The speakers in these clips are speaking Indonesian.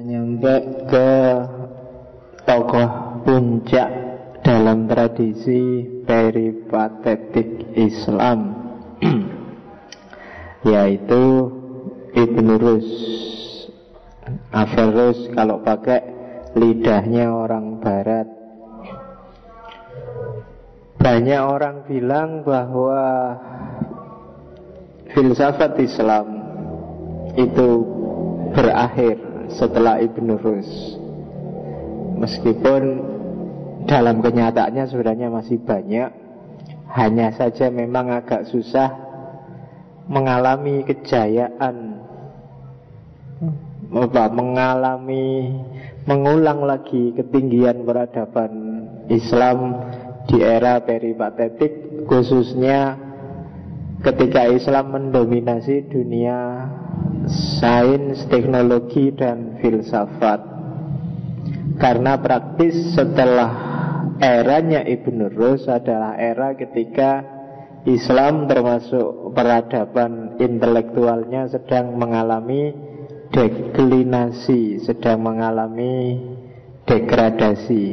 Nyampe ke tokoh puncak dalam tradisi peripatetik Islam yaitu Ibnu Rus. Averroes kalau pakai lidahnya orang barat. Banyak orang bilang bahwa filsafat Islam itu berakhir setelah Ibnu Rus. Meskipun dalam kenyataannya sebenarnya masih banyak, hanya saja memang agak susah mengalami kejayaan, mengulang lagi ketinggian peradaban Islam di era peripatetik, khususnya ketika Islam mendominasi dunia sains, teknologi, dan filsafat. Karena praktis setelah eranya Ibnu Rus adalah era ketika Islam termasuk peradaban intelektualnya sedang mengalami deklinasi, sedang mengalami degradasi.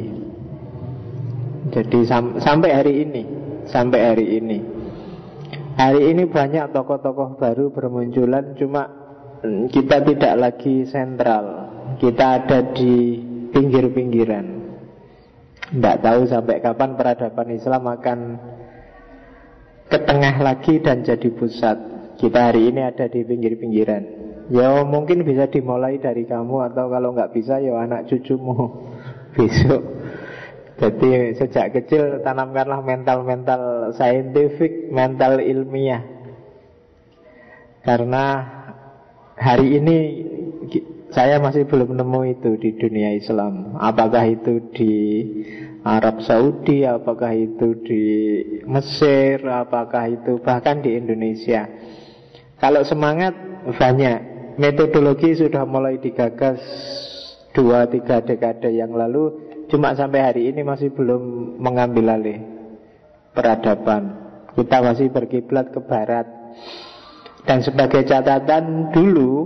Jadi sampai hari ini banyak tokoh-tokoh baru bermunculan, cuma kita tidak lagi sentral, kita ada di pinggir-pinggiran. Tidak tahu sampai kapan peradaban Islam akan ke tengah lagi dan jadi pusat. Kita hari ini ada di pinggir-pinggiran. Ya mungkin bisa dimulai dari kamu, atau kalau nggak bisa ya anak cucumu besok. Jadi sejak kecil tanamkanlah mental-mental saintifik, mental ilmiah. Karena hari ini saya masih belum nemu itu di dunia Islam. Apakah itu di Arab Saudi, apakah itu di Mesir, apakah itu bahkan di Indonesia. Kalau semangat banyak, metodologi sudah mulai digagas 2-3 dekade yang lalu, cuma sampai hari ini masih belum mengambil alih peradaban. Kita masih berkiblat ke barat. Dan sebagai catatan dulu,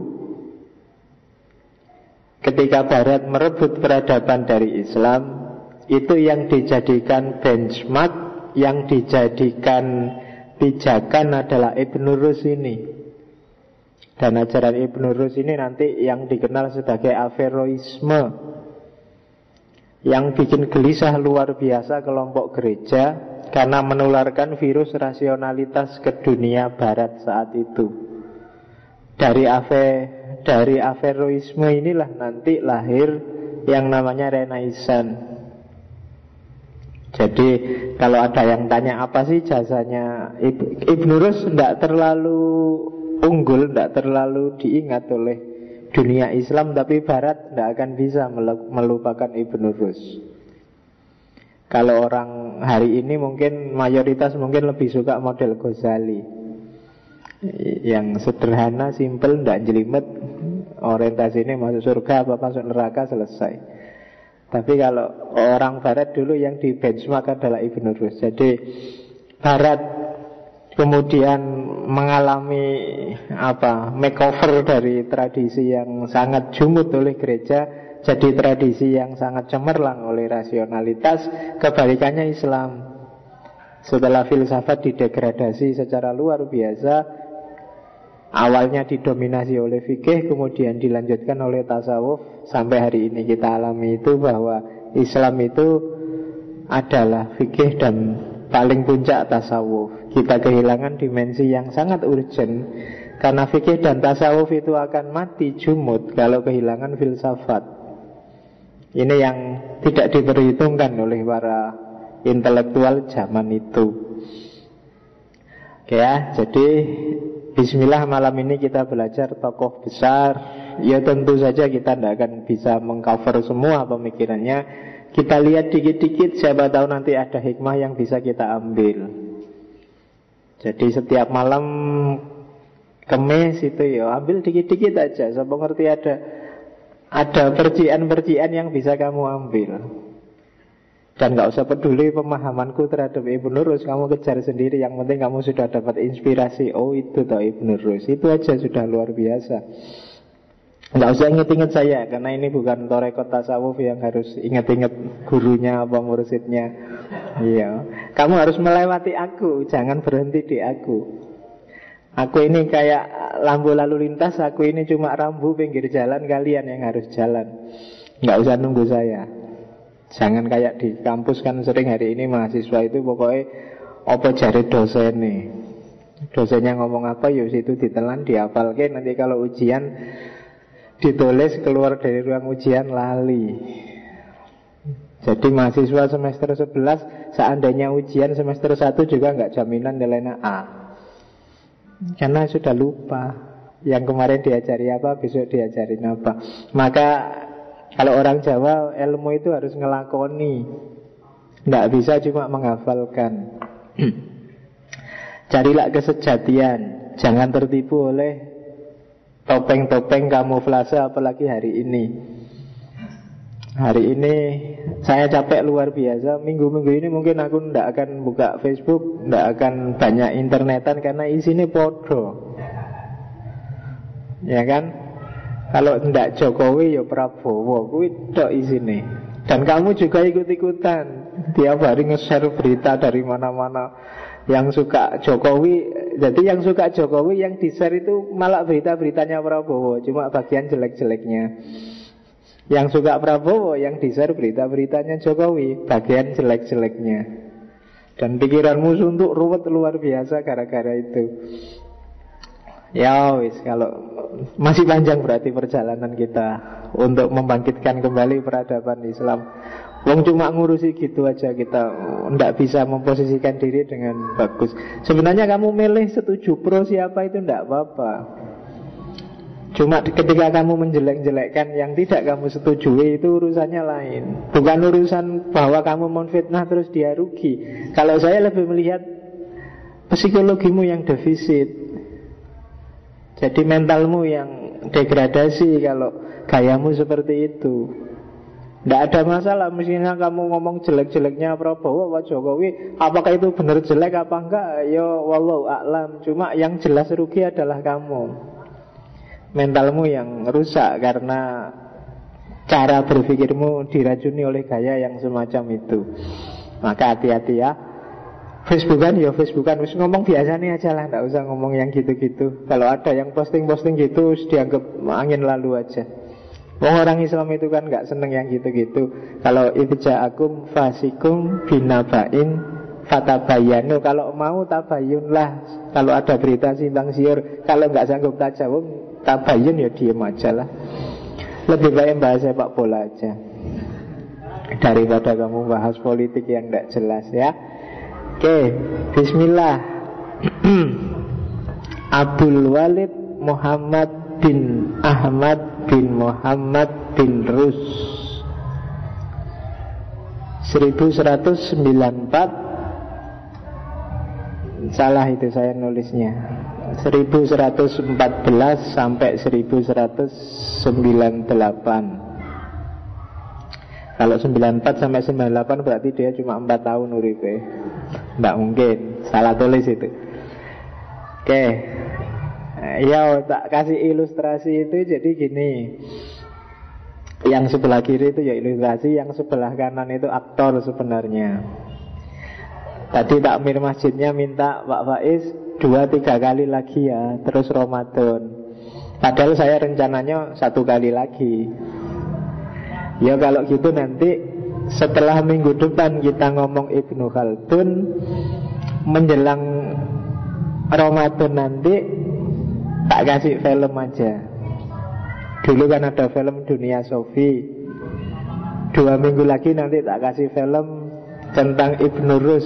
ketika barat merebut peradaban dari Islam, itu yang dijadikan benchmark, yang dijadikan pijakan adalah Ibnu Rus ini. Dan ajaran Ibnu Rus ini nanti yang dikenal sebagai Averroisme, yang bikin gelisah luar biasa kelompok gereja karena menularkan virus rasionalitas ke dunia barat saat itu. Dari Averroisme inilah nanti lahir yang namanya Renaissance. Jadi kalau ada yang tanya apa sih jasanya Ibnu Rus, tidak terlalu unggul, tidak terlalu diingat oleh dunia Islam, tapi barat tidak akan bisa melupakan Ibnu Rus. Kalau orang hari ini mungkin mayoritas mungkin lebih suka model Ghazali, yang sederhana, simpel, tidak jelimet, orientasi ini masuk surga apa masuk neraka, selesai. Tapi kalau orang barat dulu yang di benchmark adalah Ibnu Rus. Jadi barat kemudian mengalami makeover dari tradisi yang sangat jumut oleh gereja jadi tradisi yang sangat cemerlang oleh rasionalitas. Kebalikannya Islam, setelah filsafat didegradasi secara luar biasa, awalnya didominasi oleh fikih, kemudian dilanjutkan oleh tasawuf. Sampai hari ini kita alami itu bahwa Islam itu adalah fikih dan paling puncak tasawuf. Kita kehilangan dimensi yang sangat urgent, karena fikih dan tasawuf itu akan mati jumut kalau kehilangan filsafat. Ini yang tidak diperhitungkan oleh para intelektual zaman itu. Oke ya, jadi bismillah, malam ini kita belajar tokoh besar. Ya tentu saja kita tidak akan bisa mengcover semua pemikirannya. Kita lihat dikit-dikit, siapa tahu nanti ada hikmah yang bisa kita ambil. Jadi setiap malam Kemis itu ya ambil dikit-dikit aja. Siapa ngerti ada percikan-percikan yang bisa kamu ambil. Dan gak usah peduli pemahamanku terhadap Ibnu Rus, kamu kejar sendiri. Yang penting kamu sudah dapat inspirasi. Oh itu toh Ibnu Rus, itu aja sudah luar biasa. Nggak usah inget-inget saya, karena ini bukan torekot tasawuf yang harus inget-inget gurunya apa mursidnya. Iya, kamu harus melewati aku, jangan berhenti di aku. Aku ini kayak lampu lalu lintas, aku ini cuma rambu pinggir jalan, kalian yang harus jalan. Nggak usah nunggu saya. Jangan kayak di kampus kan sering hari ini mahasiswa itu pokoknya apa jari dosen nih. Dosennya ngomong apa, yuk situ ditelan, dihafalkan. Nanti kalau ujian ditulis, keluar dari ruang ujian lali. Jadi mahasiswa semester 11 seandainya ujian semester 1 juga nggak jaminan nilainya A, karena sudah lupa yang kemarin diajari apa, besok diajarin apa. Maka kalau orang Jawa, ilmu itu harus ngelakoni, nggak bisa cuma menghafalkan. Carilah kesejatian, jangan tertipu oleh topeng-topeng kamuflase, apalagi hari ini. Hari ini saya capek luar biasa. Minggu-minggu ini mungkin aku tidak akan buka Facebook, tidak akan banyak internetan, karena isinya podo. Ya kan? Kalau tidak Jokowi ya Prabowo, kuwi tok isine. Dan kamu juga ikut-ikutan. Tiap hari nge-share berita dari mana-mana. Yang suka Jokowi, jadi yang suka Jokowi yang di-share itu malah berita-beritanya Prabowo, cuma bagian jelek-jeleknya. Yang suka Prabowo yang di-share berita-beritanya Jokowi, bagian jelek-jeleknya. Dan pikiranmu suntuk ruwet luar biasa gara-gara itu. Ya wis, kalau masih panjang berarti perjalanan kita untuk membangkitkan kembali peradaban Islam. Wong cuma ngurusi gitu aja, kita ndak bisa memposisikan diri dengan bagus. Sebenarnya kamu milih setuju pro siapa itu ndak apa-apa. Cuma ketika kamu menjelek-jelekkan yang tidak kamu setujui, itu urusannya lain. Bukan urusan bahwa kamu menfitnah terus dia rugi. Kalau saya lebih melihat psikologimu yang defisit. Jadi mentalmu yang degradasi kalau gayamu seperti itu. Tidak ada masalah, misalnya kamu ngomong jelek-jeleknya Prabowo, Pak Jokowi, apakah itu benar jelek apa enggak? Ya wallahu a'lam. Cuma yang jelas rugi adalah kamu. Mentalmu yang rusak karena cara berpikirmu diracuni oleh gaya yang semacam itu. Maka hati-hati ya. Facebookan ya Facebookan, wis ngomong biasanya aja lah, nggak usah ngomong yang gitu-gitu. Kalau ada yang posting-posting gitu, dianggap angin lalu aja. Orang Islam itu kan nggak seneng yang gitu-gitu. Kalau ibja'akum fasikum binabain fatabayanu, kalau mau tabayun lah. Kalau ada berita simpang siur, kalau nggak sanggup tajawum, tabayun ya diem aja lah. Lebih baik bahas sepak bola aja daripada kamu bahas politik yang nggak jelas ya. Oke, bismillah. Abdul Walid Muhammad bin Ahmad bin Muhammad bin Rus 1194. Salah itu saya nulisnya, 1114 sampai 1198. Kalau 94 sampai 98 berarti dia cuma 4 tahun uripe. Nggak mungkin, salah tulis itu. Oke. Ya tak kasih ilustrasi itu. Jadi gini, yang sebelah kiri itu ya ilustrasi, yang sebelah kanan itu aktor sebenarnya. Tadi takmir masjidnya minta Pak Faiz 2-3 kali lagi ya, terus Ramadan. Padahal saya rencananya 1 kali lagi. Ya kalau gitu nanti setelah minggu depan kita ngomong Ibnu Khaldun, menjelang Ramadan nanti tak kasih film aja. Dulu kan ada film Dunia Sofi. 2 minggu lagi nanti tak kasih film tentang Ibnu Rus.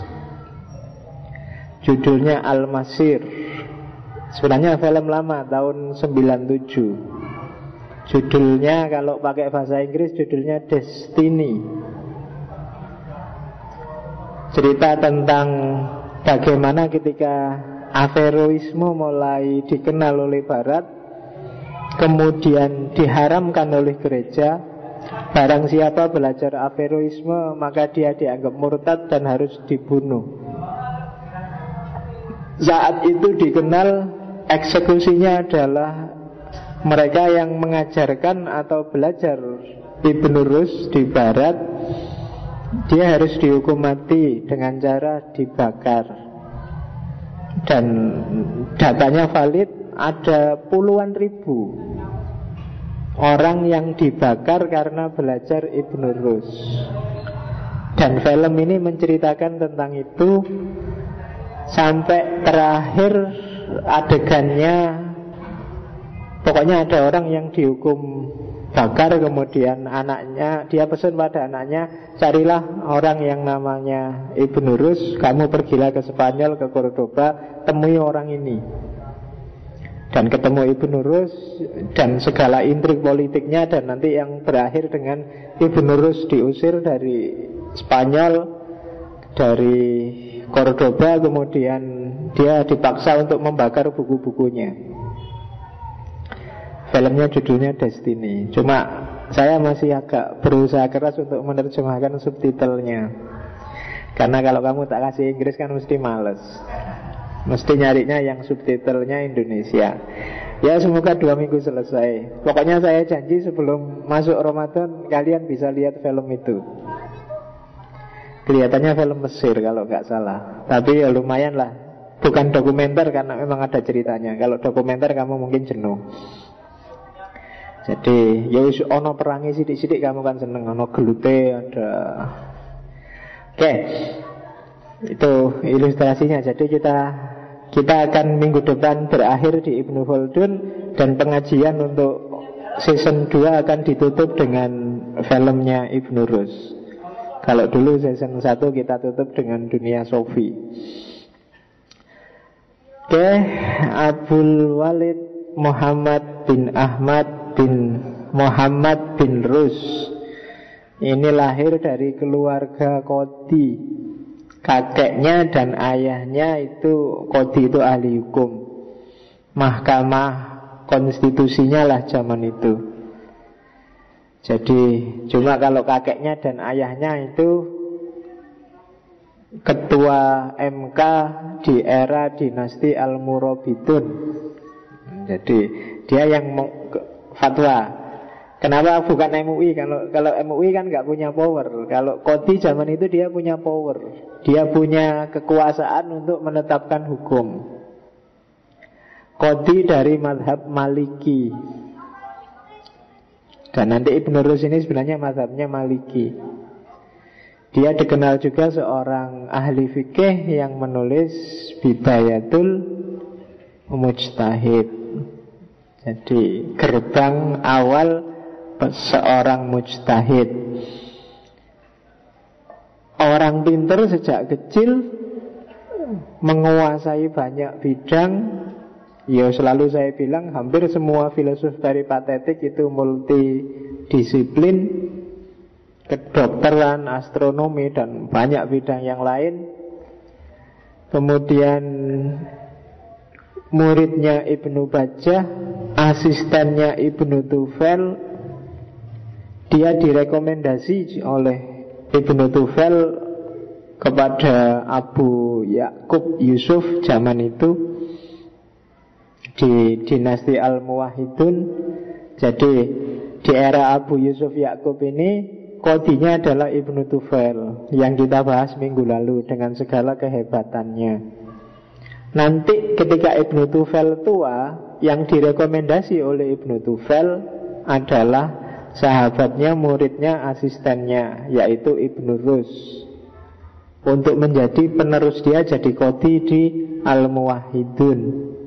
Judulnya Al-Masir. Sebenarnya film lama tahun 97. Judulnya kalau pakai bahasa Inggris judulnya Destiny. Cerita tentang bagaimana ketika Averroisme mulai dikenal oleh Barat, kemudian diharamkan oleh gereja. Barang siapa belajar Averroisme maka dia dianggap murtad dan harus dibunuh. Saat itu dikenal eksekusinya adalah mereka yang mengajarkan atau belajar Ibn Rus di barat, dia harus dihukum mati dengan cara dibakar. Dan datanya valid, ada puluhan ribu orang yang dibakar karena belajar Ibn Rus. Dan film ini menceritakan tentang itu sampai terakhir adegannya. Pokoknya ada orang yang dihukum bakar, kemudian anaknya, dia pesan pada anaknya, carilah orang yang namanya Ibn Rus, kamu pergilah ke Spanyol, ke Cordoba, temui orang ini. Dan ketemu Ibn Rus dan segala intrik politiknya, dan nanti yang berakhir dengan Ibn Rus diusir dari Spanyol, dari Cordoba, kemudian dia dipaksa untuk membakar buku-bukunya. Filmnya judulnya Destiny. Cuma saya masih agak berusaha keras untuk menerjemahkan subtitlenya, karena kalau kamu tak kasih Inggris kan mesti males. Mesti nyarinya yang subtitlenya Indonesia. Ya semoga 2 minggu selesai. Pokoknya saya janji sebelum masuk Ramadan kalian bisa lihat film itu. Kelihatannya film Mesir kalau nggak salah, tapi ya lumayan lah. Bukan dokumenter karena memang ada ceritanya. Kalau dokumenter kamu mungkin jenuh. Jadi ya ono perangi sidik-sidik kamu kan seneng, ono gelute ada. Oke. Itu ilustrasinya. Jadi kita akan minggu depan berakhir di Ibnu Khaldun, dan pengajian untuk season 2 akan ditutup dengan filmnya Ibnu Rus. Kalau dulu season 1 kita tutup dengan Dunia Sofi. Oke, Abdul Walid Muhammad bin Ahmad bin Muhammad bin Rus ini lahir dari keluarga Qadhi. Kakeknya dan ayahnya itu Qadhi, itu ahli hukum, mahkamah konstitusinya lah zaman itu. Jadi cuma kalau kakeknya dan ayahnya itu ketua MK di era dinasti Al-Murabitun. Jadi dia yang fatwa. Kenapa bukan MUI? Kalau MUI kan nggak punya power. Kalau Qadhi zaman itu dia punya power. Dia punya kekuasaan untuk menetapkan hukum. Qadhi dari mazhab Maliki. Dan nanti Ibn Rus ini sebenarnya mazhabnya Maliki. Dia dikenal juga seorang ahli fikih yang menulis Bidayatul Mujtahid. Jadi gerbang awal seorang mujtahid. Orang pintar sejak kecil, menguasai banyak bidang. Ya selalu saya bilang hampir semua filosof peripatetik itu multidisiplin, kedokteran, astronomi, dan banyak bidang yang lain. Kemudian muridnya Ibnu Bajjah, asistennya Ibnu Tufel. Dia direkomendasi oleh Ibnu Tufel kepada Abu Ya'qub Yusuf zaman itu di dinasti Al-Muwahhidun. Jadi di era Abu Yusuf Ya'qub ini Qadhinya adalah Ibnu Tufel yang kita bahas minggu lalu dengan segala kehebatannya. Nanti ketika Ibnu Tufel tua, yang direkomendasi oleh Ibnu Tufel adalah sahabatnya, muridnya, asistennya, yaitu Ibn Rus, untuk menjadi penerus dia jadi Qadhi di Al-Muwahhidun.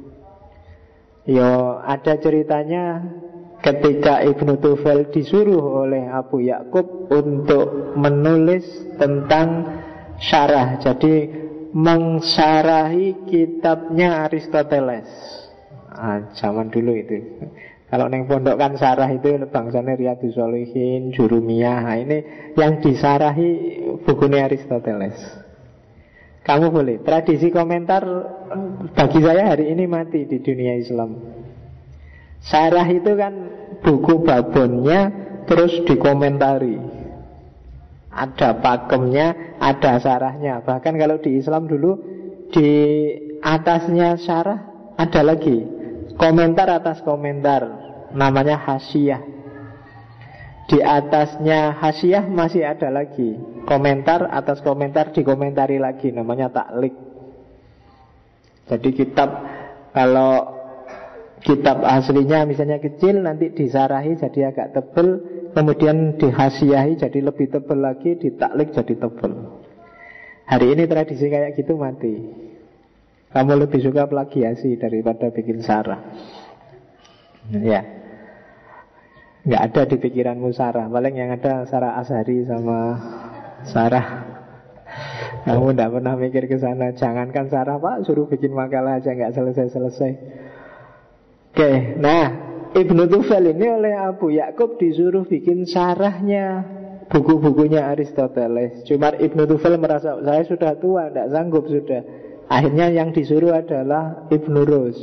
Ada ceritanya ketika Ibnu Tufel disuruh oleh Abu Ya'qub untuk menulis tentang syarah, jadi mengsyarahi kitabnya Aristoteles. Zaman dulu itu. Kalau neng pondok kan sarah itu bangsanya Riyadhus Shalihin, Jurumiyah. Ini yang disarahi bukunya Aristoteles. Kamu boleh. Tradisi komentar bagi saya hari ini mati di dunia Islam. Sarah itu kan buku babonnya terus dikomentari. Ada pakemnya, ada sarahnya. Bahkan kalau di Islam dulu di atasnya sarah ada lagi komentar atas komentar namanya hasyiah. Di atasnya hasyiah masih ada lagi komentar atas komentar dikomentari lagi, namanya taklik. Jadi kitab, kalau kitab aslinya misalnya kecil, nanti disarahi jadi agak tebel, kemudian dihasyiahi jadi lebih tebel lagi, ditaklik jadi tebel. Hari ini tradisi kayak gitu mati. Kamu lebih suka plagiasi daripada bikin sarah. Ya, nggak ada di pikiranmu sarah. Paling yang ada sarah Azhari sama sarah. Kamu tidak pernah mikir ke sana. Jangankan sarah, Pak, suruh bikin makalah aja nggak selesai-selesai. Oke, nah Ibnu Tufel ini oleh Abu Yakub disuruh bikin sarahnya buku-bukunya Aristoteles. Cuma Ibnu Tufel merasa, saya sudah tua, tidak sanggup sudah. Akhirnya yang disuruh adalah Ibnu Rus.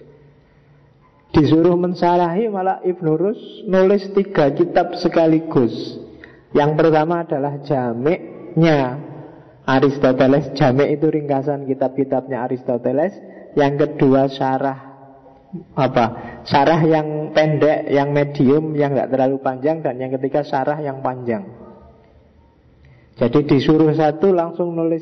Disuruh mensarahi, malah Ibnu Rus nulis 3 kitab sekaligus. Yang pertama adalah Jamiknya Aristoteles. Jamik itu ringkasan kitab-kitabnya Aristoteles. Yang kedua syarah syarah yang pendek, yang medium, yang tidak terlalu panjang. Dan yang ketiga syarah yang panjang. Jadi disuruh satu langsung nulis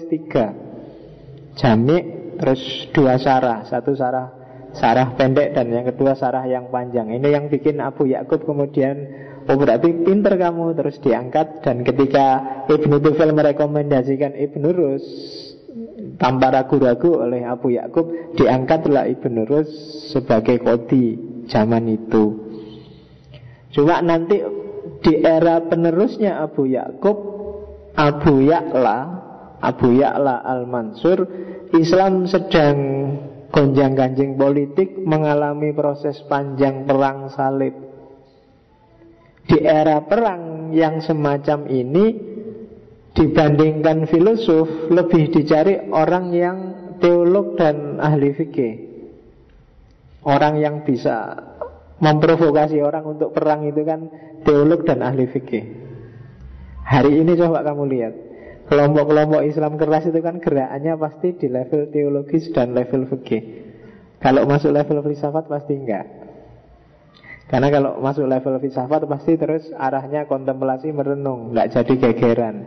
3 Jamik, terus 2 syarah. Satu syarah pendek dan yang kedua syarah yang panjang. Ini yang bikin Abu Yakub kemudian, oh berarti pinter kamu, terus diangkat. Dan ketika Ibnu Tufel merekomendasikan Ibnu Rus, tanpa ragu-ragu oleh Abu Yakub, diangkatlah Ibnu Rus sebagai qadhi zaman itu. Cuma nanti di era penerusnya Abu Yakub, Abu Ya'la Al-Mansur, Islam sedang gonjang-ganjing politik, mengalami proses panjang perang salib. Di era perang yang semacam ini, dibandingkan filosof, lebih dicari orang yang teolog dan ahli fikih. Orang yang bisa memprovokasi orang untuk perang itu kan teolog dan ahli fikih. Hari ini coba kamu lihat, kelompok-kelompok Islam keras itu kan gerakannya pasti di level teologis dan level fikih. Kalau masuk level filsafat pasti enggak. Karena kalau masuk level filsafat pasti terus arahnya kontemplasi merenung, enggak jadi gegeran.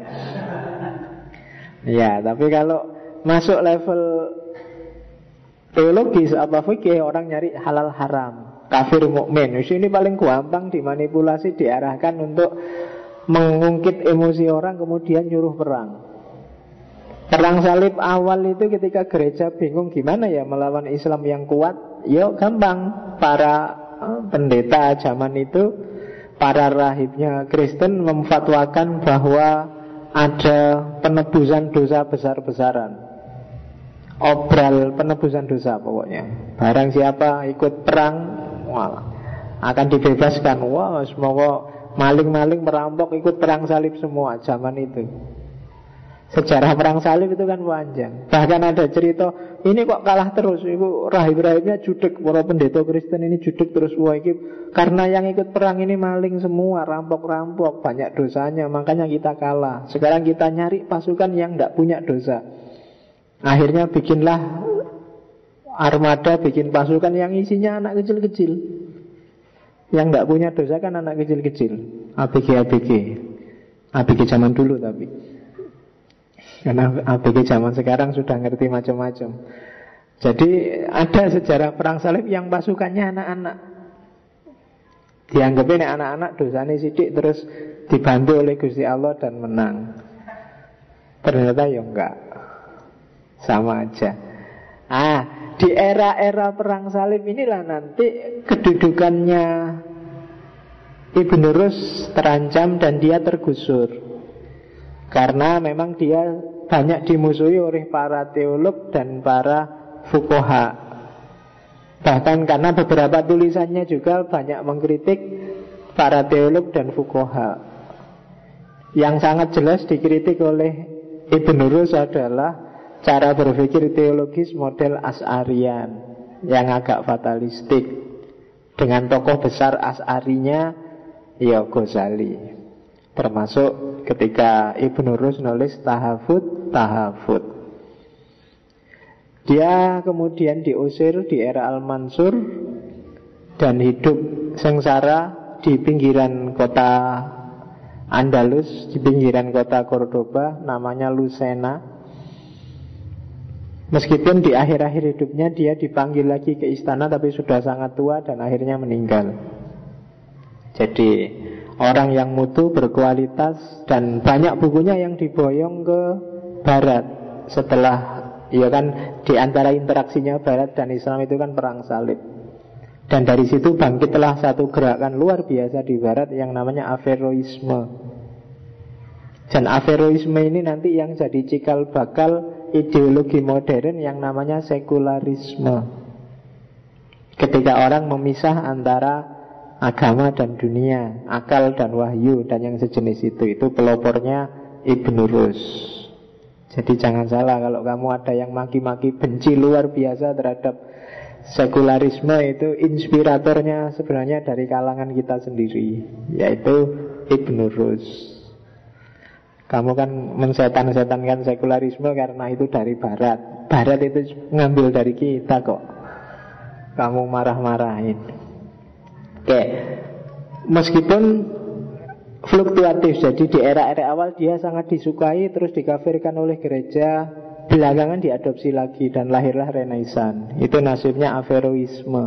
Ya, tapi kalau masuk level teologis apa fikih, orang nyari halal haram, kafir mukmin. Ini paling gampang dimanipulasi, diarahkan untuk mengungkit emosi orang, kemudian nyuruh perang. Perang salib awal itu ketika gereja bingung gimana ya melawan Islam yang kuat, yuk gampang. Para pendeta zaman itu, para rahibnya Kristen memfatwakan bahwa ada penebusan dosa besar-besaran, obral penebusan dosa pokoknya. Barang siapa ikut perang, wah, akan dibebaskan. Wah, semoga maling-maling merampok ikut perang salib semua zaman itu. Sejarah perang salib itu kan panjang. Bahkan ada cerita, ini kok kalah terus. Itu rahib-rahibnya judek, para pendeta Kristen ini judek terus. Wah, ini karena yang ikut perang ini maling semua, rampok-rampok, banyak dosanya, makanya kita kalah. Sekarang kita nyari pasukan yang tidak punya dosa. Akhirnya bikinlah armada, bikin pasukan yang isinya anak kecil-kecil. Yang tidak punya dosa kan anak kecil-kecil, ABG zaman dulu tapi. Karena ABG zaman sekarang sudah ngerti macam-macam. Jadi ada sejarah perang salib yang pasukannya anak-anak. Dianggap ini anak-anak dosanya sidik, terus dibantu oleh Gusti Allah dan menang. Ternyata ya enggak, sama aja. Di era-era perang salib inilah nanti kedudukannya Ibnu Rus terancam dan dia tergusur. Karena memang dia banyak dimusuhi oleh para teolog dan para fuqaha. Bahkan karena beberapa tulisannya juga banyak mengkritik para teolog dan fuqaha. Yang sangat jelas dikritik oleh Ibnu Rus adalah cara berpikir teologis model Asy'arian yang agak fatalistik, dengan tokoh besar Asy'arinya ya Ghazali. Termasuk ketika Ibnu Rus nulis Tahafut. Dia kemudian diusir di era Al-Mansur dan hidup sengsara di pinggiran kota Andalus, di pinggiran kota Cordoba, namanya Lucena. Meskipun di akhir-akhir hidupnya dia dipanggil lagi ke istana, tapi sudah sangat tua dan akhirnya meninggal. Jadi orang yang mutu, berkualitas, dan banyak bukunya yang diboyong ke barat. Setelah, ya kan, di antara interaksinya barat dan Islam itu kan perang salib. Dan dari situ bangkitlah satu gerakan luar biasa di barat yang namanya Averroisme. Dan Averroisme ini nanti yang jadi cikal bakal ideologi modern yang namanya sekularisme. Ketika orang memisah antara agama dan dunia, akal dan wahyu, dan yang sejenis itu pelopornya Ibnu Rus. Jadi jangan salah kalau kamu ada yang maki-maki benci luar biasa terhadap sekularisme, itu inspiratornya sebenarnya dari kalangan kita sendiri, yaitu Ibnu Rus. Kamu kan mensetan-setankan sekularisme karena itu dari barat. Barat itu ngambil dari kita kok. Kamu marah-marahin. Oke. Meskipun fluktuatif, jadi di era-era awal dia sangat disukai, terus dikafirkan oleh gereja, belakangan diadopsi lagi dan lahirlah Renaissance. Itu nasibnya Averroisme.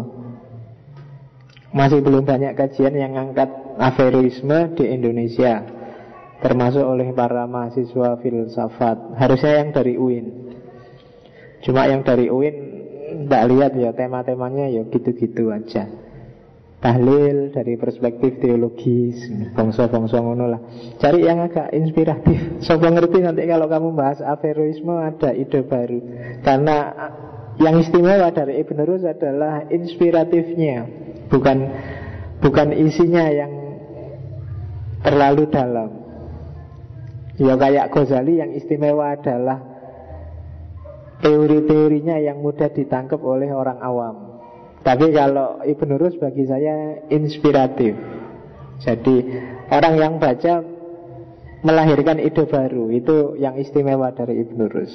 Masih belum banyak kajian yang angkat Averroisme di Indonesia, termasuk oleh para mahasiswa filsafat. Harusnya yang dari UIN. Cuma yang dari UIN tidak lihat ya, tema-temanya ya gitu-gitu aja. Tahlil dari perspektif teologis, bongso-bongso ngono lah. Cari yang agak inspiratif. Sopo ngerti nanti kalau kamu bahas Averroisme ada ide baru. Karena yang istimewa dari Ibn Rus adalah inspiratifnya, bukan isinya yang terlalu dalam. Ya kayak Ghazali, yang istimewa adalah teori-teorinya yang mudah ditangkap oleh orang awam. Tapi kalau Ibn Rus bagi saya inspiratif. Jadi orang yang baca melahirkan ide baru. Itu yang istimewa dari Ibn Rus.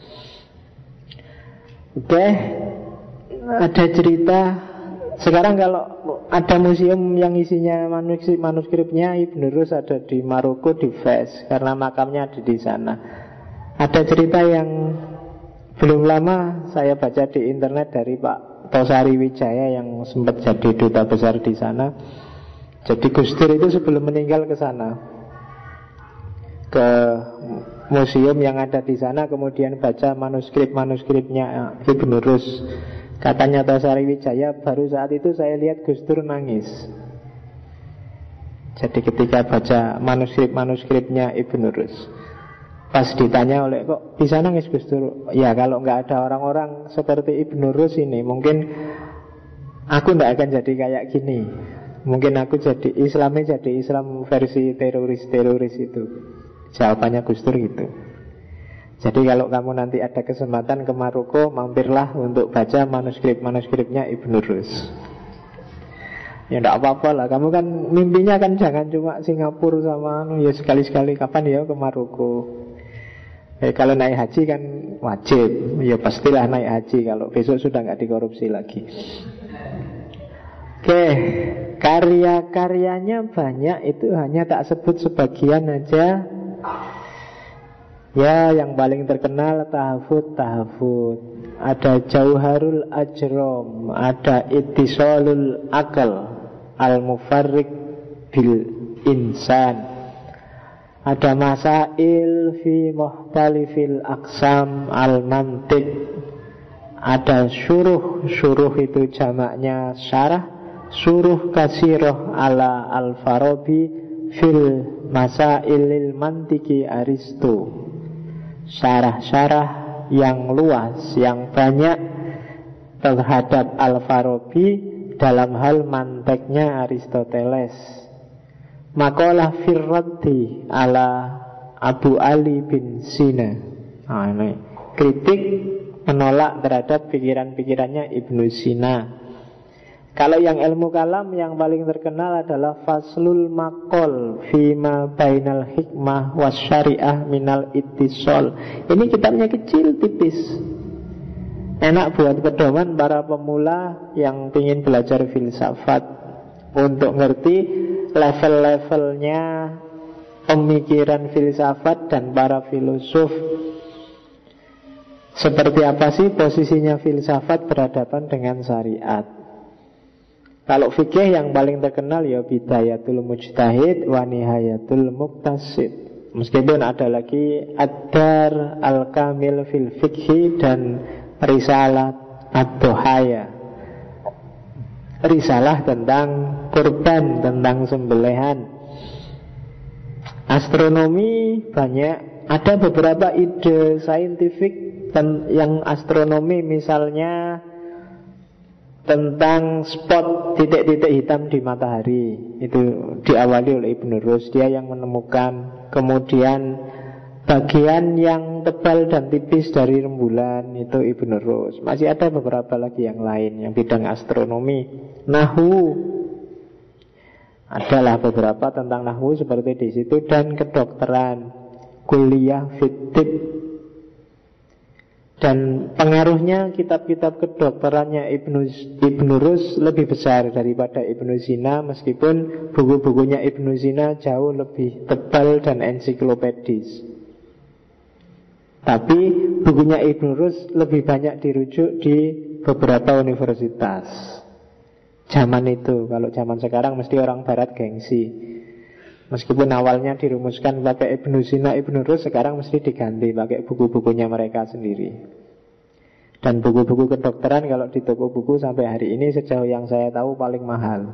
Oke, ada cerita. Sekarang kalau ada museum yang isinya manuskripnya Ibn Rus ada di Maroko, di Fez, karena makamnya ada di sana. Ada cerita yang belum lama saya baca di internet dari Pak Tosari Wijaya yang sempat jadi duta besar di sana. Jadi Gus Dur itu sebelum meninggal ke sana, ke museum yang ada di sana, kemudian baca manuskripnya Ibn Rus. Katanya Tosari Wijaya, baru saat itu saya lihat Gus Dur nangis. Jadi ketika baca manuskripnya Ibn Rus, pas ditanya oleh, kok bisa nangis Gus Dur? Ya kalau nggak ada orang-orang seperti Ibn Rus ini, mungkin aku nggak akan jadi kayak gini. Mungkin aku jadi Islamnya jadi Islam versi teroris itu. Jawabannya Gus Dur gitu. Jadi kalau kamu nanti ada kesempatan ke Maroko, mampirlah untuk baca manuskripnya Ibn Rus. Ya enggak apa-apa lah. Kamu kan mimpinya kan jangan cuma Singapura sama ya sekali-sekali kapan ya ke Maroko. Kalau naik haji kan wajib. Ya pastilah naik haji kalau besok sudah nggak dikorupsi lagi. Oke, karya-karyanya banyak, itu hanya tak sebut sebagian aja. Ya, yang paling terkenal Tahafut. Ada Jauharul Ajrom, ada Ittisalul Akal, Al-Mufarriq bil Insan, ada Masail fi Muhtalifil Aqsam Al-Mantiq, ada Syuruh itu jamaknya syarah, Syuruh Kasiroh ala Al-Farabi fil Masailil Mantiki Aristo. Syarah-syarah yang luas, yang banyak terhadap Al-Farabi dalam hal manteknya Aristoteles. Makalah Firraddi ala Abu Ali bin Sina. Ini kritik menolak terhadap pikiran-pikirannya Ibnu Sina. Kalau yang ilmu kalam yang paling terkenal adalah Faslul Maqol Fima Bainal Hikmah Wasyariah Minal Ittisol. Ini kitabnya kecil, tipis. Enak buat pedoman para pemula yang ingin belajar filsafat. untuk ngerti level-levelnya pemikiran filsafat dan para filosof. Seperti apa sih posisinya filsafat berhadapan dengan syariat? Kalau fikih yang paling terkenal ya Bidayatul Mujtahid wa Nihayatul Muqtasid. Meskipun ada lagi Ad-Dar Al-Kamil fil Fikhi dan Risalah Ad-Duhaya, risalah tentang kurban, tentang sembelihan. Astronomi banyak, ada beberapa ide saintifik yang astronomi, misalnya tentang spot titik-titik hitam di matahari. Itu diawali oleh Ibnu Rus, dia yang menemukan. Kemudian bagian yang tebal dan tipis dari rembulan, itu Ibnu Rus. Masih ada beberapa lagi yang lain yang bidang astronomi. Nahwu, adalah beberapa tentang nahwu seperti di situ. Dan kedokteran, kuliah fitib. Dan pengaruhnya kitab-kitab kedokterannya Ibnu Rus lebih besar daripada Ibnu Sina, meskipun buku-bukunya Ibnu Sina jauh lebih tebal dan ensiklopedis. Tapi bukunya Ibnu Rus lebih banyak dirujuk di beberapa universitas zaman itu. Kalau zaman sekarang mesti orang barat gengsi. Meskipun awalnya dirumuskan pakai Ibnu Sina, Ibnu Rus, sekarang mesti diganti pakai buku-bukunya mereka sendiri. Dan buku-buku kedokteran kalau di toko buku sampai hari ini sejauh yang saya tahu paling mahal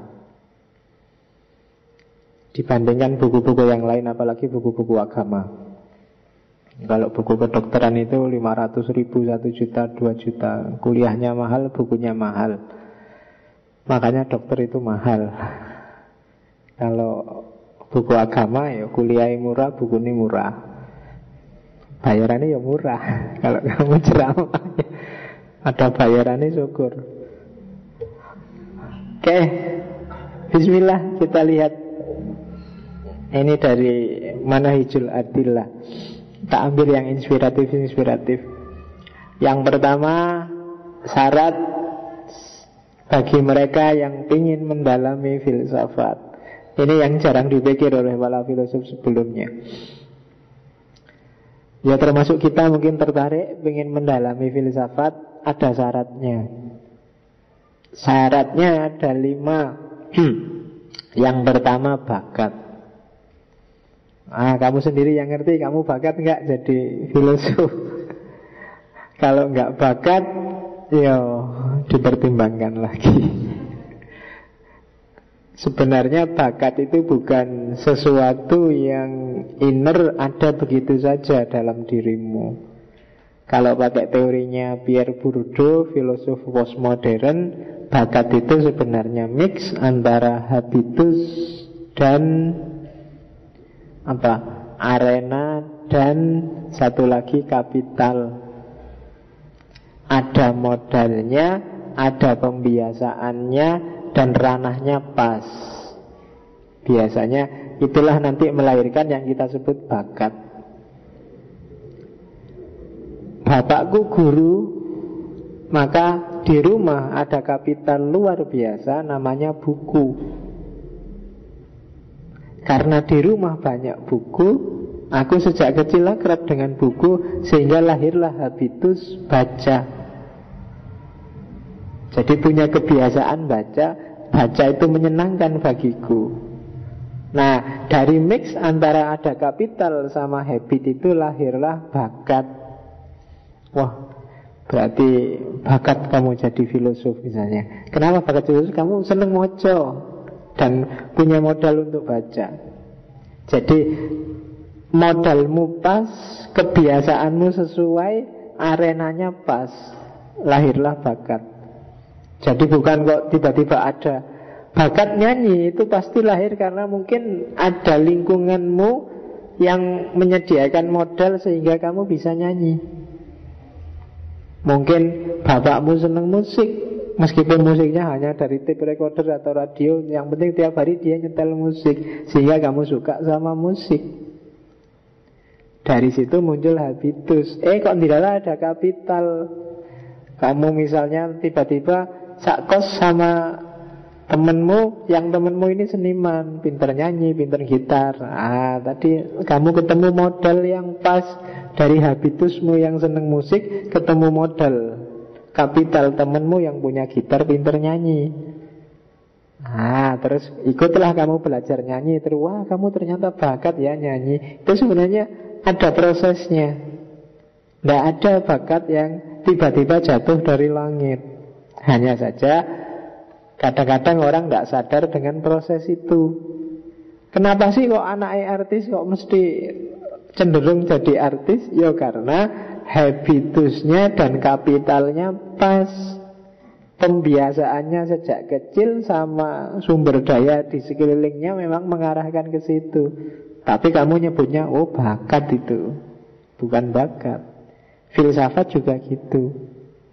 dibandingkan buku-buku yang lain, apalagi buku-buku agama. Kalau buku kedokteran itu 500 ribu, 1 juta, 2 juta. Kuliahnya mahal, bukunya mahal. Makanya dokter itu mahal. Kalau buku agama ya kuliahnya murah, buku ini murah, bayarannya ya murah. Kalau kamu ceramah ada bayarannya, syukur. Oke, bismillah, kita lihat. Ini dari Manahijul Adillah. Kita ambil yang inspiratif. Yang pertama, syarat bagi mereka yang ingin mendalami filsafat. Ini yang jarang dipikir oleh para filosof sebelumnya. Ya termasuk kita mungkin tertarik ingin mendalami filsafat, ada syaratnya. Syaratnya ada 5. Yang pertama, bakat. Kamu sendiri yang ngerti, kamu bakat enggak jadi filosof? Kalau enggak bakat, ya dipertimbangkan lagi. Sebenarnya bakat itu bukan sesuatu yang inner, ada begitu saja dalam dirimu. Kalau pakai teorinya Pierre Bourdieu, filosof postmodern, bakat itu sebenarnya mix antara habitus dan arena, dan satu lagi kapital. Ada modalnya, ada pembiasaannya, dan ranahnya pas. Biasanya itulah nanti melahirkan yang kita sebut bakat. Bapakku guru, maka di rumah ada kapital luar biasa namanya buku. Karena di rumah banyak buku, aku sejak kecil akrab dengan buku, sehingga lahirlah habitus baca. Jadi punya kebiasaan baca. Baca itu menyenangkan bagiku. Nah, dari mix antara ada kapital sama habit itu lahirlah bakat. Wah, berarti bakat kamu jadi filosof misalnya. Kenapa bakat filosof? Kamu seneng moco dan punya modal untuk baca. Jadi modalmu pas, kebiasaanmu sesuai, arenanya pas, lahirlah bakat. Jadi bukan kok tiba-tiba ada bakat nyanyi, itu pasti lahir karena mungkin ada lingkunganmu yang menyediakan modal sehingga kamu bisa nyanyi. Mungkin bapakmu senang musik, meskipun musiknya hanya dari tape recorder atau radio, yang penting tiap hari dia nyetel musik, sehingga kamu suka sama musik. Dari situ muncul habitus. Kok tidak ada kapital? Kamu misalnya tiba-tiba sak kos sama Temenmu ini seniman, pinter nyanyi, pinter gitar. Tadi kamu ketemu modal yang pas. Dari habitusmu yang seneng musik, ketemu modal kapital temenmu yang punya gitar, pinter nyanyi. Terus ikutlah kamu belajar nyanyi. Terus wah, kamu ternyata bakat ya nyanyi. Itu sebenarnya ada prosesnya. Tidak ada bakat yang tiba-tiba jatuh dari langit. Hanya saja kadang-kadang orang tidak sadar dengan proses itu. Kenapa sih kok anaknya artis kok mesti cenderung jadi artis? Ya karena habitusnya dan kapitalnya pas. Pembiasaannya sejak kecil sama sumber daya di sekelilingnya memang mengarahkan ke situ. Tapi kamu nyebutnya bakat itu. Bukan bakat. Filsafat juga gitu.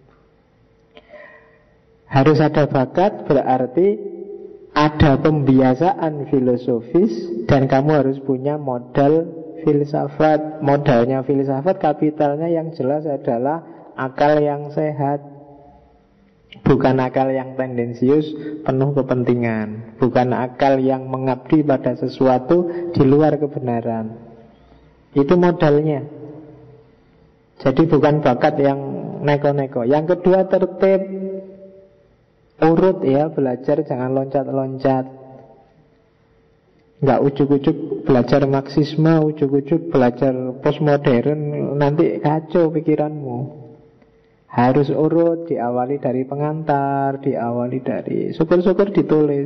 Harus ada bakat berarti ada pembiasaan filosofis dan kamu harus punya modal filsafat. Modalnya filsafat, kapitalnya yang jelas adalah akal yang sehat. Bukan akal yang tendensius, penuh kepentingan. Bukan akal yang mengabdi pada sesuatu di luar kebenaran. Itu modalnya. Jadi bukan bakat yang neko-neko. Yang kedua tertib. Urut ya, belajar jangan loncat-loncat. Nggak ujuk-ujuk belajar Marxisme, ujuk-ujuk belajar postmodern, nanti kacau pikiranmu. Harus urut, diawali dari pengantar, diawali dari syukur-syukur ditulis.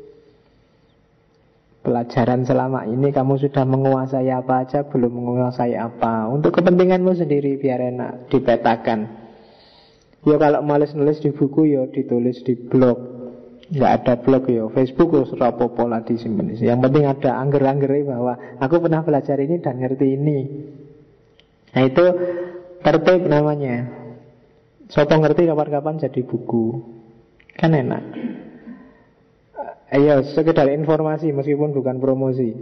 Pelajaran selama ini kamu sudah menguasai apa aja, belum menguasai apa. Untuk kepentinganmu sendiri biar enak dipetakan. Ya kalau males nulis di buku ya ditulis di blog. Nggak ada blog ya Facebook rapopo lah disimpan. Yang penting ada angger-anggernya bahwa aku pernah belajar ini dan ngerti ini. Nah itu tertib namanya. Soto ngerti kapan-kapan jadi buku. Kan enak. Ayo sekedar informasi meskipun bukan promosi.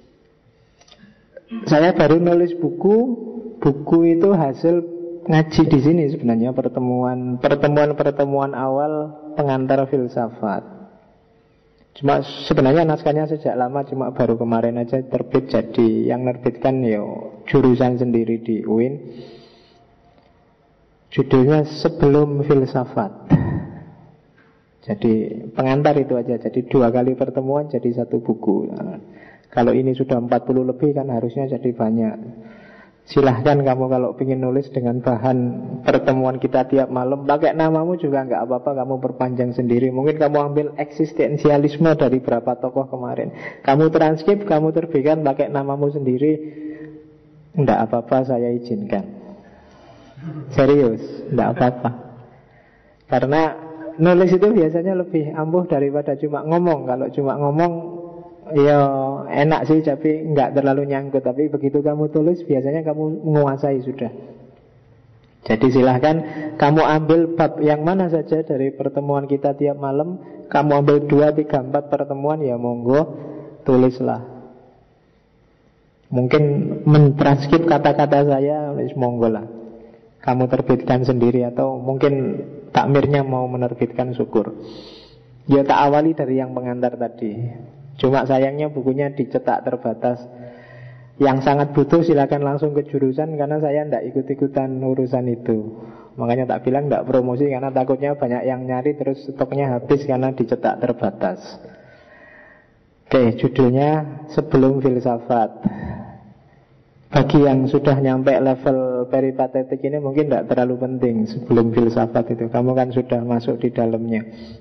Saya baru nulis buku. Buku itu hasil ngaji di sini sebenarnya pertemuan awal pengantar filsafat. Cuma sebenarnya naskahnya sejak lama, cuma baru kemarin aja terbit. Jadi yang nerbitkan jurusan sendiri di UIN. Judulnya Sebelum Filsafat. Jadi pengantar itu aja. Jadi 2 kali pertemuan jadi 1 buku. Kalau ini sudah 40 lebih kan harusnya jadi banyak. Silahkan kamu kalau ingin nulis dengan bahan pertemuan kita tiap malam. Pakai namamu juga nggak apa-apa, kamu perpanjang sendiri. Mungkin kamu ambil eksistensialisme dari berapa tokoh kemarin. Kamu transkrip, kamu terbitkan pakai namamu sendiri. Nggak apa-apa, saya izinkan. Serius, nggak apa-apa. Karena nulis itu biasanya lebih ampuh daripada cuma ngomong. Kalau cuma ngomong ya enak sih tapi nggak terlalu nyangkut. Tapi begitu kamu tulis biasanya kamu menguasai sudah. Jadi silahkan kamu ambil bab yang mana saja dari pertemuan kita tiap malam. Kamu ambil 2, 3, 4 pertemuan, ya monggo tulislah. Mungkin mentranskrip kata-kata saya, monggo lah. Kamu terbitkan sendiri atau mungkin takmirnya mau menerbitkan, syukur. Ya tak awali dari yang pengantar tadi. Cuma sayangnya bukunya dicetak terbatas. Yang sangat butuh silakan langsung ke jurusan, karena saya tidak ikut-ikutan urusan itu. Makanya tak bilang tidak promosi, karena takutnya banyak yang nyari terus stoknya habis karena dicetak terbatas. Oke, judulnya Sebelum Filsafat. Bagi yang sudah nyampe level peripatetik ini mungkin tidak terlalu penting. Sebelum filsafat itu kamu kan sudah masuk di dalamnya.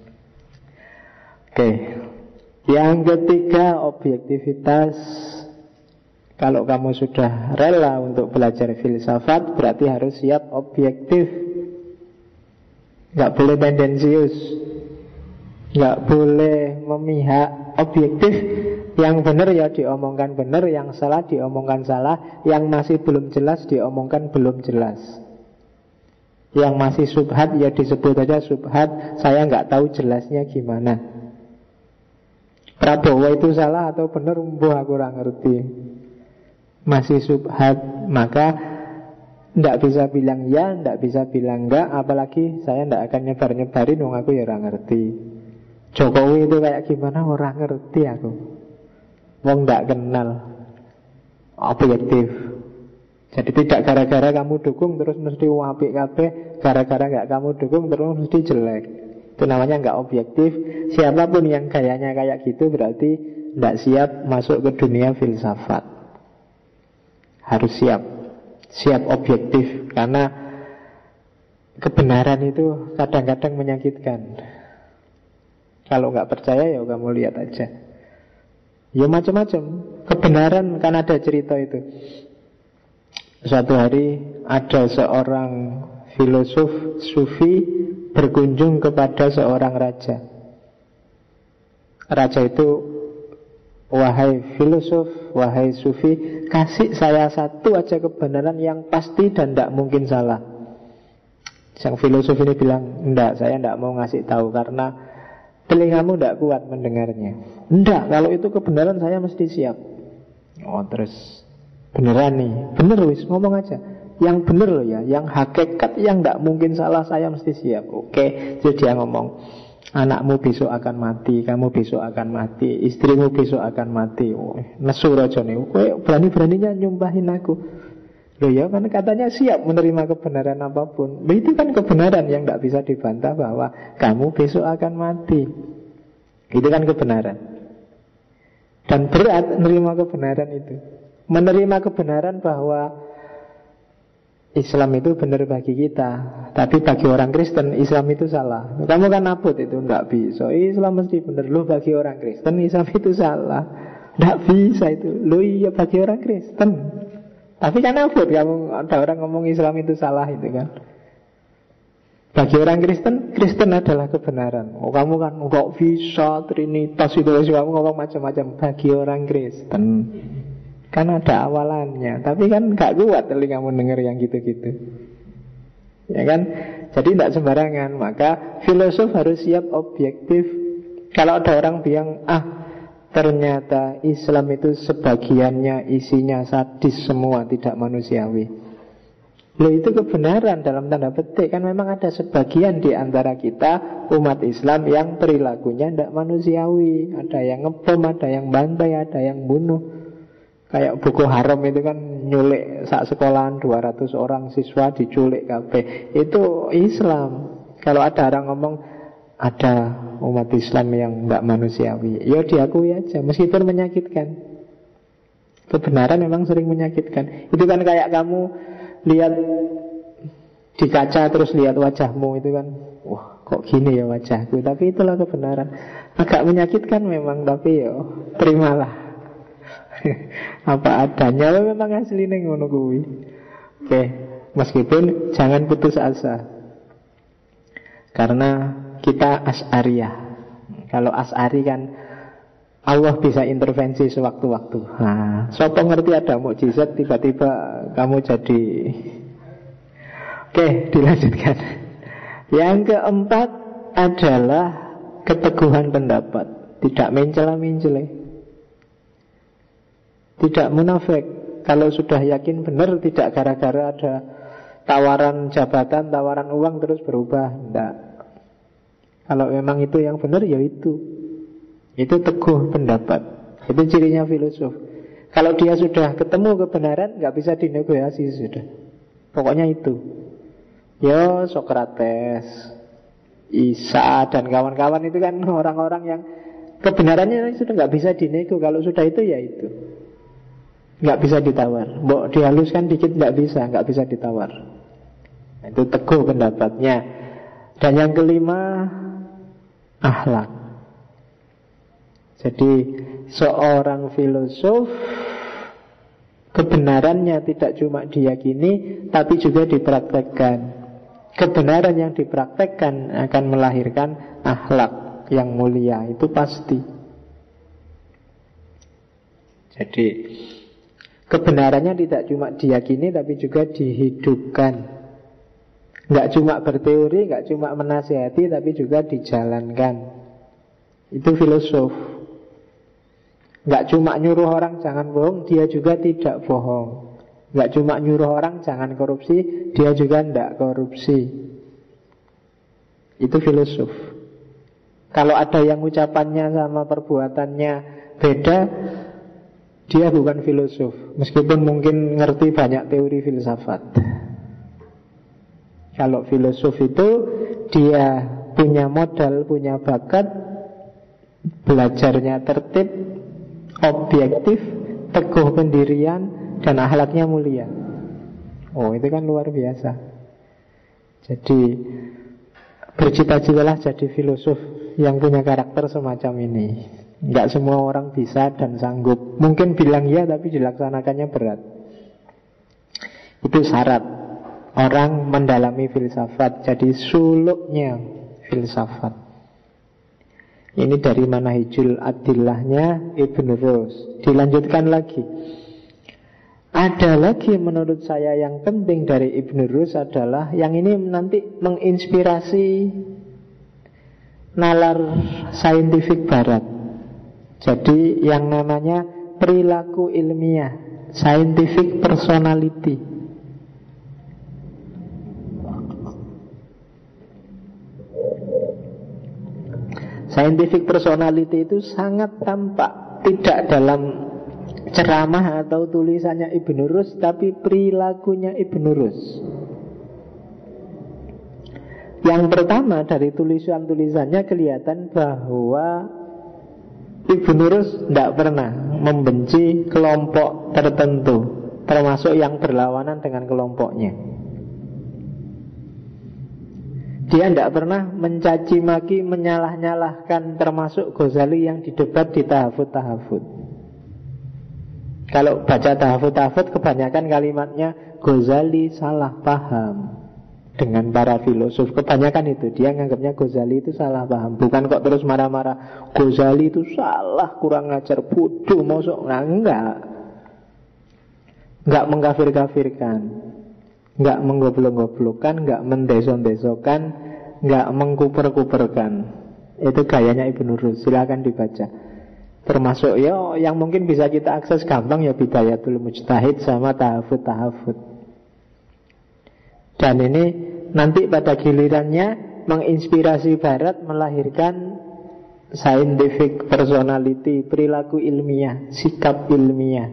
Oke. Yang ketiga, objektivitas. Kalau kamu sudah rela untuk belajar filsafat, berarti harus siap objektif. Gak boleh tendensius, gak boleh memihak. Objektif, yang benar ya diomongkan benar, yang salah diomongkan salah, yang masih belum jelas diomongkan belum jelas. Yang masih subhat ya disebut aja subhat, saya gak tahu jelasnya gimana. Prabowo itu salah atau benar, aku kurang ngerti. Masih subhat, maka tidak bisa bilang ya, tidak bisa bilang enggak. Apalagi saya tidak akan nyebar-nyebarin, aku ya kurang ngerti. Jokowi itu kayak gimana orang ngerti aku. Wong nggak kenal. Objektif. Jadi tidak gara-gara kamu dukung terus mesti apik kabeh, gara-gara nggak kamu dukung terus mesti jelek. Itu namanya nggak objektif. Siapapun yang gayanya kayak gitu berarti tidak siap masuk ke dunia filsafat. Harus siap objektif. Karena kebenaran itu kadang-kadang menyakitkan. Kalau nggak percaya ya kamu lihat aja. Ya macam-macam. Kebenaran kan ada cerita itu. Suatu hari ada seorang filosof sufi berkunjung kepada seorang raja. Raja itu, wahai filosof, wahai sufi, kasih saya satu aja kebenaran yang pasti dan tidak mungkin salah. Sang filosof ini bilang, enggak, saya enggak mau ngasih tahu karena telingamu enggak kuat mendengarnya. Enggak, kalau itu kebenaran saya mesti siap. Oh terus beneran nih, bener wis, ngomong aja. Yang bener loh ya, yang hakikat, yang enggak mungkin salah saya mesti siap. Oke, jadi dia ngomong, anakmu besok akan mati, kamu besok akan mati, istrimu besok akan mati. Nesu raja nih, kowe berani-beraninya nyumpahin aku. Loh ya, kan katanya siap menerima kebenaran apapun. Loh itu kan kebenaran yang tidak bisa dibantah bahwa kamu besok akan mati. Itu kan kebenaran. Dan berat menerima kebenaran itu. Menerima kebenaran bahwa Islam itu benar bagi kita, tapi bagi orang Kristen Islam itu salah. Kamu kan nabut itu, tidak bisa. Islam mesti benar. Loh bagi orang Kristen Islam itu salah, tidak bisa itu. Loh iya bagi orang Kristen. Tapi kan abot kamu, ada orang ngomong Islam itu salah itu kan. Bagi orang Kristen, Kristen adalah kebenaran. Oh kamu kan nggak bisa Trinitas itu, kamu ngomong macam-macam. Bagi orang Kristen kan ada awalannya, tapi kan nggak kuat telingamu dengar yang gitu-gitu. Ya kan? Jadi tidak sembarangan. Maka filosof harus siap objektif. Kalau ada orang bilang, ternyata Islam itu sebagiannya isinya sadis semua, tidak manusiawi. Loh itu kebenaran dalam tanda petik. Kan memang ada sebagian di antara kita umat Islam yang perilakunya tidak manusiawi. Ada yang ngebom, ada yang bantai, ada yang bunuh. Kayak Boko Haram itu kan nyulik sak sekolahan 200 orang siswa diculik kabeh. Itu Islam. Kalau ada orang ngomong ada umat Islam yang tidak manusiawi, ya diakui aja, meskipun menyakitkan. Kebenaran memang sering menyakitkan. Itu kan kayak kamu lihat di kaca terus lihat wajahmu, itu kan, wah kok gini ya wajahku. Tapi itulah kebenaran. Agak menyakitkan memang, tapi ya terimalah. Apa adanya, memang aslinya ngono kuwi. Oke, meskipun jangan putus asa. Karena kita Asy'ariyah. Kalau Asy'ari kan Allah bisa intervensi sewaktu-waktu. Nah, sopo ngerti ada mukjizat tiba-tiba kamu jadi. Oke, dilanjutkan. Yang keempat adalah keteguhan pendapat, tidak mencela-mencela, tidak munafik. Kalau sudah yakin benar, tidak gara-gara ada tawaran jabatan, tawaran uang terus berubah. Tidak. Kalau memang itu yang benar, ya itu. Itu teguh pendapat. Itu cirinya filosof. Kalau dia sudah ketemu kebenaran, nggak bisa dinegosiasi sudah. Pokoknya itu. Ya Sokrates, Isa dan kawan-kawan itu kan orang-orang yang kebenarannya sudah nggak bisa dinego. Kalau sudah itu ya itu. Nggak bisa ditawar. Mbok dihaluskan dikit nggak bisa ditawar. Itu teguh pendapatnya. Dan yang kelima, akhlak. Jadi seorang filosof kebenarannya tidak cuma diyakini, tapi juga dipraktekkan. Kebenaran yang dipraktekkan akan melahirkan akhlak yang mulia, itu pasti. Jadi kebenarannya tidak cuma diyakini, tapi juga dihidupkan. Nggak cuma berteori, nggak cuma menasihati, tapi juga dijalankan. Itu filosof. Nggak cuma nyuruh orang jangan bohong, dia juga tidak bohong. Nggak cuma nyuruh orang jangan korupsi, dia juga tidak korupsi. Itu filosof. Kalau ada yang ucapannya sama perbuatannya beda, dia bukan filosof, meskipun mungkin ngerti banyak teori filsafat. Kalau filosof itu dia punya modal, punya bakat, belajarnya tertib, objektif, teguh pendirian, dan akhlaknya mulia. Oh, itu kan luar biasa. Jadi bercita-citalah jadi filosof yang punya karakter semacam ini. Enggak semua orang bisa dan sanggup. Mungkin bilang ya, tapi dilaksanakannya berat. Itu syarat orang mendalami filsafat. Jadi suluknya filsafat. Ini dari Manahijul Adillahnya Ibn Rus. Dilanjutkan lagi. Ada lagi menurut saya yang penting dari Ibn Rus adalah yang ini nanti menginspirasi nalar saintifik barat. Jadi yang namanya perilaku ilmiah, scientific personality. Scientific personality itu sangat tampak, tidak dalam ceramah atau tulisannya Ibn Rus, tapi perilakunya Ibn Rus. Yang pertama dari tulisan-tulisannya kelihatan bahwa Ibn Rus tidak pernah membenci kelompok tertentu, termasuk yang berlawanan dengan kelompoknya. Dia tidak pernah mencaci maki, menyalah-nyalahkan, termasuk Ghazali yang didebat di tahafut-tahafut. Kalau baca tahafut-tahafut kebanyakan kalimatnya Ghazali salah paham dengan para filosof. Kebanyakan itu dia nganggapnya Ghazali itu salah paham. Bukan kok terus marah-marah Ghazali itu salah, kurang ajar, bodoh, mosok. Nah, enggak mengkafir-kafirkan, enggak menggoblok-goblokkan, enggak mendeson-desokan, enggak mengkuper-kuperkan. Itu gayanya Ibn Rus. Silakan dibaca. Termasuk ya yang mungkin bisa kita akses gampang ya Bidayatul Mujtahid sama Tahafut-Tahafut. Dan ini nanti pada gilirannya menginspirasi Barat, melahirkan scientific personality, perilaku ilmiah, sikap ilmiah.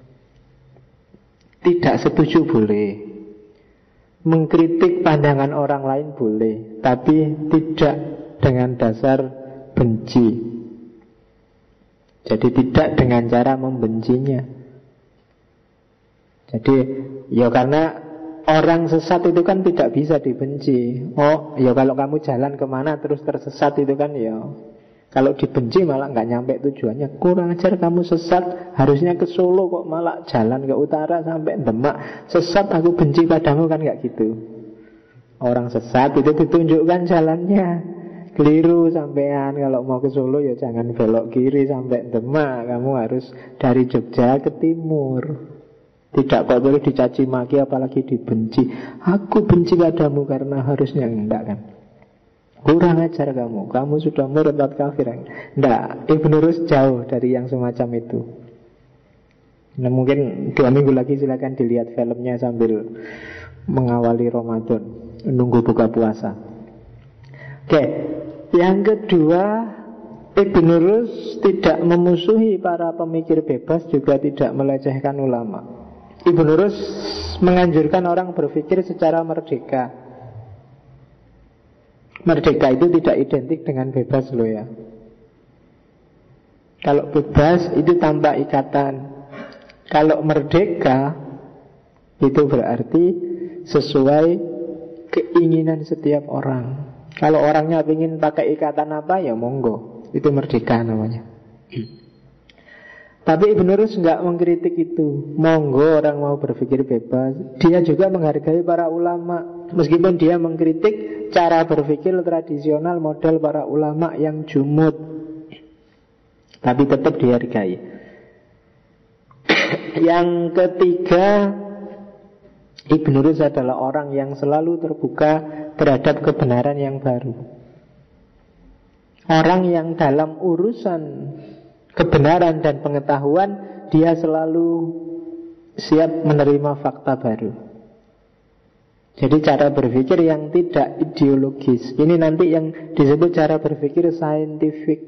Tidak setuju boleh, mengkritik pandangan orang lain boleh, tapi tidak dengan dasar benci. Jadi tidak dengan cara membencinya. Jadi ya karena orang sesat itu kan tidak bisa dibenci. Oh ya kalau kamu jalan kemana terus tersesat itu kan ya, kalau dibenci malah nggak nyampe tujuannya. Kurang ajar kamu sesat, harusnya ke Solo kok malah jalan ke utara sampai Demak. Sesat, aku benci padamu, kan nggak gitu. Orang sesat itu ditunjukkan jalannya. Keliru sampean, kalau mau ke Solo ya jangan belok kiri sampai Demak. Kamu harus dari Jogja ke timur. Tidak kok terus dicaci maki apalagi dibenci. Aku benci padamu karena harusnya, enggak kan. Kurang ajar kamu sudah murtad kafir. Enggak, Ibn Rus jauh dari yang semacam itu. Nah mungkin 2 minggu lagi silakan dilihat filmnya sambil mengawali Ramadan, nunggu buka puasa. Oke, yang kedua, Ibn Rus tidak memusuhi para pemikir bebas, juga tidak melecehkan ulama. Ibn Rus menganjurkan orang berpikir secara merdeka. Merdeka itu tidak identik dengan bebas loh ya. Kalau bebas itu tanpa ikatan. Kalau merdeka itu berarti sesuai keinginan setiap orang. Kalau orangnya ingin pakai ikatan apa ya monggo, itu merdeka namanya. Tapi Ibn Rus nggak mengkritik itu. Monggo orang mau berpikir bebas. Dia juga menghargai para ulama, meskipun dia mengkritik cara berpikir tradisional model para ulama yang jumud, tapi tetap dihargai. Yang ketiga, Ibn Rus adalah orang yang selalu terbuka terhadap kebenaran yang baru. Orang yang dalam urusan kebenaran dan pengetahuan dia selalu siap menerima fakta baru. Jadi cara berpikir yang tidak ideologis. Ini nanti yang disebut cara berpikir scientific.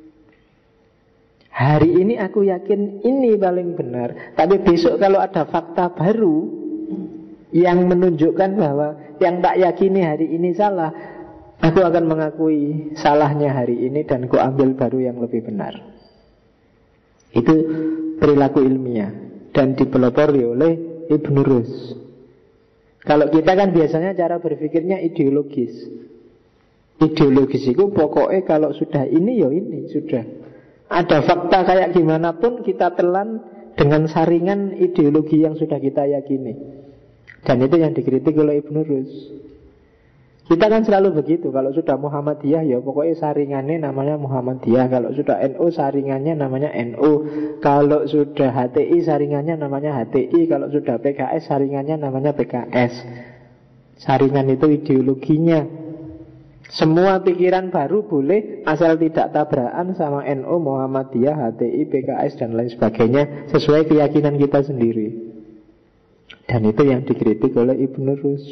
Hari ini aku yakin ini paling benar, tapi besok kalau ada fakta baru yang menunjukkan bahwa yang tak yakini hari ini salah, aku akan mengakui salahnya hari ini dan ku ambil baru yang lebih benar. Itu perilaku ilmiah dan dipelopori oleh Ibn Rus. Kalau kita kan biasanya cara berpikirnya ideologis. Ideologis itu pokoknya kalau sudah ini ya ini sudah. Ada fakta kayak gimana pun kita telan dengan saringan ideologi yang sudah kita yakini. Dan itu yang dikritik oleh Ibn Rus. Kita kan selalu begitu. Kalau sudah Muhammadiyah ya pokoknya saringannya namanya Muhammadiyah. Kalau sudah NU saringannya namanya NU. Kalau sudah HTI saringannya namanya HTI. Kalau sudah PKS saringannya namanya PKS. Saringan itu ideologinya. Semua pikiran baru boleh asal tidak tabrakan sama NU, Muhammadiyah, HTI, PKS dan lain sebagainya sesuai keyakinan kita sendiri. Dan itu yang dikritik oleh Ibn Rus.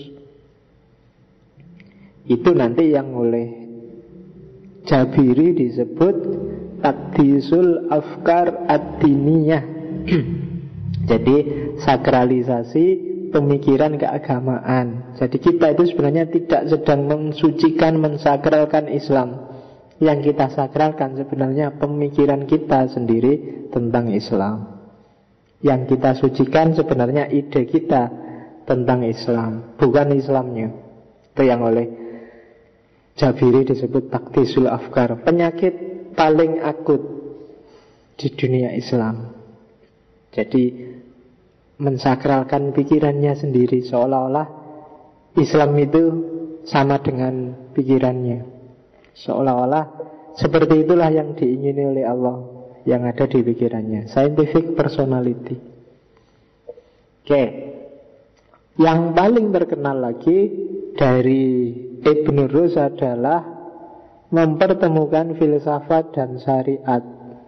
Itu nanti yang oleh Jabiri disebut Taqdisul Afkar Ad-Diniyah. Jadi sakralisasi pemikiran keagamaan. Jadi kita itu sebenarnya tidak sedang mensucikan, mensakralkan Islam. Yang kita sakralkan sebenarnya pemikiran kita sendiri tentang Islam. Yang kita sucikan sebenarnya ide kita tentang Islam, bukan Islamnya. Itu yang oleh Jabiri disebut Taqdisul Afkar, penyakit paling akut di dunia Islam. Jadi mensakralkan pikirannya sendiri, seolah-olah Islam itu sama dengan pikirannya. Seolah-olah seperti itulah yang diingini oleh Allah, yang ada di pikirannya. Scientific personality. Oke. Yang paling terkenal lagi dari Ibn Rus adalah mempertemukan filsafat dan syariat.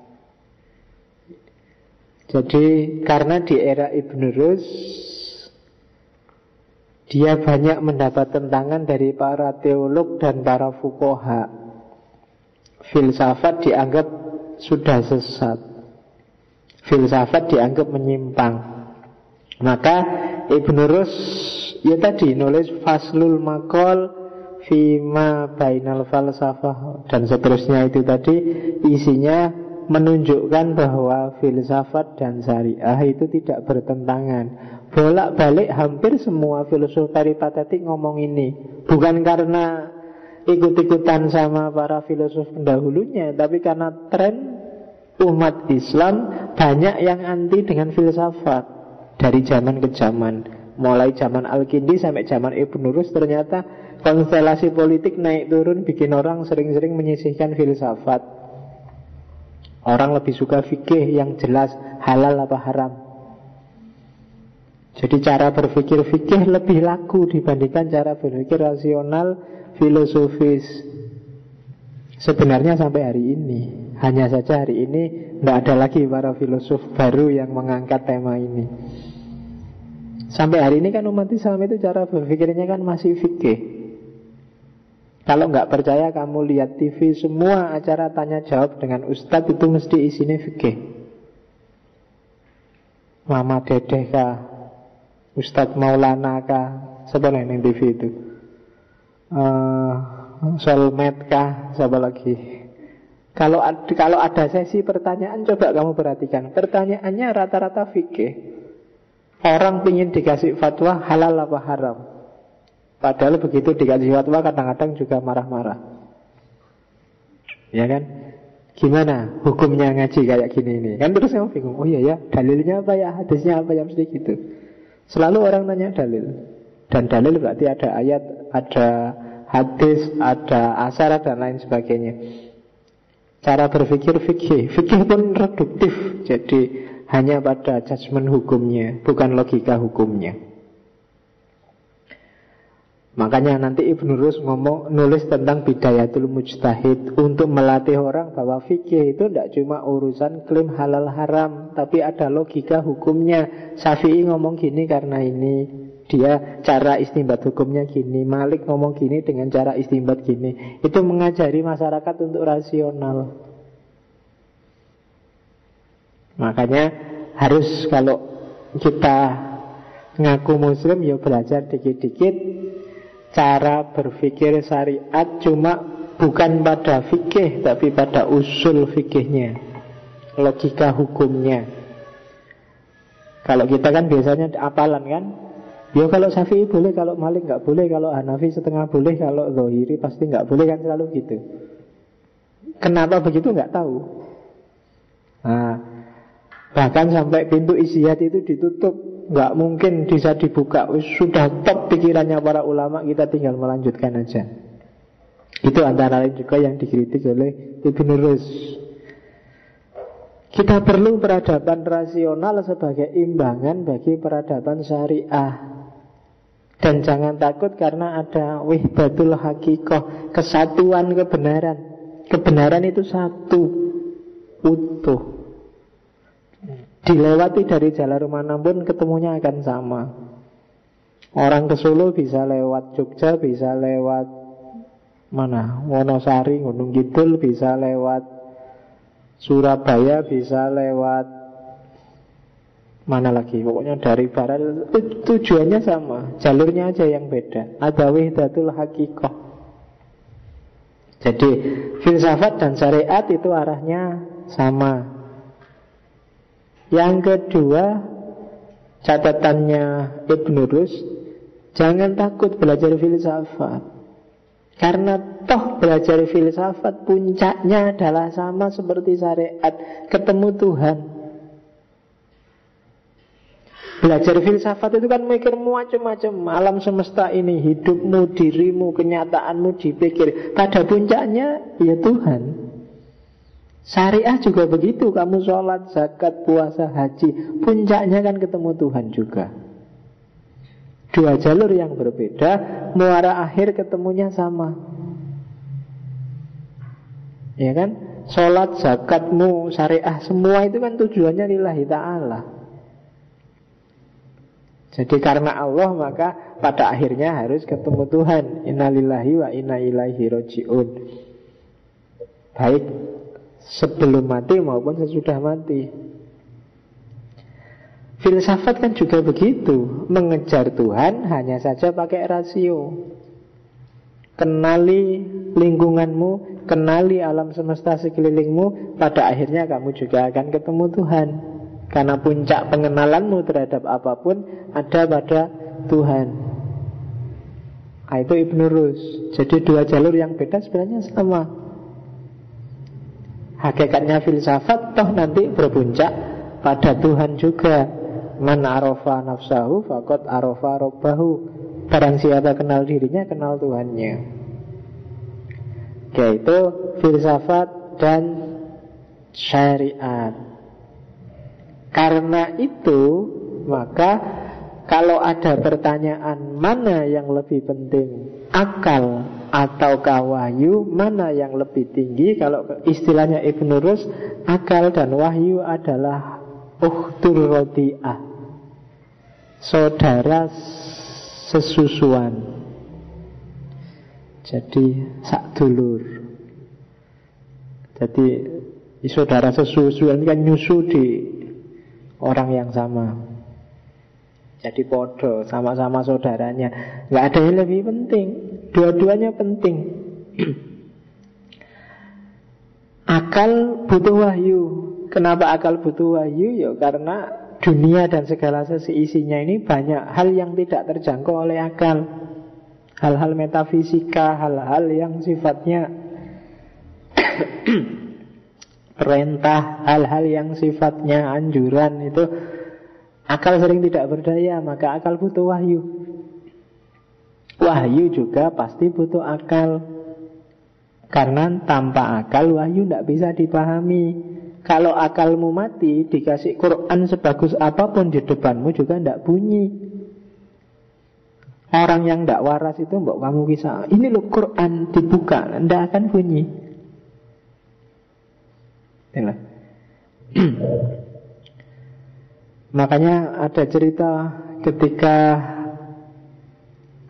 Jadi karena di era Ibn Rus dia banyak mendapat tentangan dari para teolog dan para fuqaha. Filsafat dianggap sudah sesat. Filsafat dianggap menyimpang. Maka Ibn Rus ya tadi nulis Faslul Maqal Fima Bainal Falsafah dan seterusnya. Itu tadi isinya menunjukkan bahwa filsafat dan syariah itu tidak bertentangan. Bolak-balik hampir semua filosof peripatetik ngomong ini. Bukan karena ikut-ikutan sama para filosof pendahulunya, tapi karena tren umat Islam banyak yang anti dengan filsafat dari zaman ke zaman. Mulai zaman Al-Kindi sampai zaman Ibn Rus, ternyata konstelasi politik naik turun bikin orang sering-sering menyisihkan filsafat. Orang lebih suka fikih yang jelas halal apa haram. Jadi cara berpikir fikih lebih laku dibandingkan cara berpikir rasional filosofis. Sebenarnya sampai hari ini. Hanya saja hari ini tidak ada lagi para filosof baru yang mengangkat tema ini. Sampai hari ini kan umat Islam itu cara berpikirnya kan masih fikih. Kalau nggak percaya kamu lihat TV, semua acara tanya jawab dengan ustadz itu mesti isinya fikih. Mama Dedeh kah, Ustadz Maulana kah, siapa yang TV itu, Solmed kah, siapa lagi. Kalau ada sesi pertanyaan, coba kamu perhatikan, pertanyaannya rata-rata fikih. Orang ingin dikasih fatwa halal apa haram. Padahal begitu dikasih fatwa kadang-kadang juga marah-marah. Ya kan? Gimana hukumnya ngaji kayak gini ini? Kan terus kamu bingung. Oh iya ya, dalilnya apa ya? Hadisnya apa ya? Mesti gitu. Selalu orang nanya dalil. Dan dalil berarti ada ayat, ada hadis, ada asar dan lain sebagainya. Cara berpikir fikih. Fikih pun reduktif. Jadi hanya pada judgement hukumnya, bukan logika hukumnya. Makanya nanti Ibn Rus nulis tentang Bidayatul Mujtahid untuk melatih orang bahwa fikih itu tidak cuma urusan klaim halal haram, tapi ada logika hukumnya. Syafi'i ngomong gini karena ini, Dia cara istinbat hukumnya gini, Malik ngomong gini dengan cara istinbat gini. Itu mengajari masyarakat untuk rasional. Makanya harus kalau kita ngaku muslim ya belajar dikit-dikit cara berpikir syariat, cuma bukan pada fikih tapi pada usul fikihnya, logika hukumnya. Kalau kita kan biasanya apalan kan, ya kalau Syafi'i boleh, kalau Malik nggak boleh, kalau Hanafi setengah boleh, kalau Zahiri pasti nggak boleh, kan selalu gitu. Kenapa begitu nggak tahu. Nah, bahkan sampai pintu ijtihad itu ditutup, nggak mungkin bisa dibuka. Sudah top pikirannya para ulama, kita tinggal melanjutkan aja. Itu antara lain juga yang dikritik oleh Ibnu Rus. Kita perlu peradaban rasional sebagai imbangan bagi peradaban syariah. Dan jangan takut karena ada wahdatul hakikoh, kesatuan kebenaran. Kebenaran itu satu, utuh. Dilewati dari jalan manapun ketemunya akan sama. Orang ke Solo bisa lewat Jogja, bisa lewat mana? Wonosari, Gunung Kidul, bisa lewat Surabaya, bisa lewat mana lagi, pokoknya dari barat. Tujuannya sama, jalurnya aja yang beda. Ada wahdatul hakikoh. Jadi filsafat dan syariat itu arahnya sama. Yang kedua, catatannya Ibnu Rus, jangan takut belajar filsafat. Karena toh belajar filsafat puncaknya adalah sama seperti syariat, ketemu Tuhan. Belajar filsafat itu kan mikir macam-macam, alam semesta ini, hidupmu, dirimu, kenyataanmu dipikir. Pada puncaknya ya Tuhan. Syariah juga begitu, kamu sholat, zakat, puasa, haji, puncaknya kan ketemu Tuhan juga. Dua jalur yang berbeda, muara akhir ketemunya sama. Ya kan? Sholat, zakatmu, syariah, semua itu kan tujuannya lillahi ta'ala. Jadi karena Allah maka pada akhirnya harus ketemu Tuhan. Innalillahi wa inna ilaihi roji'un. Baik sebelum mati maupun sesudah mati. Filsafat kan juga begitu, mengejar Tuhan hanya saja pakai rasio. Kenali lingkunganmu, kenali alam semesta sekelilingmu, pada akhirnya kamu juga akan ketemu Tuhan. Karena puncak pengenalanmu terhadap apapun ada pada Tuhan. Nah, itu Ibnu Rus. Jadi dua jalur yang beda sebenarnya sama. Hakikatnya filsafat toh nanti berpuncak pada Tuhan juga. Man arofa nafsahu faqad arofa robbahu. Barang siapa kenal dirinya, kenal Tuhannya. Oke, itu filsafat dan syariat. Karena itu, maka kalau ada pertanyaan mana yang lebih penting, akal atau wahyu, mana yang lebih tinggi? Kalau istilahnya Ibnu Rus, akal dan wahyu adalah ukhtur rodi'ah, saudara sesusuan. Jadi sak dulur. Jadi saudara sesusuan kan nyusu di orang yang sama. Jadi podo, sama-sama saudaranya. Gak ada yang lebih penting, dua-duanya penting. Akal butuh wahyu. Kenapa akal butuh wahyu? Ya karena dunia dan segala seisinya ini banyak hal yang tidak terjangkau oleh akal. Hal-hal metafisika, hal-hal yang sifatnya perintah, hal-hal yang sifatnya anjuran, itu akal sering tidak berdaya, maka akal butuh wahyu. Wahyu juga pasti butuh akal. Karena tanpa akal wahyu tidak bisa dipahami. Kalau akalmu mati, dikasih Quran sebagus apapun di depanmu juga tidak bunyi. Orang yang tidak waras itu mbok kamu kisah, ini loh Quran dibuka, tidak akan bunyi. Makanya ada cerita ketika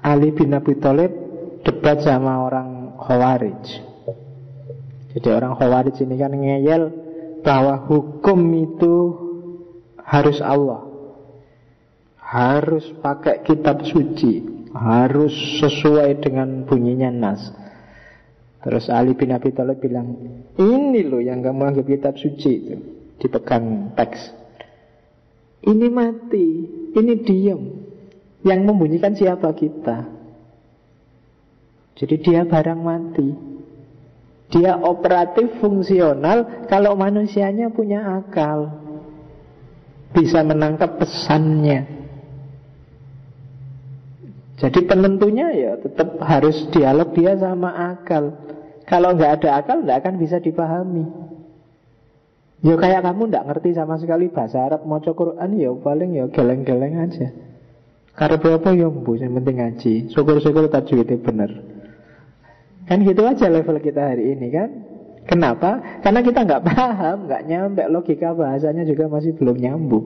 Ali bin Abi Thalib debat sama orang Khawarij. Jadi orang Khawarij ini kan ngeyel bahwa hukum itu harus Allah, harus pakai kitab suci, harus sesuai dengan bunyinya nas. Terus Ali bin Abi Thalib bilang, ini loh yang kamu anggap kitab suci itu, dipegang teks. Ini mati, ini diam. Yang membunyikan siapa? Kita. Jadi dia barang mati. Dia operatif, fungsional kalau manusianya punya akal, bisa menangkap pesannya. Jadi penentunya ya tetap harus dialog dia sama akal. Kalau nggak ada akal nggak akan bisa dipahami. Ya kayak kamu nggak ngerti sama sekali bahasa Arab, maca Quran ya paling ya geleng-geleng aja. Karena apa ya mbu, yang penting ngaji. Syukur-syukur tajwidnya bener. Kan gitu aja level kita hari ini kan. Kenapa? Karena kita nggak paham, nggak nyampe, logika bahasanya juga masih belum nyambung.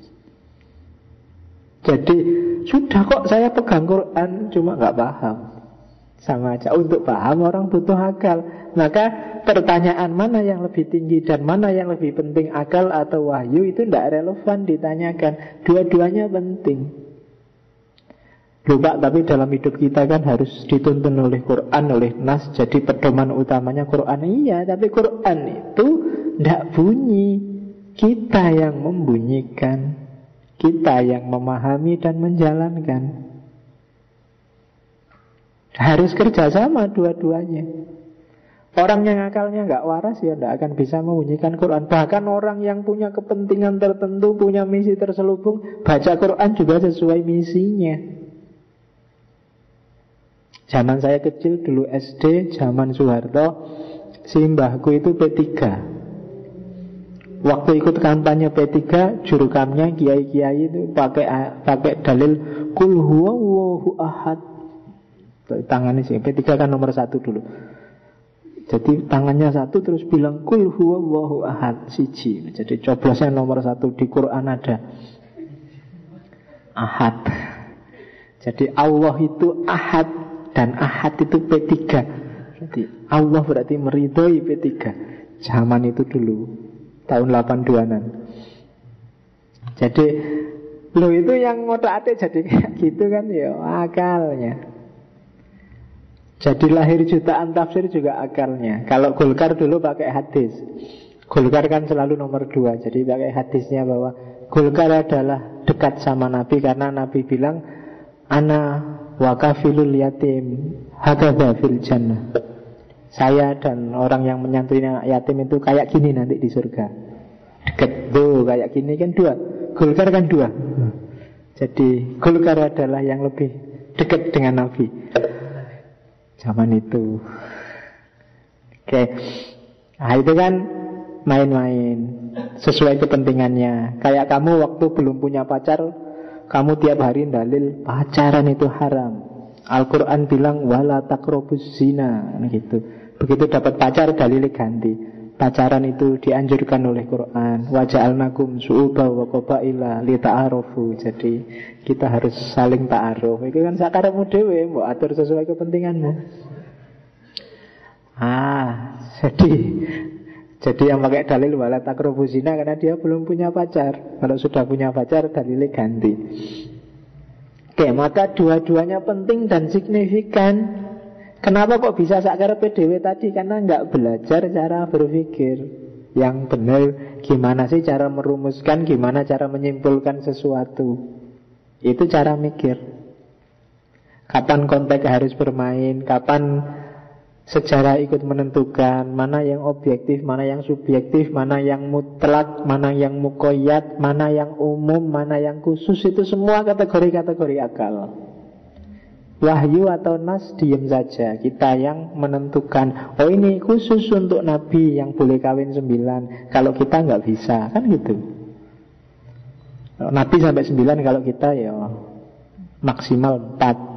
Jadi sudah kok saya pegang Quran, cuma nggak paham. Sama aja, untuk paham orang butuh akal. Maka pertanyaan mana yang lebih tinggi dan mana yang lebih penting, akal atau wahyu, itu tidak relevan ditanyakan. Dua-duanya penting. Lupa, tapi dalam hidup kita kan harus dituntun oleh Quran, oleh nas. Jadi pedoman utamanya Quran. Iya, tapi Quran itu tidak bunyi. Kita yang membunyikan, kita yang memahami dan menjalankan. Harus kerjasama dua-duanya. Orang yang akalnya nggak waras ya tidak akan bisa membunyikan Quran. Bahkan orang yang punya kepentingan tertentu, punya misi terselubung, baca Quran juga sesuai misinya. Zaman saya kecil dulu SD, zaman Soeharto, si mbahku itu P3. Waktu ikut kampanye P3, jurukamnya kiai-kiai itu pakai dalil kul huwallahu ahad. Tangannya sih P3 kan nomor 1 dulu. Jadi tangannya 1 terus bilang kul huwallahu ahad siji. Jadi coblosnya nomor 1 di Quran ada ahad. Jadi Allah itu ahad dan ahad itu P3. Jadi Allah berarti meridhoi P3. Zaman itu dulu, tahun 82-an. Jadi lo itu yang ngotak-atik jadi kayak gitu kan ya akalnya. Jadi lahir jutaan tafsir juga akalnya. Kalau Golkar dulu pakai hadis. Golkar kan selalu nomor 2. Jadi pakai hadisnya bahwa Golkar adalah dekat sama Nabi karena Nabi bilang ana wa kafilul yatim hakadha fil jannah. Saya dan orang yang menyantuni anak yatim itu kayak gini nanti di surga. Dekat tuh kayak gini kan 2. Golkar kan 2. Jadi Golkar adalah yang lebih dekat dengan Nabi zaman itu. Oke. Nah itu kan main-main sesuai kepentingannya. Kayak kamu waktu belum punya pacar, kamu tiap hari dalil pacaran itu haram. Al-Quran bilang wala taqrabuz zina gitu. Begitu dapat pacar dalilnya ganti. Pacaran itu dianjurkan oleh Quran. Wa ja'alnakum syu'uba wa qabaila lita'arufu. Jadi kita harus saling ta'aruf. Itu kan sakarepmu dhewe, mbok atur sesuai kepentinganmu. Jadi yang pakai dalil wala taqrabu zina karena dia belum punya pacar. Kalau sudah punya pacar dalilnya ganti. Oke, maka dua-duanya penting dan signifikan. Kenapa kok bisa sakar PDW tadi? Karena nggak belajar cara berpikir yang benar. Gimana sih cara merumuskan, gimana cara menyimpulkan sesuatu. Itu cara mikir. Kapan konteks harus bermain, kapan sejarah ikut menentukan mana yang objektif, mana yang subjektif, mana yang mutlak, mana yang muqayyad, mana yang umum, mana yang khusus. Itu semua kategori-kategori akal. Wahyu atau nas diam saja. Kita yang menentukan. Oh ini khusus untuk Nabi yang boleh kawin 9. Kalau kita nggak bisa, kan gitu. Kalau Nabi sampai 9, kalau kita ya maksimal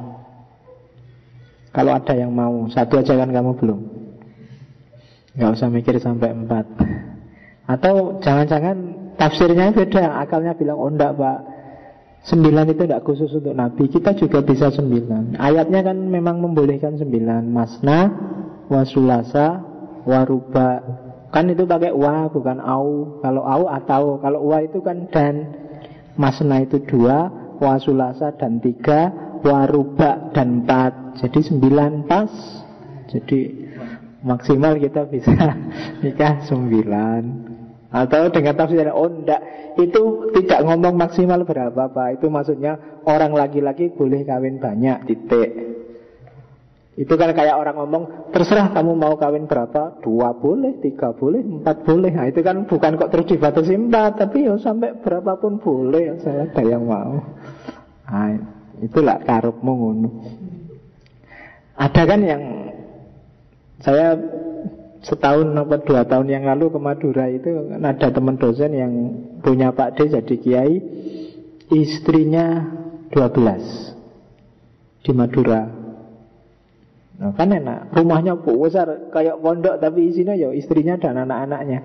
4. Kalau ada yang mau 1 aja kan kamu belum. Nggak usah mikir sampai 4. Atau jangan-jangan tafsirnya beda. Akalnya bilang, oh enggak pak, 9 itu tidak khusus untuk Nabi. Kita juga bisa 9. Ayatnya kan memang membolehkan 9. Masna, wasulasa, waruba. Kan itu pakai wa bukan au. Kalau au atau. Kalau wa itu kan dan. Masna itu 2, wasulasa dan 3, waruba dan 4. Jadi 9 pas. Jadi maksimal kita bisa nikah 9. Atau dengan tafsir, oh enggak, itu tidak ngomong maksimal berapa Pak. Itu maksudnya orang laki-laki boleh kawin banyak, titik. Itu kan kayak orang ngomong, terserah kamu mau kawin berapa, 2 boleh, 3 boleh, 4 boleh. Nah itu kan bukan kok terus dibatasi 4, tapi ya sampai berapapun boleh, saya ada yang mau. Nah itulah karepmu ngono. Ada kan yang saya setahun atau 2 tahun yang lalu ke Madura itu kan ada teman dosen yang punya Pak D jadi kiai, istrinya 12 di Madura. Nah, kan enak, rumahnya besar kayak pondok tapi isinya ya istrinya dan anak-anaknya.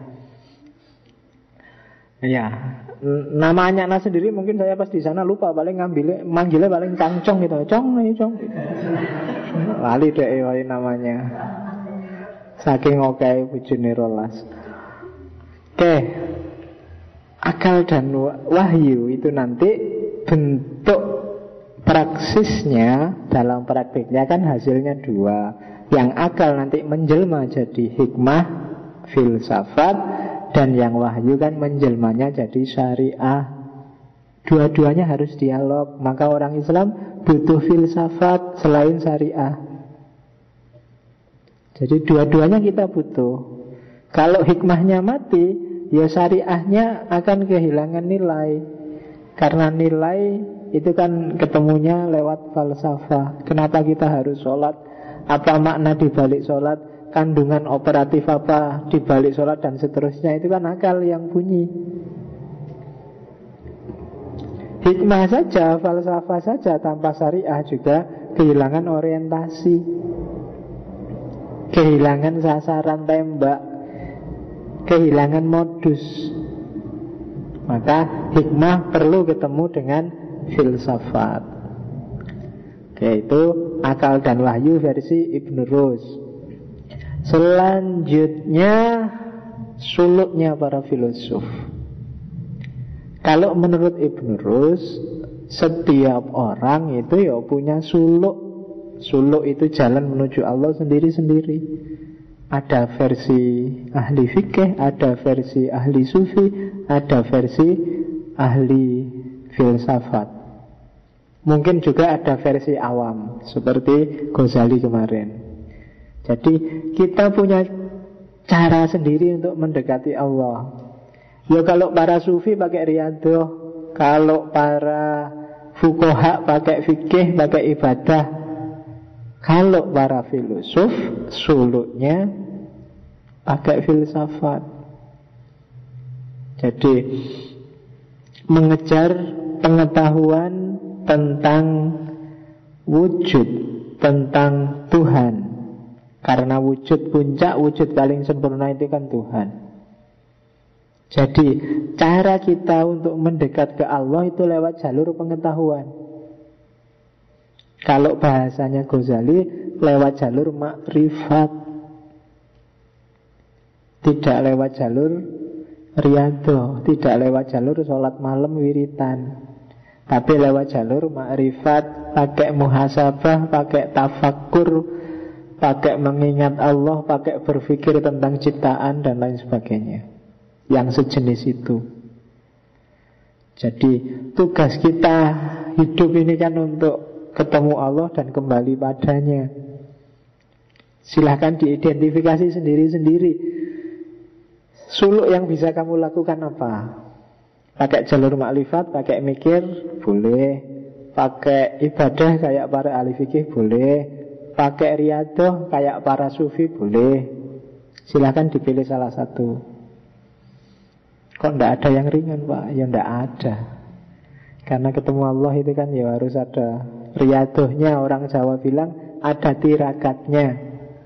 Ya, nama anak sendiri mungkin saya pas di sana lupa, paling manggilnya paling cangcong gitu, cong. Lali deh namanya. Saking oke bujune rolas. Oke. Akal dan wahyu itu nanti bentuk praksisnya dalam praktiknya kan hasilnya 2. Yang akal nanti menjelma jadi hikmah, filsafat, dan yang wahyu kan menjelmanya jadi syariah. Dua-duanya harus dialog. Maka orang Islam butuh filsafat selain syariah. Jadi dua-duanya kita butuh. Kalau hikmahnya mati, ya syariahnya akan kehilangan nilai. Karena nilai itu kan ketemunya lewat falsafah. Kenapa kita harus sholat? Apa makna dibalik sholat? Kandungan operatif apa dibalik sholat dan seterusnya. Itu kan akal yang bunyi. Hikmah saja, falsafah saja tanpa syariah juga kehilangan orientasi, kehilangan sasaran tembak, kehilangan modus. Maka hikmah perlu ketemu dengan filsafat. Yaitu akal dan wahyu versi Ibn Rus. Selanjutnya suluknya para filosof. Kalau menurut Ibn Rus, setiap orang itu ya punya suluk. Suluk itu jalan menuju Allah sendiri-sendiri. Ada versi ahli fikih, ada versi ahli sufi, ada versi ahli filsafat. Mungkin juga ada versi awam, seperti Ghazali kemarin. Jadi kita punya cara sendiri untuk mendekati Allah. Ya kalau para sufi pakai riyadhah, kalau para fuqaha pakai fikih, pakai ibadah. Kalau para filosof suluknya pakai filsafat. Jadi mengejar pengetahuan tentang wujud, tentang Tuhan. Karena wujud puncak, wujud paling sempurna itu kan Tuhan. Jadi cara kita untuk mendekat ke Allah itu lewat jalur pengetahuan. Kalau bahasanya Ghazali lewat jalur makrifat, tidak lewat jalur riyadhah, tidak lewat jalur sholat malam wiritan, tapi lewat jalur makrifat, pakai muhasabah, pakai tafakkur, pakai mengingat Allah, pakai berpikir tentang ciptaan dan lain sebagainya, yang sejenis itu. Jadi tugas kita hidup ini kan untuk ketemu Allah dan kembali padanya. Silahkan diidentifikasi sendiri-sendiri. Suluk yang bisa kamu lakukan apa? Pakai jalur makrifat, pakai mikir, boleh. Pakai ibadah kayak para ahli fikih, boleh. Pakai riyadhah kayak para sufi, boleh. Silahkan dipilih salah satu. Kok tidak ada yang ringan Pak? Ya tidak ada. Karena ketemu Allah itu kan ya harus ada riyadhahnya. Orang Jawa bilang ada tirakatnya.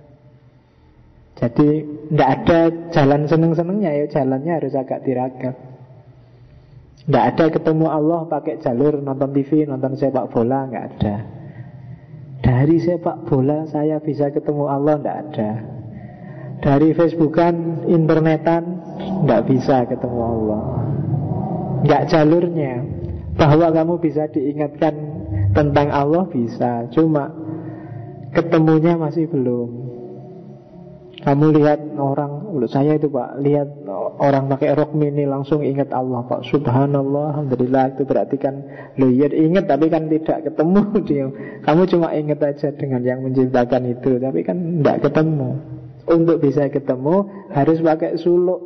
Jadi tidak ada jalan seneng-senengnya, ya jalannya harus agak tirakat. Tidak ada ketemu Allah pakai jalur nonton TV, nonton sepak bola, nggak ada. Dari sepak bola saya bisa ketemu Allah, tidak ada. Dari Facebookan, internetan, tidak bisa ketemu Allah. Nggak jalurnya. Bahwa kamu bisa diingatkan tentang Allah bisa, cuma ketemunya masih belum. Kamu lihat orang, saya itu Pak, lihat orang pakai rok mini langsung ingat Allah Pak. Subhanallah, alhamdulillah, itu berarti kan lo ya ingat tapi kan tidak ketemu dia. Kamu cuma ingat aja dengan yang menciptakan itu, tapi kan tidak ketemu. Untuk bisa ketemu harus pakai suluk,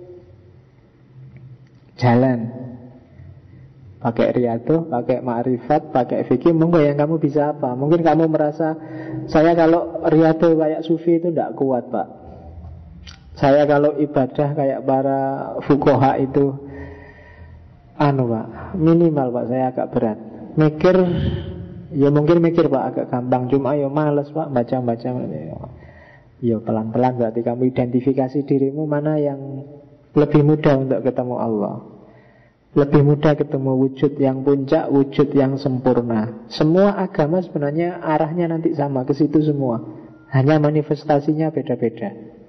jalan, pakai riyadhah, pakai ma'rifat, pakai fikih. Monggo yang kamu bisa apa? Mungkin kamu merasa saya kalau riyadhah kayak sufi itu tidak kuat Pak. Saya kalau ibadah kayak para fuqaha itu Pak, minimal Pak, saya agak berat. Mikir, ya mungkin mikir Pak agak gampang, cuma ya males Pak baca-baca. Ya pelan-pelan berarti kamu identifikasi dirimu mana yang lebih mudah untuk ketemu Allah. Lebih mudah ketemu wujud yang puncak, wujud yang sempurna. Semua agama sebenarnya arahnya nanti sama, ke situ semua. Hanya manifestasinya beda-beda,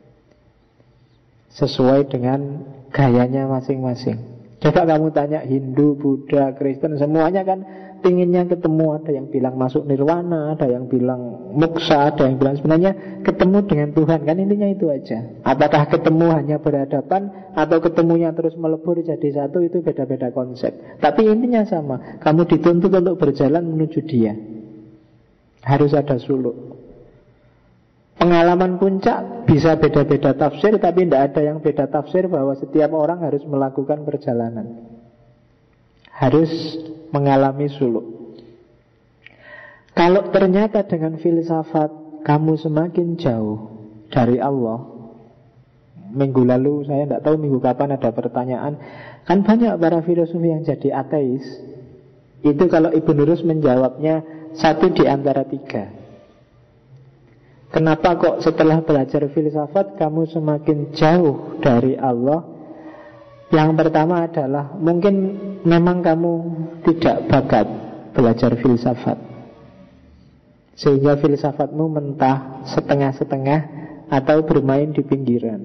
sesuai dengan gayanya masing-masing. Coba kamu tanya Hindu, Buddha, Kristen, semuanya kan pinginnya ketemu. Ada yang bilang masuk nirwana, ada yang bilang moksa, ada yang bilang sebenarnya ketemu dengan Tuhan. Kan intinya itu aja. Apakah ketemu hanya berhadapan atau ketemunya terus melebur jadi satu, itu beda-beda konsep. Tapi intinya sama. Kamu dituntut untuk berjalan menuju Dia. Harus ada suluk. Pengalaman puncak bisa beda-beda tafsir, tapi tidak ada yang beda tafsir bahwa setiap orang harus melakukan perjalanan, harus mengalami suluk. Kalau ternyata dengan filsafat kamu semakin jauh dari Allah. Minggu lalu, saya tidak tahu minggu kapan ada pertanyaan, kan banyak para filosof yang jadi ateis. Itu kalau Ibn Rus menjawabnya satu di antara tiga. Kenapa kok setelah belajar filsafat kamu semakin jauh dari Allah? Yang pertama adalah mungkin memang kamu tidak bakat belajar filsafat, sehingga filsafatmu mentah, setengah-setengah, atau bermain di pinggiran.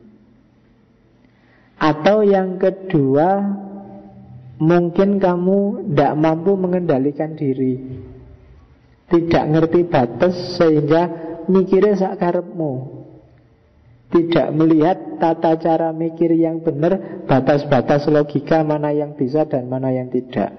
Atau yang kedua, mungkin kamu tidak mampu mengendalikan diri, tidak ngerti batas, sehingga mikirnya sak karepmu, tidak melihat tata cara mikir yang benar, batas-batas logika mana yang bisa dan mana yang tidak.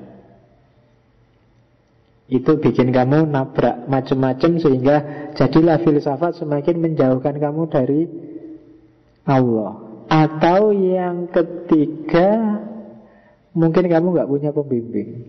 Itu bikin kamu nabrak macam-macam, sehingga jadilah filsafat semakin menjauhkan kamu dari Allah. Atau yang ketiga, mungkin kamu gak punya pembimbing.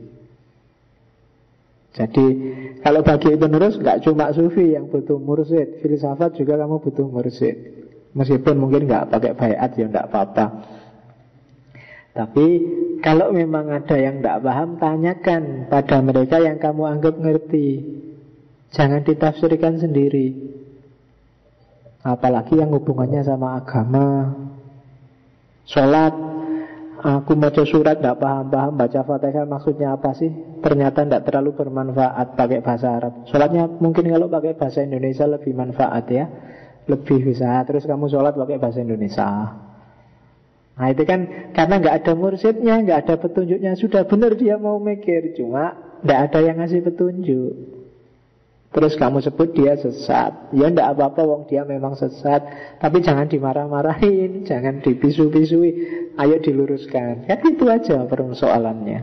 Jadi kalau bagi Ibn Rus gak cuma sufi yang butuh mursyid, filsafat juga kamu butuh mursyid. Meskipun mungkin gak pakai baiat ya gak apa-apa. Tapi kalau memang ada yang gak paham, tanyakan pada mereka yang kamu anggap ngerti. Jangan ditafsirkan sendiri. Apalagi yang hubungannya sama agama. Sholat, aku baca surat tidak paham-paham, baca Fatihah maksudnya apa sih? Ternyata tidak terlalu bermanfaat pakai bahasa Arab. Sholatnya mungkin kalau pakai bahasa Indonesia lebih manfaat ya, lebih bisa. Terus kamu sholat pakai bahasa Indonesia. Nah itu kan karena nggak ada mursyidnya, nggak ada petunjuknya. Sudah benar dia mau mikir, cuma tidak ada yang ngasih petunjuk. Terus kamu sebut dia sesat. Ya tidak apa-apa, wong dia memang sesat. Tapi jangan dimarah-marahin, jangan dipisu-pisui. Ayo diluruskan. Kan itu aja persoalannya.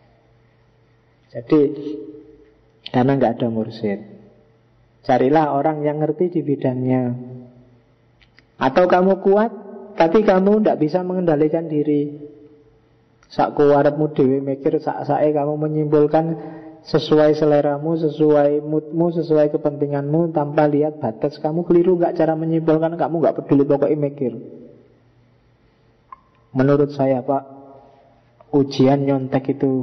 Jadi karena nggak ada mursyid, carilah orang yang ngerti di bidangnya. Atau kamu kuat, tapi kamu tidak bisa mengendalikan diri. Sak kuwarepmu dhewe mikir, sak-sake kamu menyimpulkan sesuai seleramu, sesuai moodmu, sesuai kepentinganmu, tanpa lihat batas. Kamu keliru gak cara menyimpulkan, kamu gak peduli, pokoknya mikir. Menurut saya Pak, ujian nyontek itu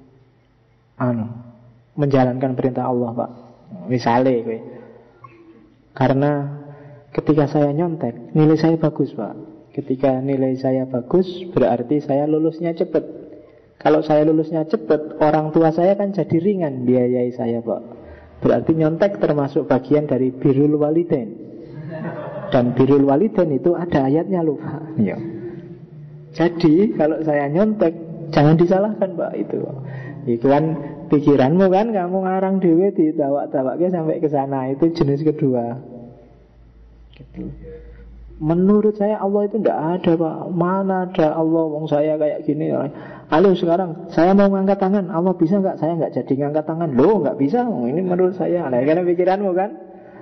menjalankan perintah Allah Pak. Misalnya karena ketika saya nyontek, nilai saya bagus Pak. Ketika nilai saya bagus, berarti saya lulusnya cepat. Kalau saya lulusnya cepat, orang tua saya kan jadi ringan biayai saya, Pak. Berarti nyontek termasuk bagian dari birrul walidain. Dan birrul walidain itu ada ayatnya loh, Pak. Ya. Jadi kalau saya nyontek, jangan disalahkan, Pak, itu. Itu kan pikiranmu kan, kamu ngarang dewe ditawak-tawaknya sampai ke sana. Itu jenis kedua. Gitu. Menurut saya Allah itu tidak ada, Pak. Mana ada Allah, wong saya kayak gini. Halo sekarang, saya mau ngangkat tangan, Allah bisa nggak? Saya nggak jadi ngangkat tangan. Loh, nggak bisa. Ini menurut saya. Nah, karena pikiranmu kan.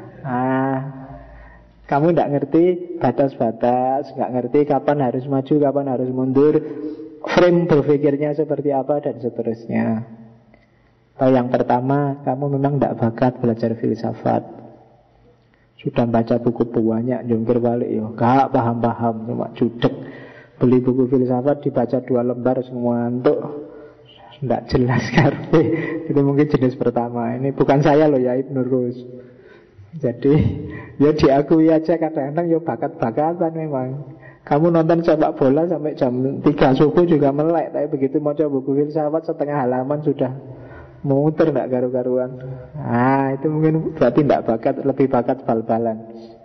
Kamu tidak ngerti batas-batas, nggak ngerti kapan harus maju, kapan harus mundur, frame berpikirnya seperti apa dan seterusnya. Atau yang pertama, kamu memang tidak bakat belajar filsafat. Sudah baca buku banyak, jungkir balik ya, gak paham-paham, cuma judek. Beli buku filsafat dibaca 2 lembar semua ngantuk, tidak jelas karpe. Itu mungkin jenis pertama. Ini bukan saya loh ya, Ibnu Rus. Jadi ya diakui aja kadang-kadang ya bakat-bakatan memang. Kamu nonton sepak bola sampai jam 3 subuh juga melek, tapi begitu mau coba buku filsafat setengah halaman sudah muter tidak karu-karuan. Itu mungkin berarti tidak bakat, lebih bakat bal-balan.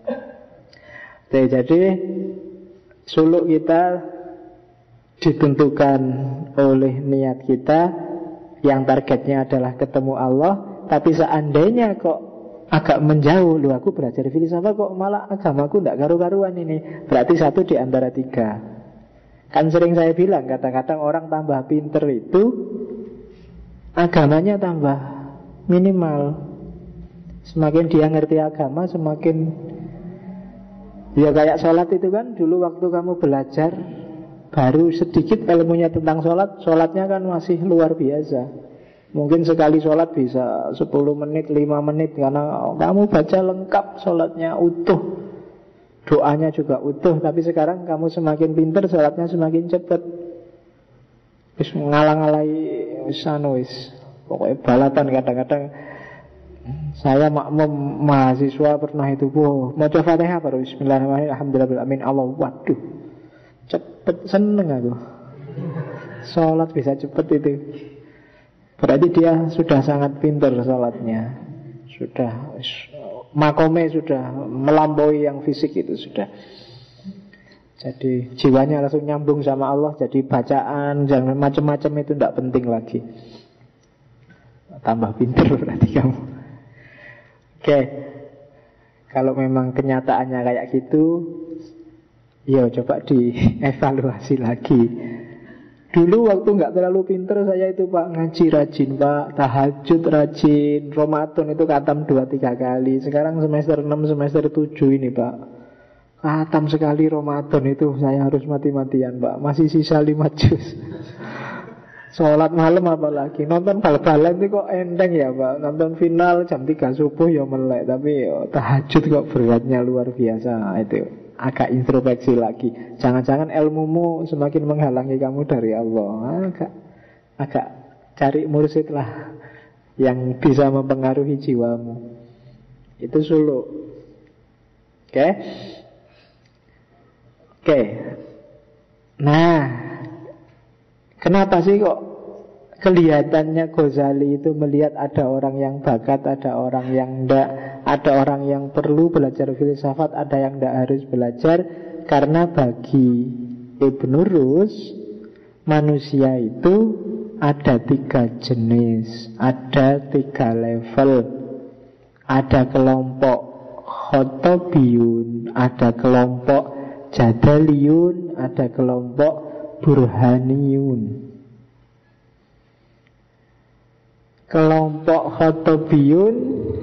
Jadi suluk kita ditentukan oleh niat kita, yang targetnya adalah ketemu Allah. Tapi seandainya kok agak menjauh, loh aku belajar filsafat kok malah agamaku tidak karu-karuan ini, berarti satu di antara 3. Kan sering saya bilang, kadang-kadang orang tambah pinter itu agamanya tambah minimal. Semakin dia ngerti agama, semakin ya kayak sholat itu kan. Dulu waktu kamu belajar baru sedikit ilmunya tentang sholat, sholatnya kan masih luar biasa. Mungkin sekali sholat bisa 10 menit, 5 menit, karena kamu baca lengkap sholatnya utuh, doanya juga utuh. Tapi sekarang kamu semakin pinter, sholatnya semakin cepat. Wis ngalang-alai wis pokoknya balatan. Kadang-kadang saya makmum mahasiswa pernah itu, mau coba Fatihah baru bismillahirrahmanirrahim, alhamdulillahirabbil Allah, waduh cepet, seneng aku. Sholat bisa cepet itu, berarti dia sudah sangat pintar sholatnya, sudah makome sudah melampaui yang fisik itu sudah. Jadi jiwanya langsung nyambung sama Allah. Jadi bacaan jangan macam-macam itu tidak penting lagi. Tambah pintar berarti kamu. Oke. Kalau memang kenyataannya kayak gitu, ya coba dievaluasi lagi. Dulu waktu nggak terlalu pintar saya itu, Pak, ngaji rajin, Pak, tahajud rajin, Ramadan itu khatam 2-3 kali. Sekarang semester 6, semester 7 ini, Pak, khatam sekali Ramadan itu saya harus mati-matian, Pak. Masih sisa 5 juz. Sholat malam apalagi. Nonton bal-balan itu kok enteng ya, Pak. Nonton final jam 3 subuh ya melek. Tapi tahajud kok beratnya luar biasa. Itu agak introspeksi lagi. Jangan-jangan ilmumu semakin menghalangi kamu dari Allah. Agak cari mursyid lah yang bisa mempengaruhi jiwamu. Itu suluk. Oke. Nah, kenapa sih kok kelihatannya Ghazali itu melihat ada orang yang bakat, ada orang yang enggak, ada orang yang perlu belajar filsafat, ada yang enggak harus belajar? Karena bagi Ibnu Rus, manusia itu ada 3 jenis, ada 3 level. Ada kelompok khotobiyun, ada kelompok jadaliyun, ada kelompok burhaniyun. Kelompok khotobiyun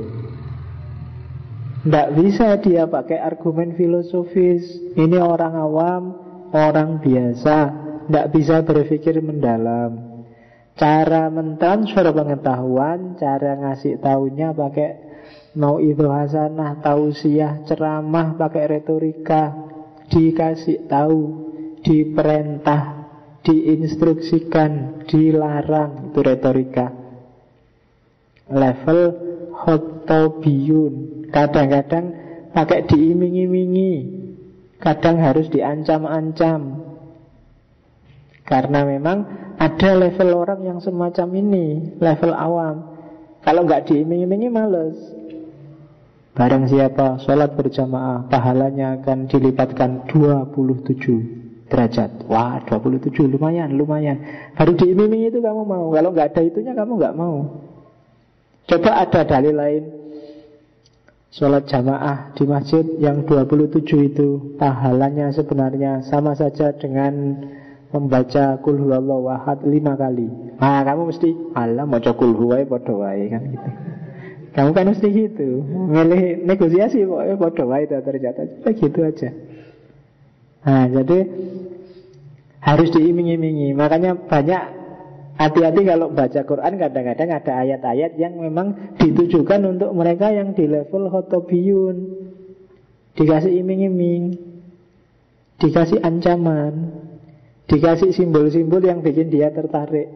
tidak bisa dia pakai argumen filosofis. Ini orang awam, orang biasa, tidak bisa berpikir mendalam. Cara mentransfer pengetahuan, cara ngasih taunya pakai mau'idhah hasanah, tausiah, ceramah, pakai retorika. Dikasih tahu, diperintah, diinstruksikan, dilarang, itu retorika. Level khotobiyun, kadang-kadang pakai diiming-imingi, kadang harus diancam-ancam. Karena memang Ada level orang yang semacam ini, level awam. Kalau nggak diiming-imingi males. Barang siapa sholat berjamaah, pahalanya akan dilipatkan 27 derajat. Wah, 27 lumayan. Baru diiming-imingi itu kamu mau. Kalau nggak ada itunya kamu nggak mau. Coba ada dalil lain. Sholat jamaah di masjid yang 27 itu pahalanya sebenarnya sama saja dengan membaca Qul huwallahu ahad 5 kali. Nah, kamu mesti alah maca Qul huwai padha wae kan gitu. Kamu kan mesti gitu. Milih negosiasi pokoknya padha wae ternyata. Gitu aja. Nah, jadi harus diiming-imingi. Makanya banyak hati-hati kalau baca Quran, kadang-kadang ada ayat-ayat yang memang ditujukan untuk mereka yang di level khotobiyun. Dikasih iming-iming, dikasih ancaman, dikasih simbol-simbol yang bikin dia tertarik.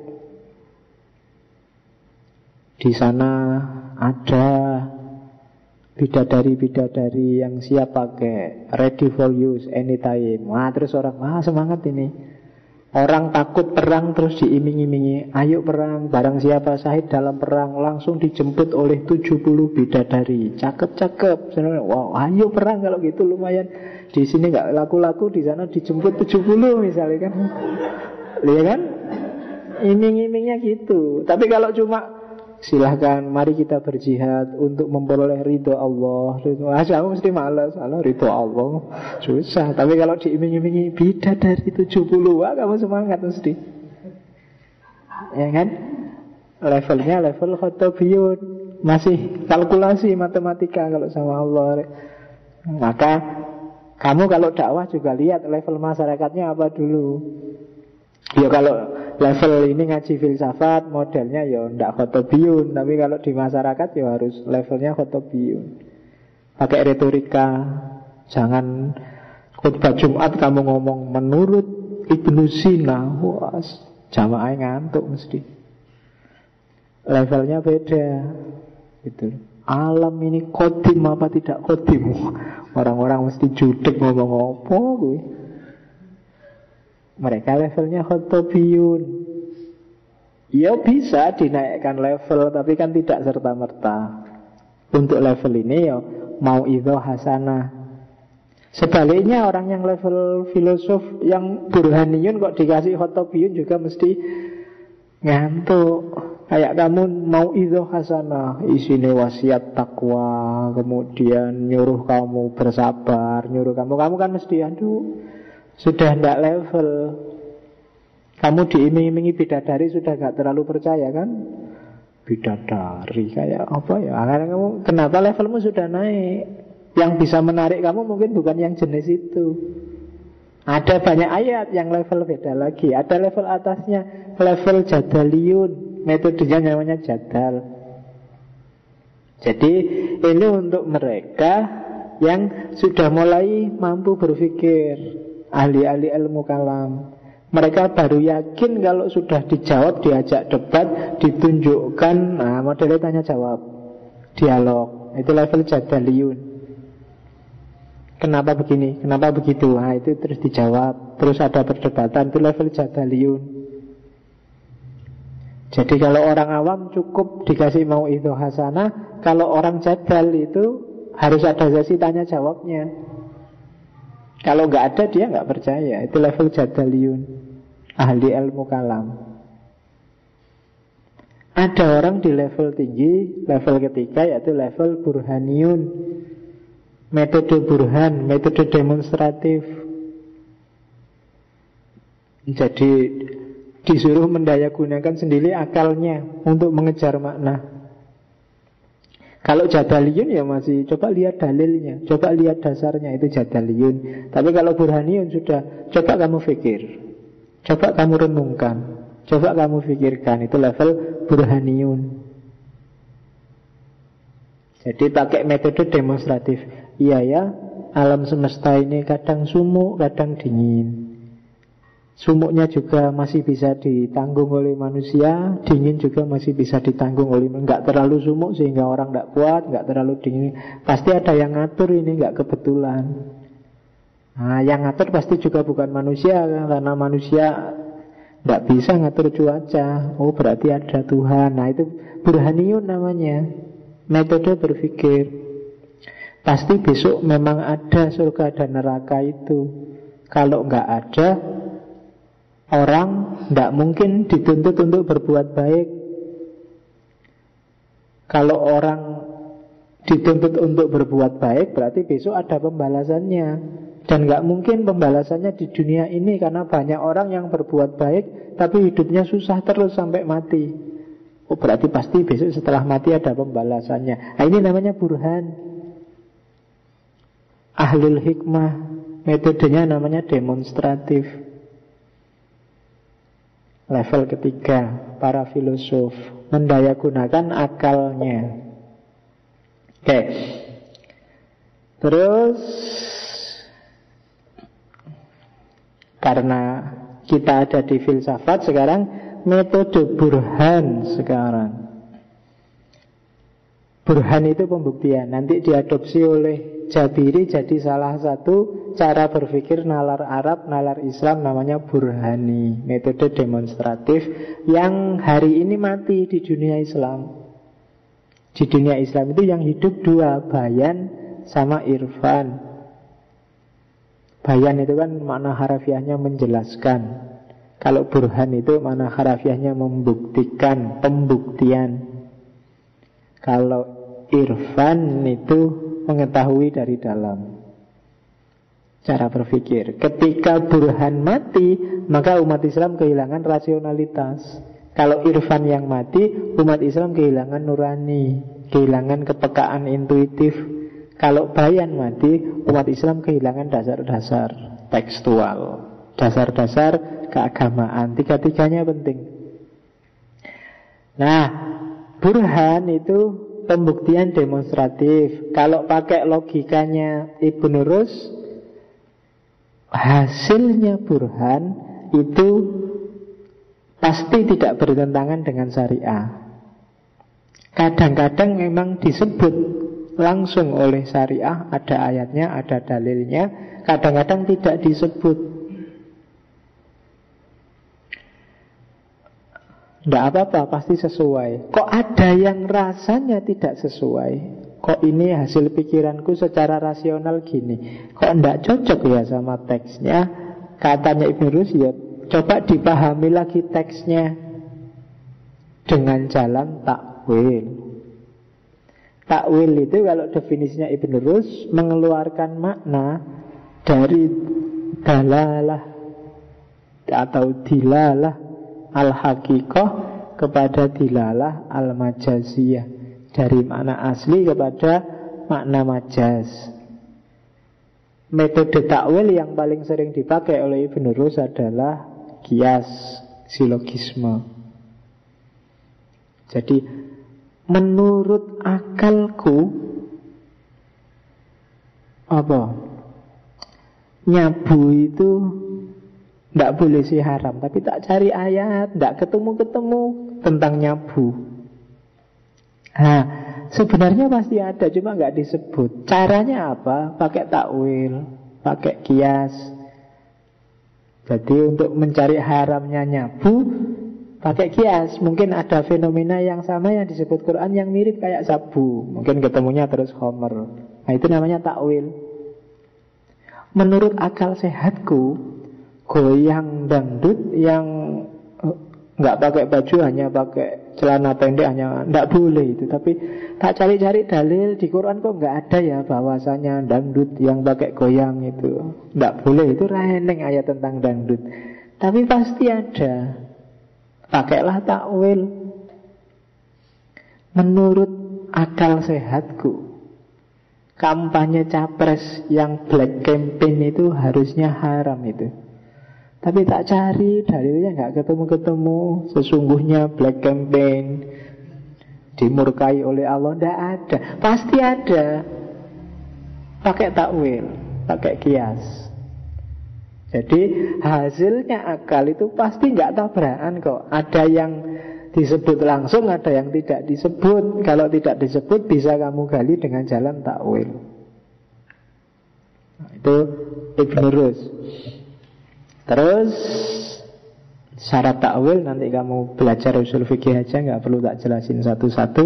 Di sana ada bidadari-bidadari yang siap pakai, ready for use anytime. Wah, terus orang, wah semangat ini. Orang takut perang terus diiming-imingi, ayo perang, barang siapa syahid dalam perang langsung dijemput oleh 70 bidadari. Cakep-cakep. Wow, ayo perang kalau gitu lumayan. Di sini nggak laku-laku, di sana dijemput 70 misalnya kan. Lihat kan? Iming-imingnya gitu. Tapi kalau cuma silahkan, mari kita berjihad untuk memperoleh ridho Allah. Kamu mesti malas, ridho Allah susah. Tapi kalau diiming-imingi bidadari 70, wah kamu semangat mesti. Ya kan? Levelnya level khotobiyun, masih kalkulasi matematika kalau sama Allah. Maka kamu kalau dakwah juga lihat level masyarakatnya apa dulu. Ya kalau level ini ngaji filsafat, modelnya ya ndak khotobiyun. Tapi kalau di masyarakat ya harus levelnya khotobiyun. Pakai retorika. Jangan khutbah Jumat kamu ngomong menurut Ibnu Sina. Wah, jamaah ngantuk mesti. Levelnya beda gitu. Alam ini kodim apa tidak kodim? Orang-orang mesti judek ngomong apa gue. Mereka levelnya khotobiyun. Ya bisa dinaikkan level, tapi kan tidak serta-merta. Untuk level ini ya mau idho hasanah. Sebaliknya orang yang level filosof, yang burhaniyun kok dikasih khotobiyun juga mesti ngantuk. Kayak kamu mau idho hasanah, isinya wasiat takwa, kemudian nyuruh kamu bersabar, nyuruh kamu kan mesti aduh, sudah tidak level. Kamu diiming-imingi bidadari sudah gak terlalu percaya kan? Bidadari kayak apa ya? Karena kamu, kenapa levelmu sudah naik? Yang bisa menarik kamu mungkin bukan yang jenis itu. Ada banyak ayat yang level beda lagi. Ada level atasnya, level jadaliyun. Metodenya namanya jadal. Jadi ini untuk mereka yang sudah mulai mampu berpikir, ahli-ahli ilmu kalam. Mereka baru yakin kalau sudah dijawab, diajak debat, ditunjukkan, nah modelnya tanya jawab, dialog. Itu level jadaliyun. Kenapa begini, kenapa begitu, nah itu terus dijawab. Terus ada perdebatan, itu level jadaliyun. Jadi kalau orang awam cukup dikasih mau itu hasanah. Kalau orang jadal itu harus ada sesi tanya jawabnya. Kalau nggak ada dia nggak percaya. Itu level jadaliyun, ahli ilmu kalam. Ada orang di level tinggi, level ketiga, yaitu level burhaniyun. Metode burhan, metode demonstratif. Jadi disuruh mendayagunakan sendiri akalnya untuk mengejar makna. Kalau jadaliyun ya masih coba lihat dalilnya, coba lihat dasarnya, itu jadaliyun. Tapi kalau burhaniyun sudah, coba kamu pikir, coba kamu renungkan, coba kamu pikirkan, itu level burhaniyun. Jadi pakai metode demonstratif. Iya ya, alam semesta ini kadang sumuk, kadang dingin. Sumuknya juga masih bisa ditanggung oleh manusia, dingin juga masih bisa ditanggung oleh manusia. Enggak terlalu sumuk sehingga orang tidak kuat, enggak terlalu dingin. Pasti ada yang ngatur, ini enggak kebetulan. Nah, yang ngatur pasti juga bukan manusia, karena manusia Tidak bisa ngatur cuaca. Oh berarti ada Tuhan. Nah itu burhaniyun namanya, metode berpikir. Pasti besok memang ada surga dan neraka itu. Kalau nggak ada, orang tidak mungkin dituntut untuk berbuat baik. Kalau orang dituntut untuk berbuat baik, berarti besok ada pembalasannya. Dan gak mungkin pembalasannya di dunia ini, karena banyak orang yang berbuat baik tapi hidupnya susah terus sampai mati. Oh berarti pasti besok setelah mati ada pembalasannya. Nah ini namanya burhan. Ahlul hikmah, metodenya namanya demonstratif. Level ketiga, para filosof mendayagunakan akalnya. Oke. Terus karena kita ada di filsafat sekarang, metode burhan sekarang. Burhan itu pembuktian. Nanti diadopsi oleh Jabiri jadi salah satu cara berpikir nalar Arab, nalar Islam, namanya burhani. Metode demonstratif yang hari ini mati di dunia Islam. Di dunia Islam itu yang hidup dua, bayan sama irfan. Bayan itu kan makna harafiahnya menjelaskan. Kalau burhan itu makna harafiahnya membuktikan, pembuktian. Kalau irfan itu mengetahui dari dalam. Cara berpikir. Ketika burhan mati, maka umat Islam kehilangan rasionalitas. Kalau irfan yang mati, umat Islam kehilangan nurani, kehilangan kepekaan intuitif. Kalau bayan mati, umat Islam kehilangan dasar-dasar tekstual, dasar-dasar keagamaan. Tiga-tiganya penting. Nah, burhan itu pembuktian demonstratif. Kalau pakai logikanya Ibnu Rus, hasilnya burhan itu pasti tidak bertentangan dengan syariah. Kadang-kadang memang disebut langsung oleh syariah, ada ayatnya, ada dalilnya. Kadang-kadang tidak disebut. Tidak apa-apa, pasti sesuai. Kok ada yang rasanya tidak sesuai? Kok ini hasil pikiranku secara rasional gini? Kok tidak cocok ya sama teksnya? Katanya Ibnu Rus, ya coba dipahami lagi teksnya dengan jalan takwil. Takwil itu kalau definisinya Ibnu Rus mengeluarkan makna dari dalalah atau dilalah al-haqiqah kepada dilalah al-majaziyah, dari makna asli kepada makna majaz. Metode takwil yang paling sering dipakai oleh Ibnu Rus adalah qiyas, silogisme. Jadi menurut akalku apa? Nyabu itu tidak boleh sih haram, tapi tak cari ayat, tidak ketemu-ketemu tentang nyabu. Nah, sebenarnya pasti ada, cuma nggak disebut. Caranya apa? Pakai takwil, pakai kias. Jadi untuk mencari haramnya nyabu, pakai kias. Mungkin ada fenomena yang sama yang disebut Quran yang mirip kayak sabu. Mungkin ketemunya terus homer. Nah itu namanya takwil. Menurut akal sehatku, goyang dangdut yang nggak pakai baju, hanya pakai celana pendek, hanya nggak boleh itu. Tapi tak cari-cari dalil di Quran kok nggak ada ya bahwasanya dangdut yang pakai goyang itu nggak boleh. Itu reneng ayat tentang dangdut. Tapi pasti ada. Pakailah takwil. Menurut akal sehatku, kampanye capres yang black campaign itu harusnya haram itu. Tapi tak cari dalilnya, nggak ketemu-ketemu. Sesungguhnya black campaign dimurkai oleh Allah, nggak ada. Pasti ada. Pakai takwil, pakai kias. Jadi hasilnya akal itu pasti nggak tabrakan kok. Ada yang disebut langsung, ada yang tidak disebut. Kalau tidak disebut bisa kamu gali dengan jalan takwil. Nah, itu Ibnu Rus. Terus Syarat takwil nanti kamu belajar usul fikih aja, nggak perlu tak jelasin satu-satu.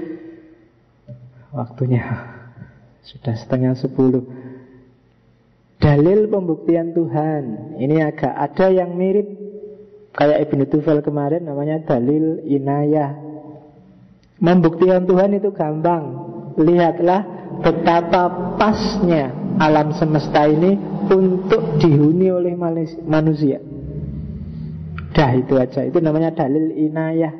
Waktunya sudah 9:30. Dalil pembuktian Tuhan ini agak ada yang mirip kayak Ibnu Tufel kemarin, namanya dalil inayah. Pembuktian Tuhan itu gampang. Lihatlah betapa pasnya alam semesta ini untuk dihuni oleh manusia. Dah itu aja, itu namanya dalil inayah.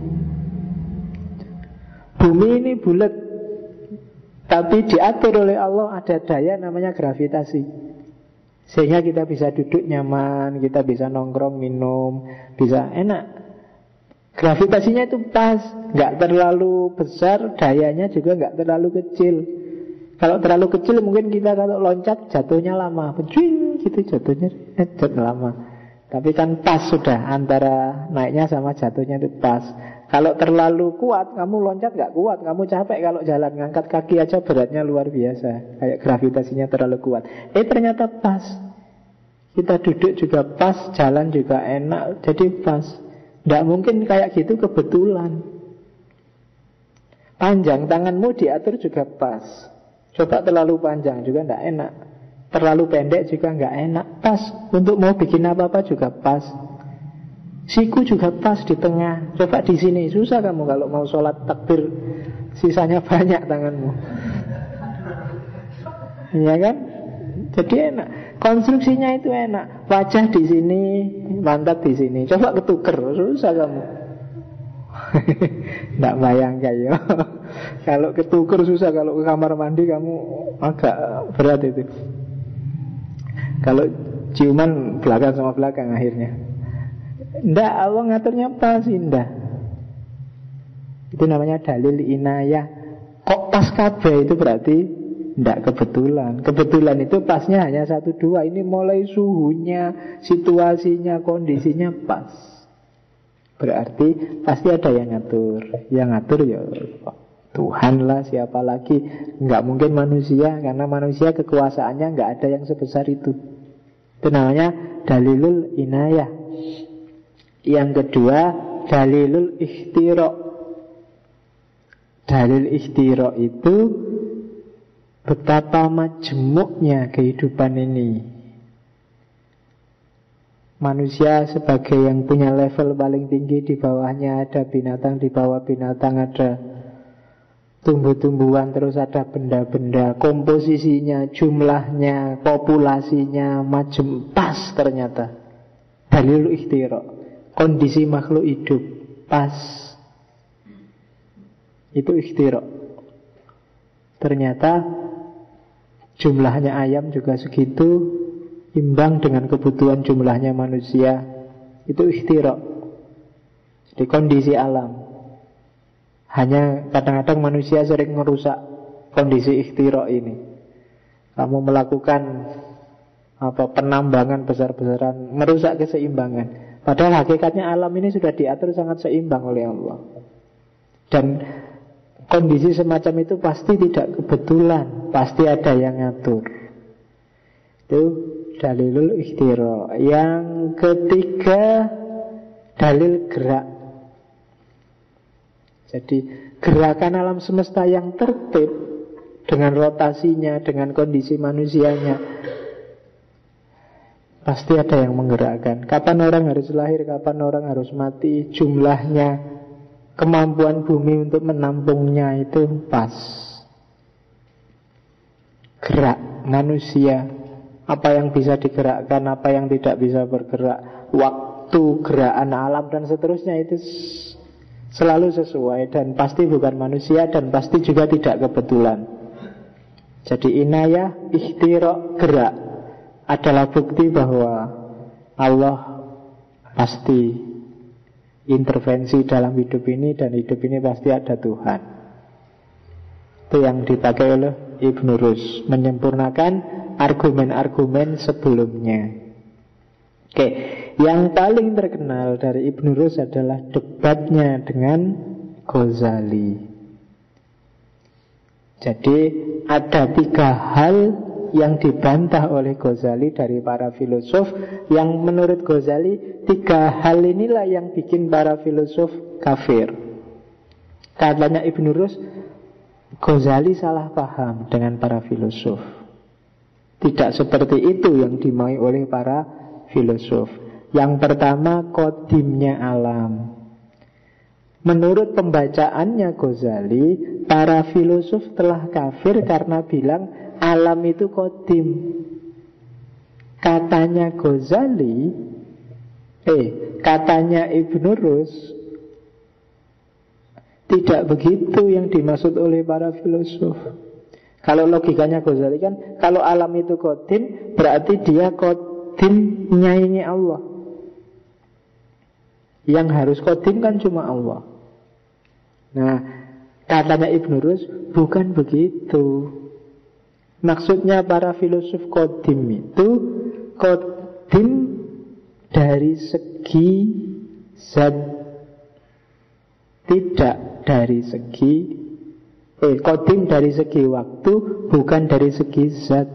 Bumi ini bulat, tapi diatur oleh Allah, ada daya namanya gravitasi. Sehingga kita bisa duduk nyaman, kita bisa nongkrong, minum, bisa enak. Gravitasinya itu pas, nggak terlalu besar, dayanya juga nggak terlalu kecil. Kalau terlalu kecil mungkin kita kalau loncat jatuhnya lama, pecuing gitu jatuhnya lama. Tapi kan pas sudah, antara naiknya sama jatuhnya itu pas. Kalau terlalu kuat, kamu loncat gak kuat, kamu capek kalau jalan, ngangkat kaki aja beratnya luar biasa, kayak gravitasinya terlalu kuat. Ternyata pas. Kita duduk juga pas, jalan juga enak, jadi pas. Tidak mungkin kayak gitu kebetulan. Panjang tanganmu diatur juga pas. Coba terlalu panjang juga tidak enak, terlalu pendek juga nggak enak. Pas, untuk mau bikin apa-apa juga pas. Siku juga pas di tengah. Coba di sini, susah kamu kalau mau sholat takbir, sisanya banyak tanganmu. Iya kan? Jadi enak. Konstruksinya itu enak. Wajah di sini, pantat di sini. Coba ketuker, susah kamu. Nggak bayangkan ya. Kalau ketuker susah, kalau ke kamar mandi kamu agak berat itu. Kalau ciuman belakang sama belakang akhirnya. Nggak, Allah ngaturnya pas, indah. Itu namanya dalil inayah. Kok pas kabeh itu berarti nggak kebetulan. Kebetulan itu pasnya hanya 1-2. Ini mulai suhunya, situasinya, kondisinya pas. Berarti pasti ada yang ngatur. Yang ngatur ya Tuhan lah, siapa lagi. Nggak mungkin manusia, karena manusia kekuasaannya nggak ada yang sebesar itu. Itu namanya dalilul inayah. Yang kedua, dalilul ikhtira'. Dalil ikhtira' itu betapa majmuknya kehidupan ini. Manusia sebagai yang punya level paling tinggi, di bawahnya ada binatang, di bawah binatang ada tumbuh-tumbuhan, terus ada benda-benda, komposisinya, jumlahnya, populasinya, macam pas ternyata. Dalil ikhtira'. Kondisi makhluk hidup pas. Itu ikhtira'. Ternyata jumlahnya ayam juga segitu, imbang dengan kebutuhan jumlahnya manusia. Itu ikhtira'. Jadi kondisi alam. Hanya kadang-kadang manusia sering merusak kondisi ikhtira' ini. Kamu melakukan penambangan besar-besaran, merusak keseimbangan. Padahal hakikatnya alam ini sudah diatur sangat seimbang oleh Allah. Dan kondisi semacam itu pasti tidak kebetulan, pasti ada yang ngatur. Itu dalilul ikhtira'. Yang ketiga, dalil gerak. Jadi gerakan alam semesta yang tertib, dengan rotasinya, dengan kondisi manusianya, pasti ada yang menggerakkan. Kapan orang harus lahir, kapan orang harus mati, jumlahnya, kemampuan bumi untuk menampungnya itu pas. Gerak manusia, apa yang bisa digerakkan, apa yang tidak bisa bergerak, waktu, gerakan alam dan seterusnya, itu selalu sesuai. Dan pasti bukan manusia, dan pasti juga tidak kebetulan. Jadi inayah, ikhtira', gerak adalah bukti bahwa Allah pasti intervensi dalam hidup ini, dan hidup ini pasti ada Tuhan. Itu yang dipakai oleh Ibnu Rus, menyempurnakan argumen-argumen sebelumnya. Oke, yang paling terkenal dari Ibnu Rus adalah debatnya dengan Ghazali. Jadi ada 3 hal yang dibantah oleh Ghazali dari para filosof, yang menurut Ghazali 3 hal inilah yang bikin para filosof kafir. Katanya Ibn Rus, Ghazali salah paham dengan para filosof. Tidak seperti itu yang dimaui oleh para filosof. Yang pertama, kodimnya alam. Menurut pembacaannya Ghazali, para filosof telah kafir karena bilang alam itu kodim. Katanya Ghazali, katanya Ibn Rus, tidak begitu yang dimaksud oleh para filosof. Kalau logikanya Ghazali kan, kalau alam itu kodim, berarti dia kodim nyaingi Allah. Yang harus kodim kan cuma Allah. Nah, katanya Ibn Rus, bukan begitu. Maksudnya para filosof kodim itu kodim dari segi zat, tidak dari segi kodim dari segi waktu, bukan dari segi zat.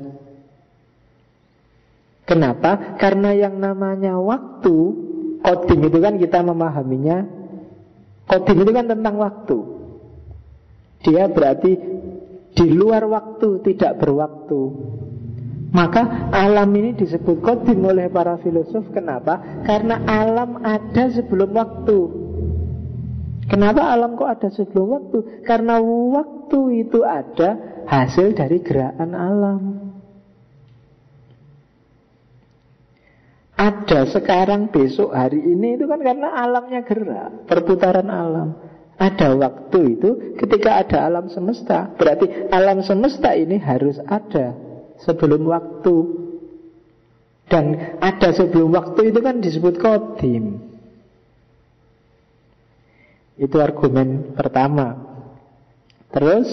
Kenapa? Karena yang namanya waktu, kodim itu kan kita memahaminya, kodim itu kan tentang waktu. Dia berarti di luar waktu, tidak berwaktu. Maka alam ini disebut kodim oleh para filosof. Kenapa? Karena alam ada sebelum waktu. Kenapa alam kok ada sebelum waktu? Karena waktu itu ada hasil dari gerakan alam. Ada sekarang, besok, hari ini itu kan karena alamnya gerak, perputaran alam. Ada waktu itu ketika ada alam semesta. Berarti alam semesta ini harus ada sebelum waktu. Dan ada sebelum waktu itu kan disebut kodim. Itu argumen pertama. Terus,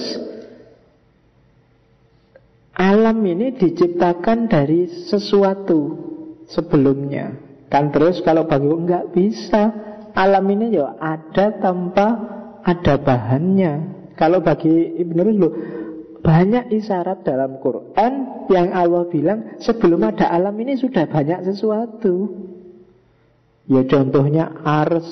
alam ini diciptakan dari sesuatu sebelumnya. Kan terus kalau bagi enggak bisa. Alam ini ya ada tanpa ada bahannya. Kalau bagi Ibn Rus, banyak isyarat dalam Quran yang Allah bilang sebelum ada alam ini sudah banyak sesuatu. Ya contohnya ars,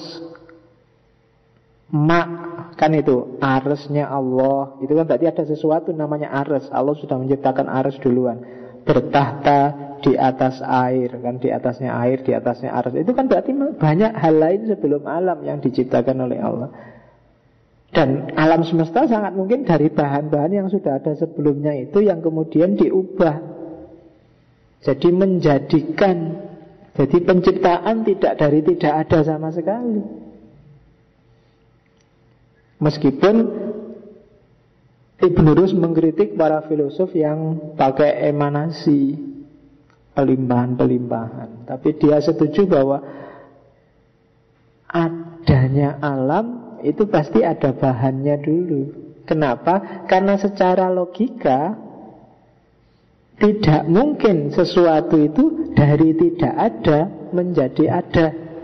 mak, kan itu arsnya Allah. Itu kan berarti ada sesuatu namanya ars. Allah sudah menciptakan ars duluan. Bertahta di atas air, kan di atasnya air, di atasnya ars. Itu kan berarti banyak hal lain sebelum alam yang diciptakan oleh Allah. Dan alam semesta sangat mungkin dari bahan-bahan yang sudah ada sebelumnya itu yang kemudian diubah. Jadi menjadikan, jadi penciptaan tidak dari tidak ada sama sekali. Meskipun Ibn Rus mengkritik para filosof yang pakai emanasi, pelimpahan-pelimpahan. Tapi dia setuju bahwa adanya alam itu pasti ada bahannya dulu. Kenapa? Karena secara logika tidak mungkin sesuatu itu dari tidak ada menjadi ada.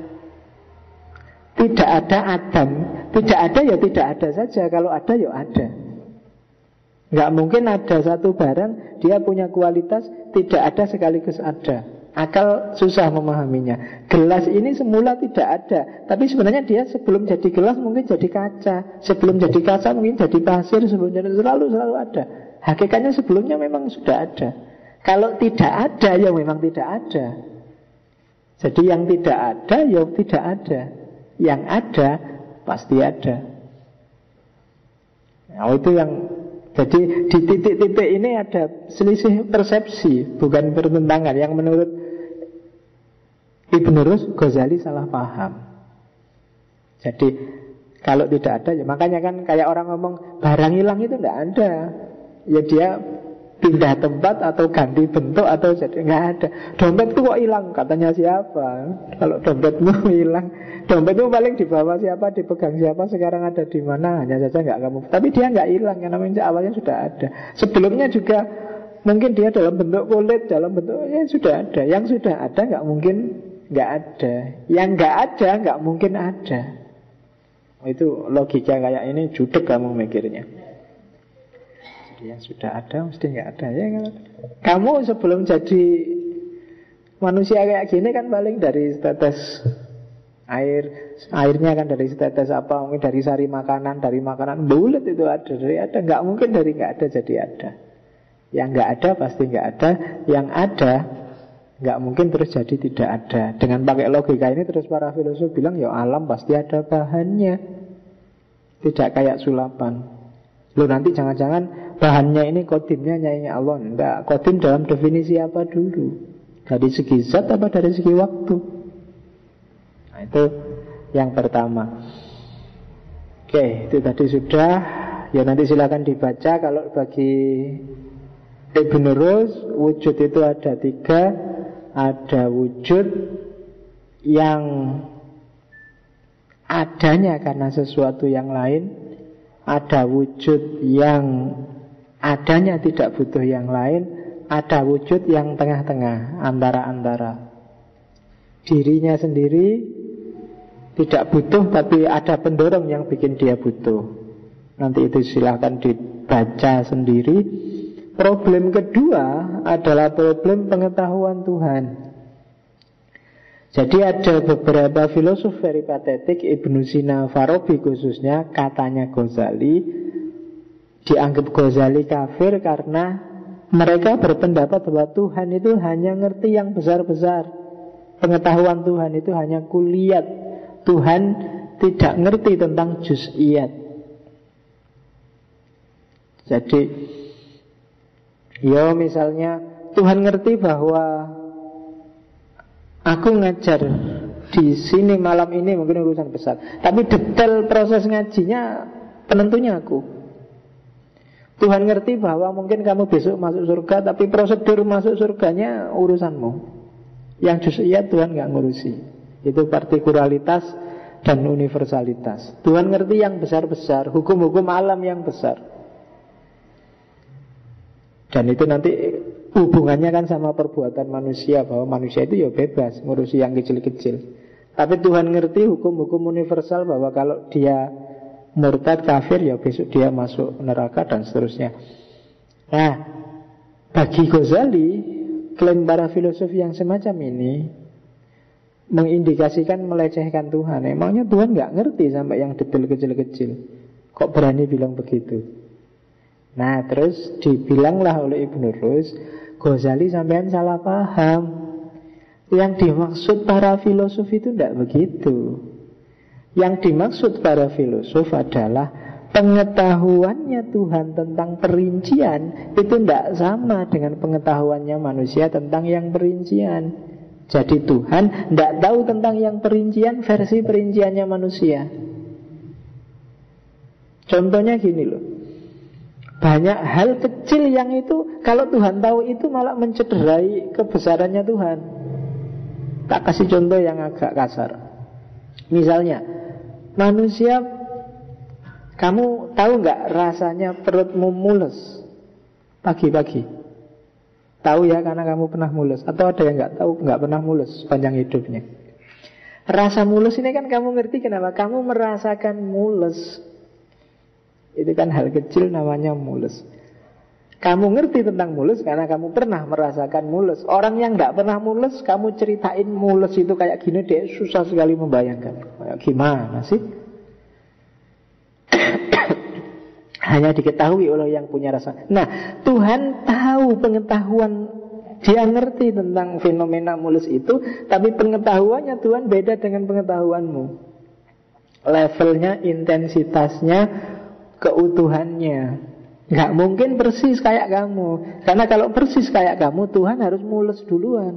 Tidak ada Adam. Tidak ada ya tidak ada saja. Kalau ada ya ada. Nggak mungkin ada satu barang dia punya kualitas tidak ada sekaligus ada. Akal susah memahaminya. Gelas ini semula tidak ada, tapi sebenarnya dia sebelum jadi gelas mungkin jadi kaca. Sebelum jadi kaca mungkin jadi pasir. Sebelum jadi selalu ada. Hakikatnya sebelumnya memang sudah ada. Kalau tidak ada ya memang tidak ada. Jadi yang tidak ada ya tidak ada. Yang ada pasti ada. Nah, itu yang jadi di titik-titik ini ada selisih persepsi, bukan pertentangan. Yang menurut Ibn Rus, Ghazali salah paham. Jadi kalau tidak ada, ya makanya kan kayak orang ngomong barang hilang itu tidak ada. Ya dia pindah tempat atau ganti bentuk atau jadi nggak ada. Dompetku kok hilang? Katanya siapa? Kalau dompetmu hilang, dompetmu paling dibawa siapa, dipegang siapa, sekarang ada di mana? Hanya saja nggak kamu. Tapi dia nggak hilang, karena namanya awalnya sudah ada. Sebelumnya juga mungkin dia dalam bentuk kulit, dalam bentuk sudah ada. Yang sudah ada nggak mungkin nggak ada. Yang nggak ada nggak mungkin ada. Itu logika kayak ini judek kamu mikirnya. yang sudah ada mesti nggak ada ya. Kamu sebelum jadi manusia kayak gini kan paling dari tetes airnya kan dari setetes apa, mungkin dari sari makanan, dari makanan bulat itu ada, dari ada, nggak mungkin dari nggak ada jadi ada. Yang nggak ada pasti nggak ada, yang ada nggak mungkin terus jadi tidak ada. Dengan pakai logika ini terus para filosof bilang ya alam pasti ada bahannya, tidak kayak sulapan. Loh nanti jangan-jangan bahannya ini kodimnya Nyai Allah. Enggak, kodim dalam definisi apa dulu? Dari segi zat apa dari segi waktu? Nah itu yang pertama. Oke, itu tadi sudah. Ya nanti silakan dibaca. Kalau bagi Ibn Rus, wujud itu ada 3. Ada wujud yang adanya karena sesuatu yang lain, ada wujud yang adanya tidak butuh yang lain, ada wujud yang tengah-tengah, antara-antara. Dirinya sendiri tidak butuh, tapi ada pendorong yang bikin dia butuh. Nanti itu silahkan dibaca sendiri. Problem kedua adalah problem pengetahuan Tuhan. Jadi ada beberapa filosof peripatetik, Ibnu Sina, Farabi khususnya, katanya Ghazali, dianggap Ghazali kafir karena mereka berpendapat bahwa Tuhan itu hanya ngerti yang besar-besar. Pengetahuan Tuhan itu hanya kuliyat. Tuhan tidak ngerti tentang juz'iyat. Jadi ya misalnya Tuhan ngerti bahwa aku ngajar di sini malam ini mungkin urusan besar, tapi detail proses ngajinya penentunya aku. Tuhan ngerti bahwa mungkin kamu besok masuk surga, tapi prosedur masuk surganya urusanmu. Yang juz'iyat Tuhan gak ngurusi. Itu partikularitas dan universalitas. Tuhan ngerti yang besar-besar, hukum-hukum alam yang besar. Dan itu nanti hubungannya kan sama perbuatan manusia, bahwa manusia itu ya bebas ngurusi yang kecil-kecil. Tapi Tuhan ngerti hukum-hukum universal, bahwa kalau dia murtad kafir ya besok dia masuk neraka dan seterusnya. Nah, bagi Ghazali, klaim para filosof yang semacam ini mengindikasikan melecehkan Tuhan. Emangnya Tuhan gak ngerti sampai yang detail kecil-kecil? Kok berani bilang begitu? Nah terus dibilanglah oleh Ibn Rus, Ghazali sampean salah paham. Yang dimaksud para filosof itu tidak begitu. Yang dimaksud para filosof adalah pengetahuannya Tuhan tentang perincian itu tidak sama dengan pengetahuannya manusia tentang yang perincian. Jadi Tuhan tidak tahu tentang yang perincian versi perinciannya manusia. Contohnya gini loh, banyak hal kecil yang itu kalau Tuhan tahu itu malah mencederai kebesarannya Tuhan. Tak kasih contoh yang agak kasar. Misalnya manusia, kamu tahu nggak rasanya perutmu mules pagi-pagi? Tahu ya karena kamu pernah mules. Atau ada yang nggak tahu, nggak pernah mules sepanjang hidupnya. Rasa mules ini kan kamu ngerti kenapa? Kamu merasakan mules. Itu kan hal kecil namanya mules. Kamu ngerti tentang mules karena kamu pernah merasakan mules. Orang yang nggak pernah mules, kamu ceritain mules itu kayak gini, dia susah sekali membayangkan. Kayak gimana sih? Hanya diketahui oleh yang punya rasa. Nah, Tuhan tahu pengetahuan, dia ngerti tentang fenomena mules itu, tapi pengetahuannya Tuhan beda dengan pengetahuanmu. Levelnya, intensitasnya, keutuhannya nggak mungkin persis kayak kamu. Karena kalau persis kayak kamu, Tuhan harus mules duluan.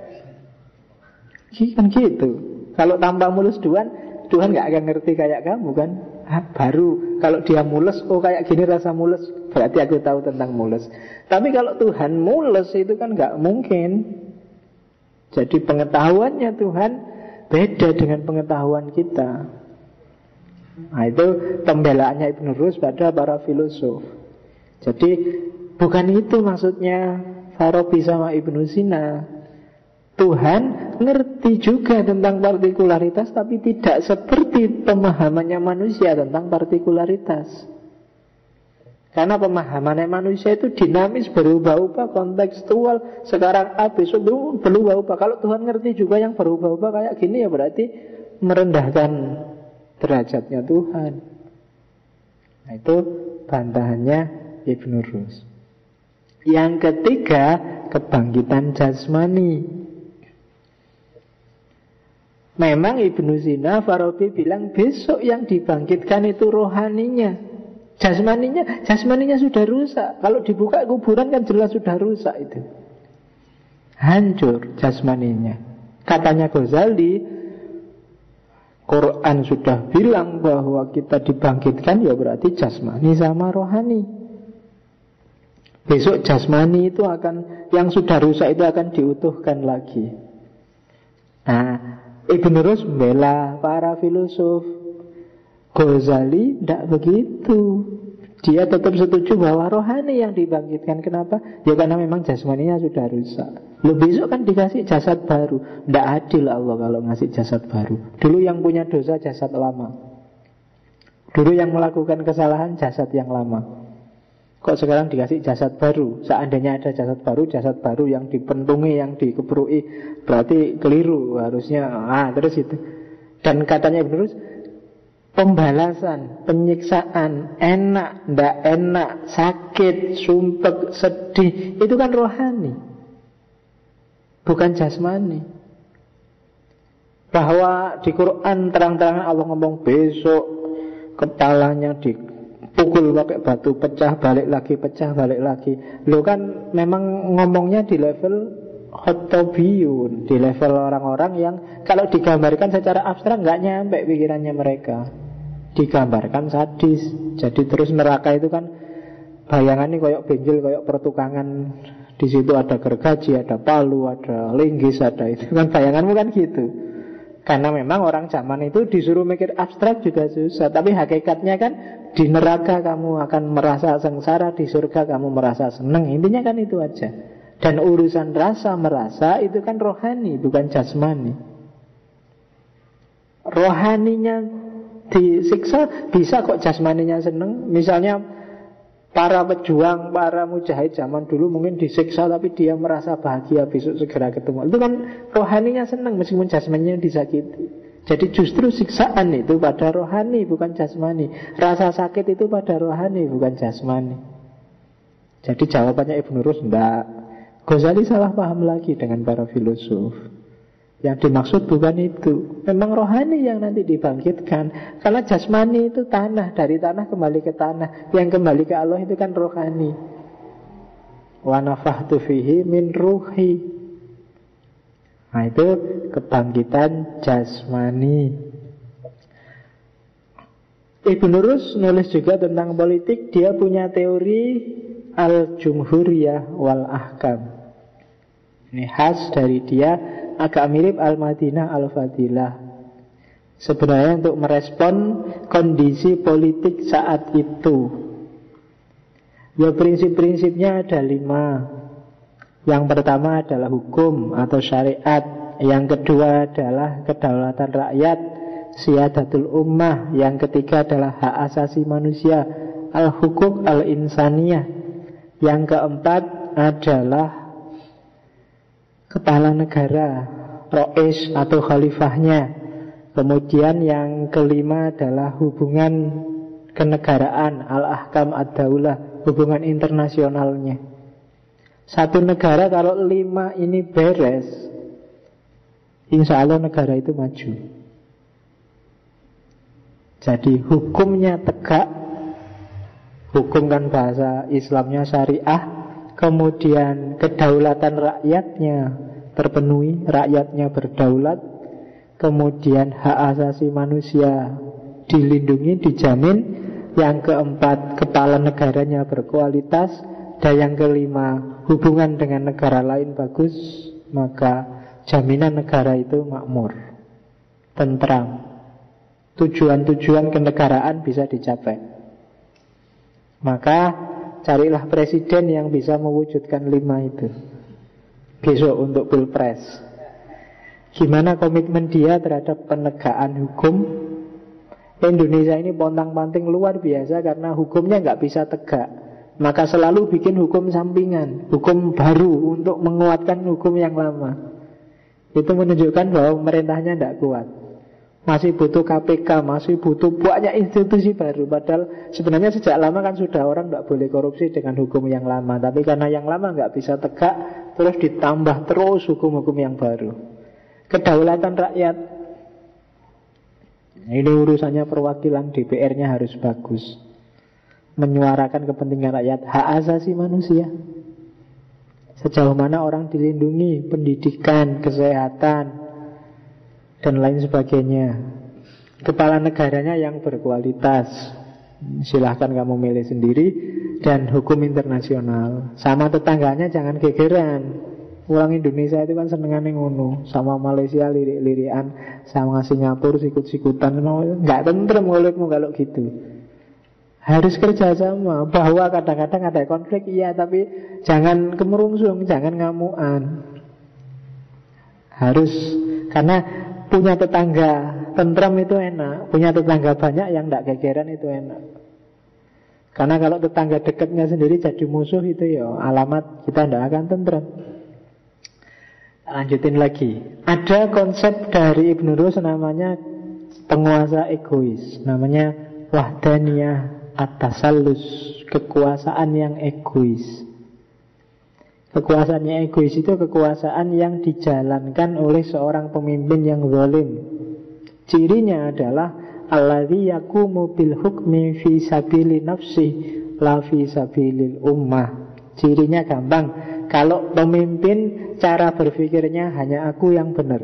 Kan gitu. Kalau tanpa mules duluan, Tuhan nggak akan ngerti kayak kamu kan. Baru kalau dia mules, oh kayak gini rasa mules, berarti aku tahu tentang mules. Tapi kalau Tuhan mules itu kan nggak mungkin. Jadi pengetahuannya Tuhan beda dengan pengetahuan kita. Nah itu pembelaannya Ibn Rus pada para filosof. Jadi bukan itu maksudnya Farabi sama Ibnu Sina. Tuhan ngerti juga tentang partikularitas, tapi tidak seperti pemahamannya manusia tentang partikularitas. Karena pemahaman manusia itu dinamis, berubah-ubah, kontekstual. Sekarang A, besok berubah-ubah. Kalau Tuhan ngerti juga yang berubah-ubah kayak gini, ya berarti merendahkan derajatnya Tuhan. Nah, itu bantahannya Ibnu Rus. Yang ketiga, kebangkitan jasmani. Memang Ibnu Sina, Farabi bilang besok yang dibangkitkan itu rohaninya. Jasmaninya sudah rusak. Kalau dibuka kuburan kan jelas sudah rusak itu. Hancur jasmaninya. Katanya Ghazali, Quran sudah bilang bahwa kita dibangkitkan, ya berarti jasmani sama rohani. Besok jasmani itu akan, yang sudah rusak itu akan diutuhkan lagi. Nah, Ibnu Rus membela para filosof. Ghazali tidak begitu. Dia tetap setuju bahwa rohani yang dibangkitkan. Kenapa? Ya karena memang jasmaninya sudah rusak. Lu besok kan dikasih jasad baru. Tidak adil Allah kalau ngasih jasad baru. Dulu yang punya dosa jasad lama. Dulu yang melakukan kesalahan jasad yang lama. Kok sekarang dikasih jasad baru? Seandainya ada jasad baru yang dipentungi, yang dikeprui, berarti keliru harusnya. Terus itu. Dan katanya Ibnu Rus, pembalasan, penyiksaan, enak, ndak enak, sakit, sumpek, sedih, itu kan rohani, bukan jasmani. Bahwa di Quran terang-terangan Allah ngomong besok kepalanya dipukul pakai batu, pecah balik lagi. Lo kan memang ngomongnya di level khotobiyun, di level orang-orang yang kalau digambarkan secara abstrak nggak nyampe pikirannya mereka. Digambarkan sadis. Jadi terus neraka itu kan bayangannya kayak benjol, kayak pertukangan. Di situ ada gergaji, ada palu, ada linggis, ada itu kan bayanganmu kan gitu. Karena memang orang zaman itu disuruh mikir abstrak juga susah. Tapi hakikatnya kan di neraka kamu akan merasa sengsara, di surga kamu merasa senang. Intinya kan itu aja. Dan urusan rasa merasa itu kan rohani, bukan jasmani. Rohaninya disiksa, bisa kok jasmaninya seneng. Misalnya para pejuang, para mujahid zaman dulu mungkin disiksa tapi dia merasa bahagia besok segera ketemu. Itu kan rohaninya seneng meskipun jasmaninya disakiti. Jadi justru siksaan itu pada rohani, bukan jasmani. Rasa sakit itu pada rohani, bukan jasmani. Jadi jawabannya Ibnu Rus, enggak. Ghazali salah paham lagi dengan para filosof. Yang dimaksud bukan itu. Memang rohani yang nanti dibangkitkan. Karena jasmani itu tanah, dari tanah kembali ke tanah. Yang kembali ke Allah itu kan rohani. Wa nafakhtu fihi min ruhi. Nah itu kebangkitan jasmani. Ibnu Rus nulis juga tentang politik. Dia punya teori al-jumhuriyah wal ahkam. Ini khas dari dia. Agak mirip Al-Madinah Al-Fadilah. Sebenarnya untuk merespon kondisi politik saat itu. Ya prinsip-prinsipnya ada 5. Yang pertama adalah hukum atau syariat. Yang kedua adalah kedaulatan rakyat, siyadatul ummah. Yang ketiga adalah hak asasi manusia, al-hukuk al-insaniyah. Yang keempat adalah kepala negara, rois atau khalifahnya. Kemudian yang kelima adalah hubungan kenegaraan, al-ahkam ad-daulah, hubungan internasionalnya. Satu negara kalau 5 ini beres, insya Allah negara itu maju. Jadi hukumnya tegak. Hukum kan bahasa Islamnya syariah. Kemudian kedaulatan rakyatnya terpenuhi, rakyatnya berdaulat. Kemudian hak asasi manusia dilindungi, dijamin. Yang keempat, kepala negaranya berkualitas. Dan yang kelima, hubungan dengan negara lain bagus. Maka jaminan negara itu makmur, tentram. Tujuan-tujuan kenegaraan bisa dicapai. Maka carilah presiden yang bisa mewujudkan 5 itu besok untuk pilpres. Gimana komitmen dia terhadap penegakan hukum? Indonesia ini pontang-panting luar biasa karena hukumnya nggak bisa tegak. maka selalu bikin hukum sampingan, hukum baru untuk menguatkan hukum yang lama. Itu menunjukkan bahwa pemerintahnya tidak kuat. Masih butuh KPK, masih butuh banyak institusi baru. Padahal sebenarnya sejak lama kan sudah orang tidak boleh korupsi dengan hukum yang lama. Tapi karena yang lama nggak bisa tegak, terus ditambah terus hukum-hukum yang baru. Kedaulatan rakyat, ini urusannya perwakilan, DPR-nya harus bagus, menyuarakan kepentingan rakyat, hak asasi manusia. Sejauh mana orang dilindungi, pendidikan, kesehatan, dan lain sebagainya. Kepala negaranya yang berkualitas, silahkan kamu milih sendiri. Dan hukum internasional. Sama tetangganya jangan gegeran. Orang Indonesia itu kan senengannya ngono. Sama Malaysia lirik-lirikan, sama Singapura sikut-sikutan. Nggak tentrem mulutmu kalau gitu. Harus kerjasama. Bahwa kadang-kadang ada konflik, iya, tapi jangan kemerungsung, jangan ngamuan. Harus, karena punya tetangga tentrem itu enak, punya tetangga banyak yang tidak gegeran itu enak. Karena kalau tetangga dekatnya sendiri jadi musuh, itu ya alamat kita tidak akan tentrem. Lanjutin lagi. Ada konsep dari Ibn Rus namanya penguasa egois, namanya wahdaniyah at-tasallus, kekuasaan yang egois. Kekuasaan yang egois itu kekuasaan yang dijalankan oleh seorang pemimpin yang zalim. Cirinya adalah alladzi yaqumu bil hukmi fi sabili nafsi la fi sabilil ummah. Cirinya gampang. Kalau pemimpin cara berpikirnya hanya aku yang benar,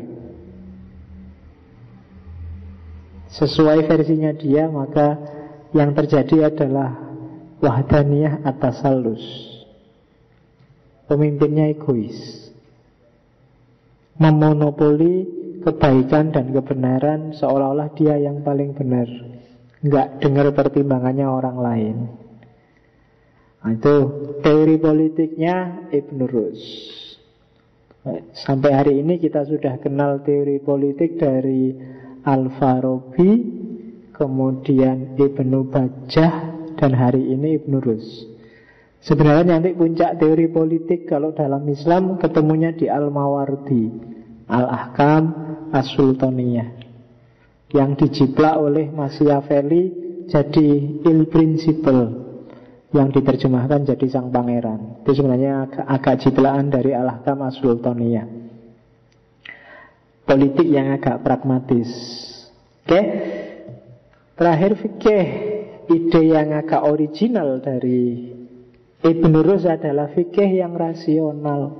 sesuai versinya dia, maka yang terjadi adalah wahdaniyah at-tasallus. Pemimpinnya egois, memonopoli kebaikan dan kebenaran, seolah-olah dia yang paling benar, nggak dengar pertimbangannya orang lain. Nah, itu teori politiknya Ibn Rus. Sampai hari ini kita sudah kenal teori politik dari Al-Farabi, kemudian Ibnu Bajjah, dan hari ini Ibn Rus. Sebenarnya nanti puncak teori politik kalau dalam Islam ketemunya di Al-Mawardi, Al-Ahkam As-Sultaniyah, yang dijiplak oleh Machiavelli jadi Il Principle, yang diterjemahkan jadi Sang Pangeran. Itu sebenarnya agak jiplakan dari Al-Ahkam As-Sultaniyah. Politik yang agak pragmatis. Oke. Terakhir fikih, ide yang agak original dari Ibn Rus adalah fikih yang rasional.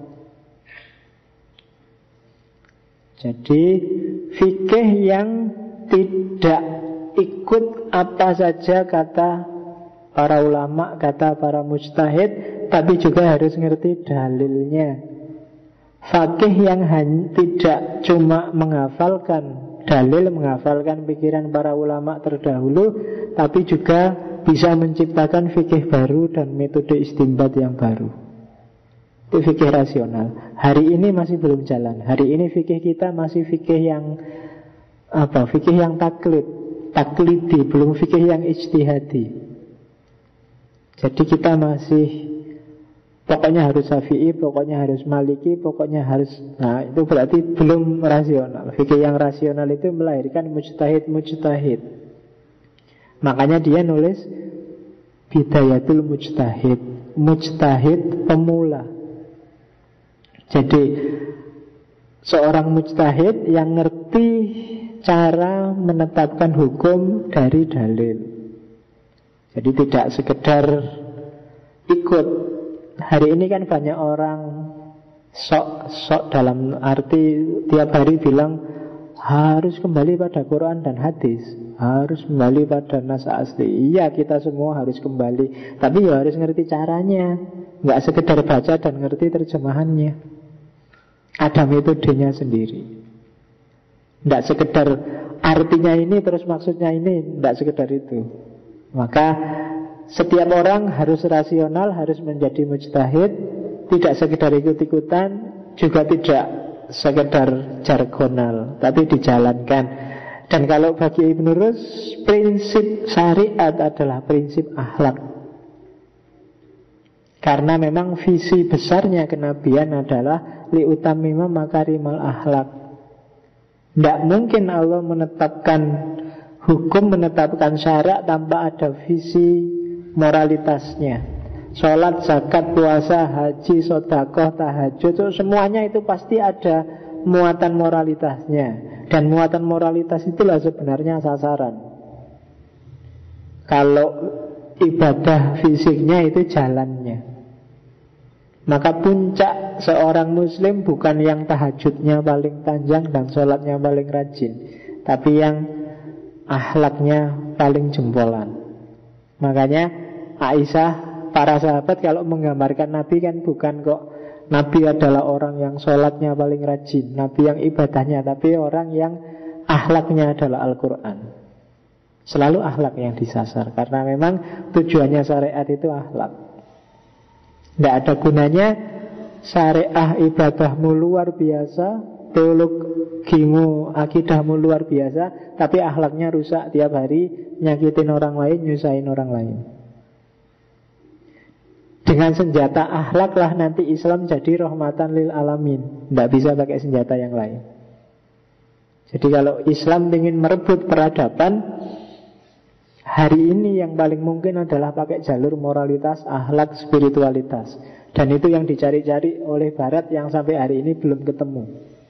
Jadi fikih yang tidak ikut apa saja kata para ulama, kata para mujtahid, tapi juga harus ngerti dalilnya. Fakih yang tidak cuma menghafalkan dalil, menghafalkan pikiran para ulama terdahulu, tapi juga bisa menciptakan fikih baru dan metode istinbat yang baru. Itu fikih rasional. Hari ini masih belum jalan. Hari ini fikih kita masih fikih yang apa? Fikih yang taklidi, belum fikih yang ijtihadi. Jadi kita masih pokoknya harus Syafi'i, pokoknya harus Maliki, pokoknya harus. Nah, itu berarti belum rasional. Fikih yang rasional itu melahirkan mujtahid. Makanya dia nulis Bidayatul Mujtahid, mujtahid pemula. Jadi seorang mujtahid yang ngerti cara menetapkan hukum dari dalil. Jadi tidak sekedar ikut. Hari ini kan banyak orang sok dalam arti tiap hari bilang harus kembali pada Quran dan hadis, harus kembali pada nas asli. Iya, kita semua harus kembali, tapi ya harus ngerti caranya. Nggak sekedar baca dan ngerti terjemahannya. Ada metodenya sendiri. Nggak sekedar artinya ini terus maksudnya ini, nggak sekedar itu. Maka setiap orang harus rasional, harus menjadi mujtahid, tidak sekedar ikut-ikutan, juga tidak sekedar jargonal, tapi dijalankan. Dan kalau bagi Ibn Rus, prinsip syariat adalah prinsip akhlak. Karena memang visi besarnya kenabian adalah liutamima makarimal akhlak. Tidak mungkin Allah menetapkan hukum, menetapkan syarak tanpa ada visi moralitasnya. Sholat, zakat, puasa, haji, sedekah, tahajud, semuanya itu pasti ada muatan moralitasnya. Dan muatan moralitas itulah sebenarnya sasaran. Kalau ibadah fisiknya itu jalannya, maka puncak seorang muslim bukan yang tahajudnya paling panjang dan sholatnya paling rajin, tapi yang akhlaknya paling jempolan. Makanya Aisyah, para sahabat kalau menggambarkan Nabi kan bukan kok Nabi adalah orang yang sholatnya paling rajin, Nabi yang ibadahnya, tapi orang yang akhlaknya adalah Al-Quran. Selalu akhlak yang disasar, karena memang tujuannya syariat itu akhlak. Tidak ada gunanya syariah ibadahmu luar biasa, teologimu, akidahmu luar biasa, tapi akhlaknya rusak tiap hari, nyakitin orang lain, nyusahin orang lain. Dengan senjata akhlaklah nanti Islam jadi rahmatan lil alamin. Tidak bisa pakai senjata yang lain. Jadi kalau Islam ingin merebut peradaban, hari ini yang paling mungkin adalah pakai jalur moralitas, akhlak, spiritualitas. Dan itu yang dicari-cari oleh Barat yang sampai hari ini belum ketemu.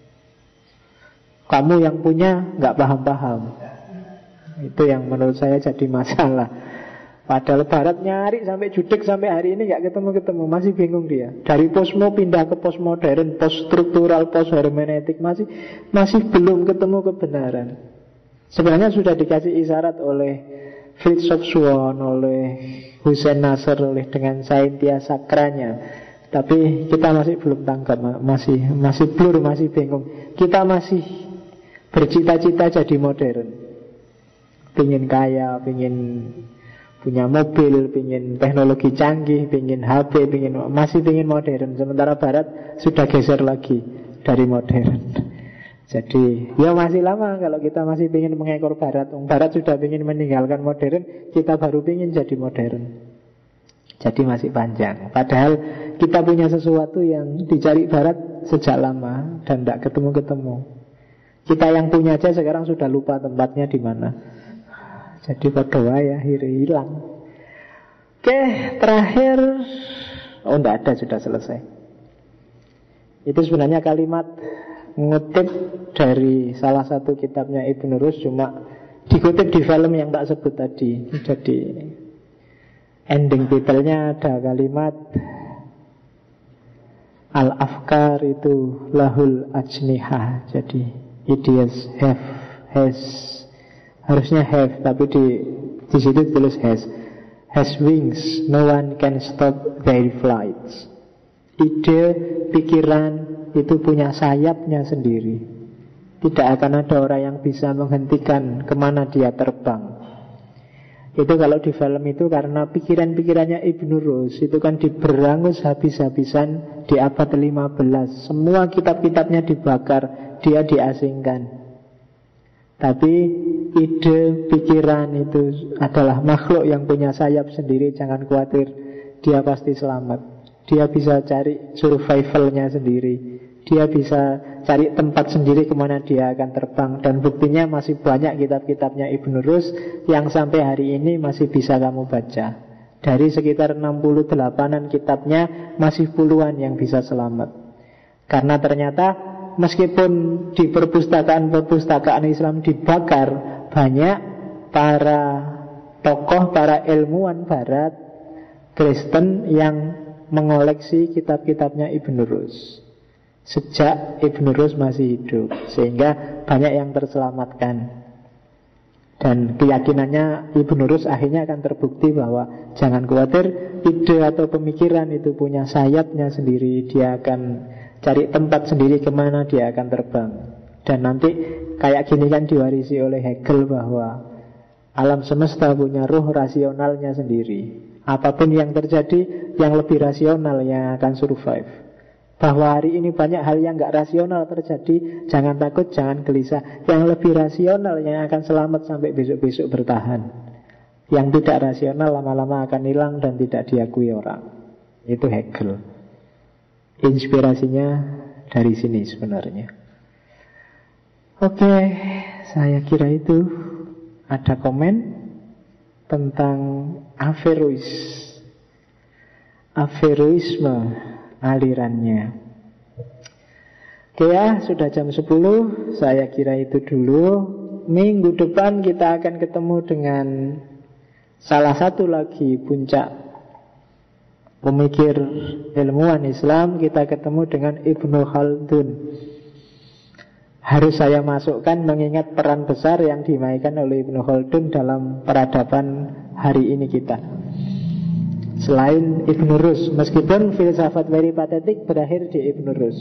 Kamu yang punya nggak paham-paham. Itu yang menurut saya jadi masalah. Padahal Barat nyari sampai judik sampai hari ini nggak ketemu-ketemu, masih bingung dia. Dari posmo pindah ke postmodern, post struktural, post hermeneutik, masih belum ketemu kebenaran. Sebenarnya sudah dikasih isyarat oleh Fritz Swan, oleh Hussein Nasr, oleh dengan Saintia Sakranya, tapi kita masih belum tangkap, masih blur, masih bingung. Kita masih bercita-cita jadi modern, pingin kaya, pingin punya mobil, pingin teknologi canggih, pingin HP, masih pingin modern. Sementara Barat sudah geser lagi dari modern. Jadi ya masih lama kalau kita masih ingin mengekor Barat. Barat sudah ingin meninggalkan modern, kita baru ingin jadi modern. Jadi masih panjang. Padahal kita punya sesuatu yang dicari Barat sejak lama dan tidak ketemu-ketemu. Kita yang punya aja sekarang sudah lupa tempatnya di mana. Jadi berdoa ya hilang. Oke, terakhir. Oh tidak ada, sudah selesai. Itu sebenarnya kalimat ngutip dari salah satu kitabnya Ibn Rus, cuma dikutip di film yang tak sebut tadi. Jadi ending titlenya ada kalimat Al-Afkar itu lahul ajniha. Jadi ideas has harusnya have, tapi di situ tulis has wings, no one can stop their flights. Ide, pikiran itu punya sayapnya sendiri. Tidak akan ada orang yang bisa menghentikan kemana dia terbang. Itu kalau di film itu karena pikiran-pikirannya Ibn Rus itu kan diberangus habis-habisan di abad 15. Semua kitab-kitabnya dibakar, dia diasingkan. Tapi ide, pikiran itu adalah makhluk yang punya sayap sendiri. Jangan khawatir, dia pasti selamat. Dia bisa cari survivalnya sendiri. Dia bisa cari tempat sendiri kemana dia akan terbang. Dan buktinya masih banyak kitab-kitabnya Ibn Rus yang sampai hari ini masih bisa kamu baca. Dari sekitar 68an kitabnya masih puluhan yang bisa selamat. Karena ternyata meskipun di perpustakaan Islam dibakar, banyak para tokoh, para ilmuwan Barat Kristen yang mengoleksi kitab-kitabnya Ibn Rus sejak Ibn Rus masih hidup, sehingga banyak yang terselamatkan. Dan keyakinannya Ibn Rus akhirnya akan terbukti bahwa jangan khawatir, ide atau pemikiran itu punya sayapnya sendiri. Dia akan cari tempat sendiri kemana dia akan terbang. Dan nanti kayak gini kan diwarisi oleh Hegel bahwa alam semesta punya ruh rasionalnya sendiri. Apapun yang terjadi, yang lebih rasional yang akan survive. Bahwa hari ini banyak hal yang gak rasional terjadi, jangan takut, jangan gelisah. Yang lebih rasional yang akan selamat sampai besok-besok bertahan. Yang tidak rasional lama-lama akan hilang dan tidak diakui orang. Itu Hegel. Inspirasinya dari sini sebenarnya. Oke, saya kira itu. Ada komen tentang Averroisme alirannya. Oke ya, sudah jam 10. Saya kira itu dulu. Minggu depan kita akan ketemu dengan salah satu lagi puncak pemikir ilmuwan Islam. Kita ketemu dengan Ibnu Khaldun. Harus saya masukkan mengingat peran besar yang dimainkan oleh Ibnu Khaldun dalam peradaban hari ini kita. Selain Ibnu Rus, meskipun filsafat peripatetik berakhir di Ibnu Rus.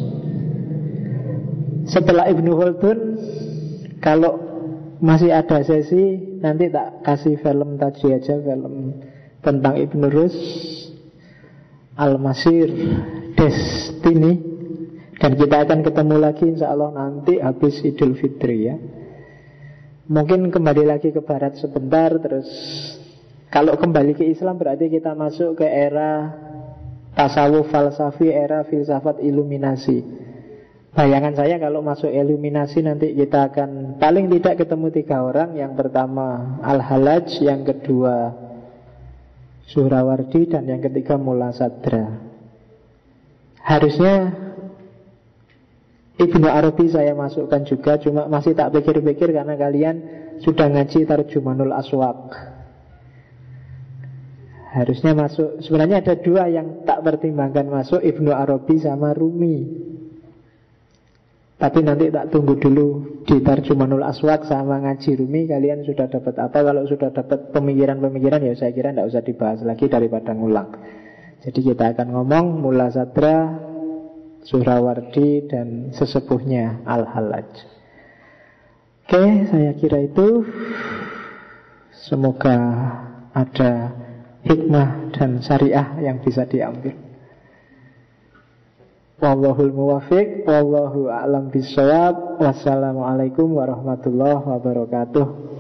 Setelah Ibnu Khaldun, kalau masih ada sesi, nanti tak kasih film tadi aja, film tentang Ibnu Rus, Al-Masir, Destiny. Dan kita akan ketemu lagi insya Allah nanti habis Idul Fitri ya. Mungkin kembali lagi ke barat sebentar. Terus kalau kembali ke Islam berarti kita masuk ke era tasawuf falsafi, era filsafat iluminasi. Bayangan saya kalau masuk iluminasi nanti kita akan paling tidak ketemu 3 orang. Yang pertama Al-Halaj, yang kedua Suhrawardi, dan yang ketiga Mullah Sadra. Harusnya Ibnu Arabi saya masukkan juga, cuma masih tak pikir-pikir karena kalian sudah ngaji Tarjumanul Aswaq. Harusnya masuk. Sebenarnya ada 2 yang tak pertimbangkan masuk, Ibnu Arabi sama Rumi. Tapi nanti tak tunggu dulu di Tarjumanul Aswaq sama ngaji Rumi kalian sudah dapat apa. Kalau sudah dapat pemikiran-pemikiran ya saya kira tidak usah dibahas lagi daripada ngulang. Jadi kita akan ngomong Mullah Sadra, Suhrawardi, dan sesepuhnya Al-Halaj. Oke, saya kira itu. Semoga ada hikmah dan syariah yang bisa diambil. Wallahul muwaffiq, wallahu a'lam bishawab. Wassalamualaikum warahmatullahi wabarakatuh.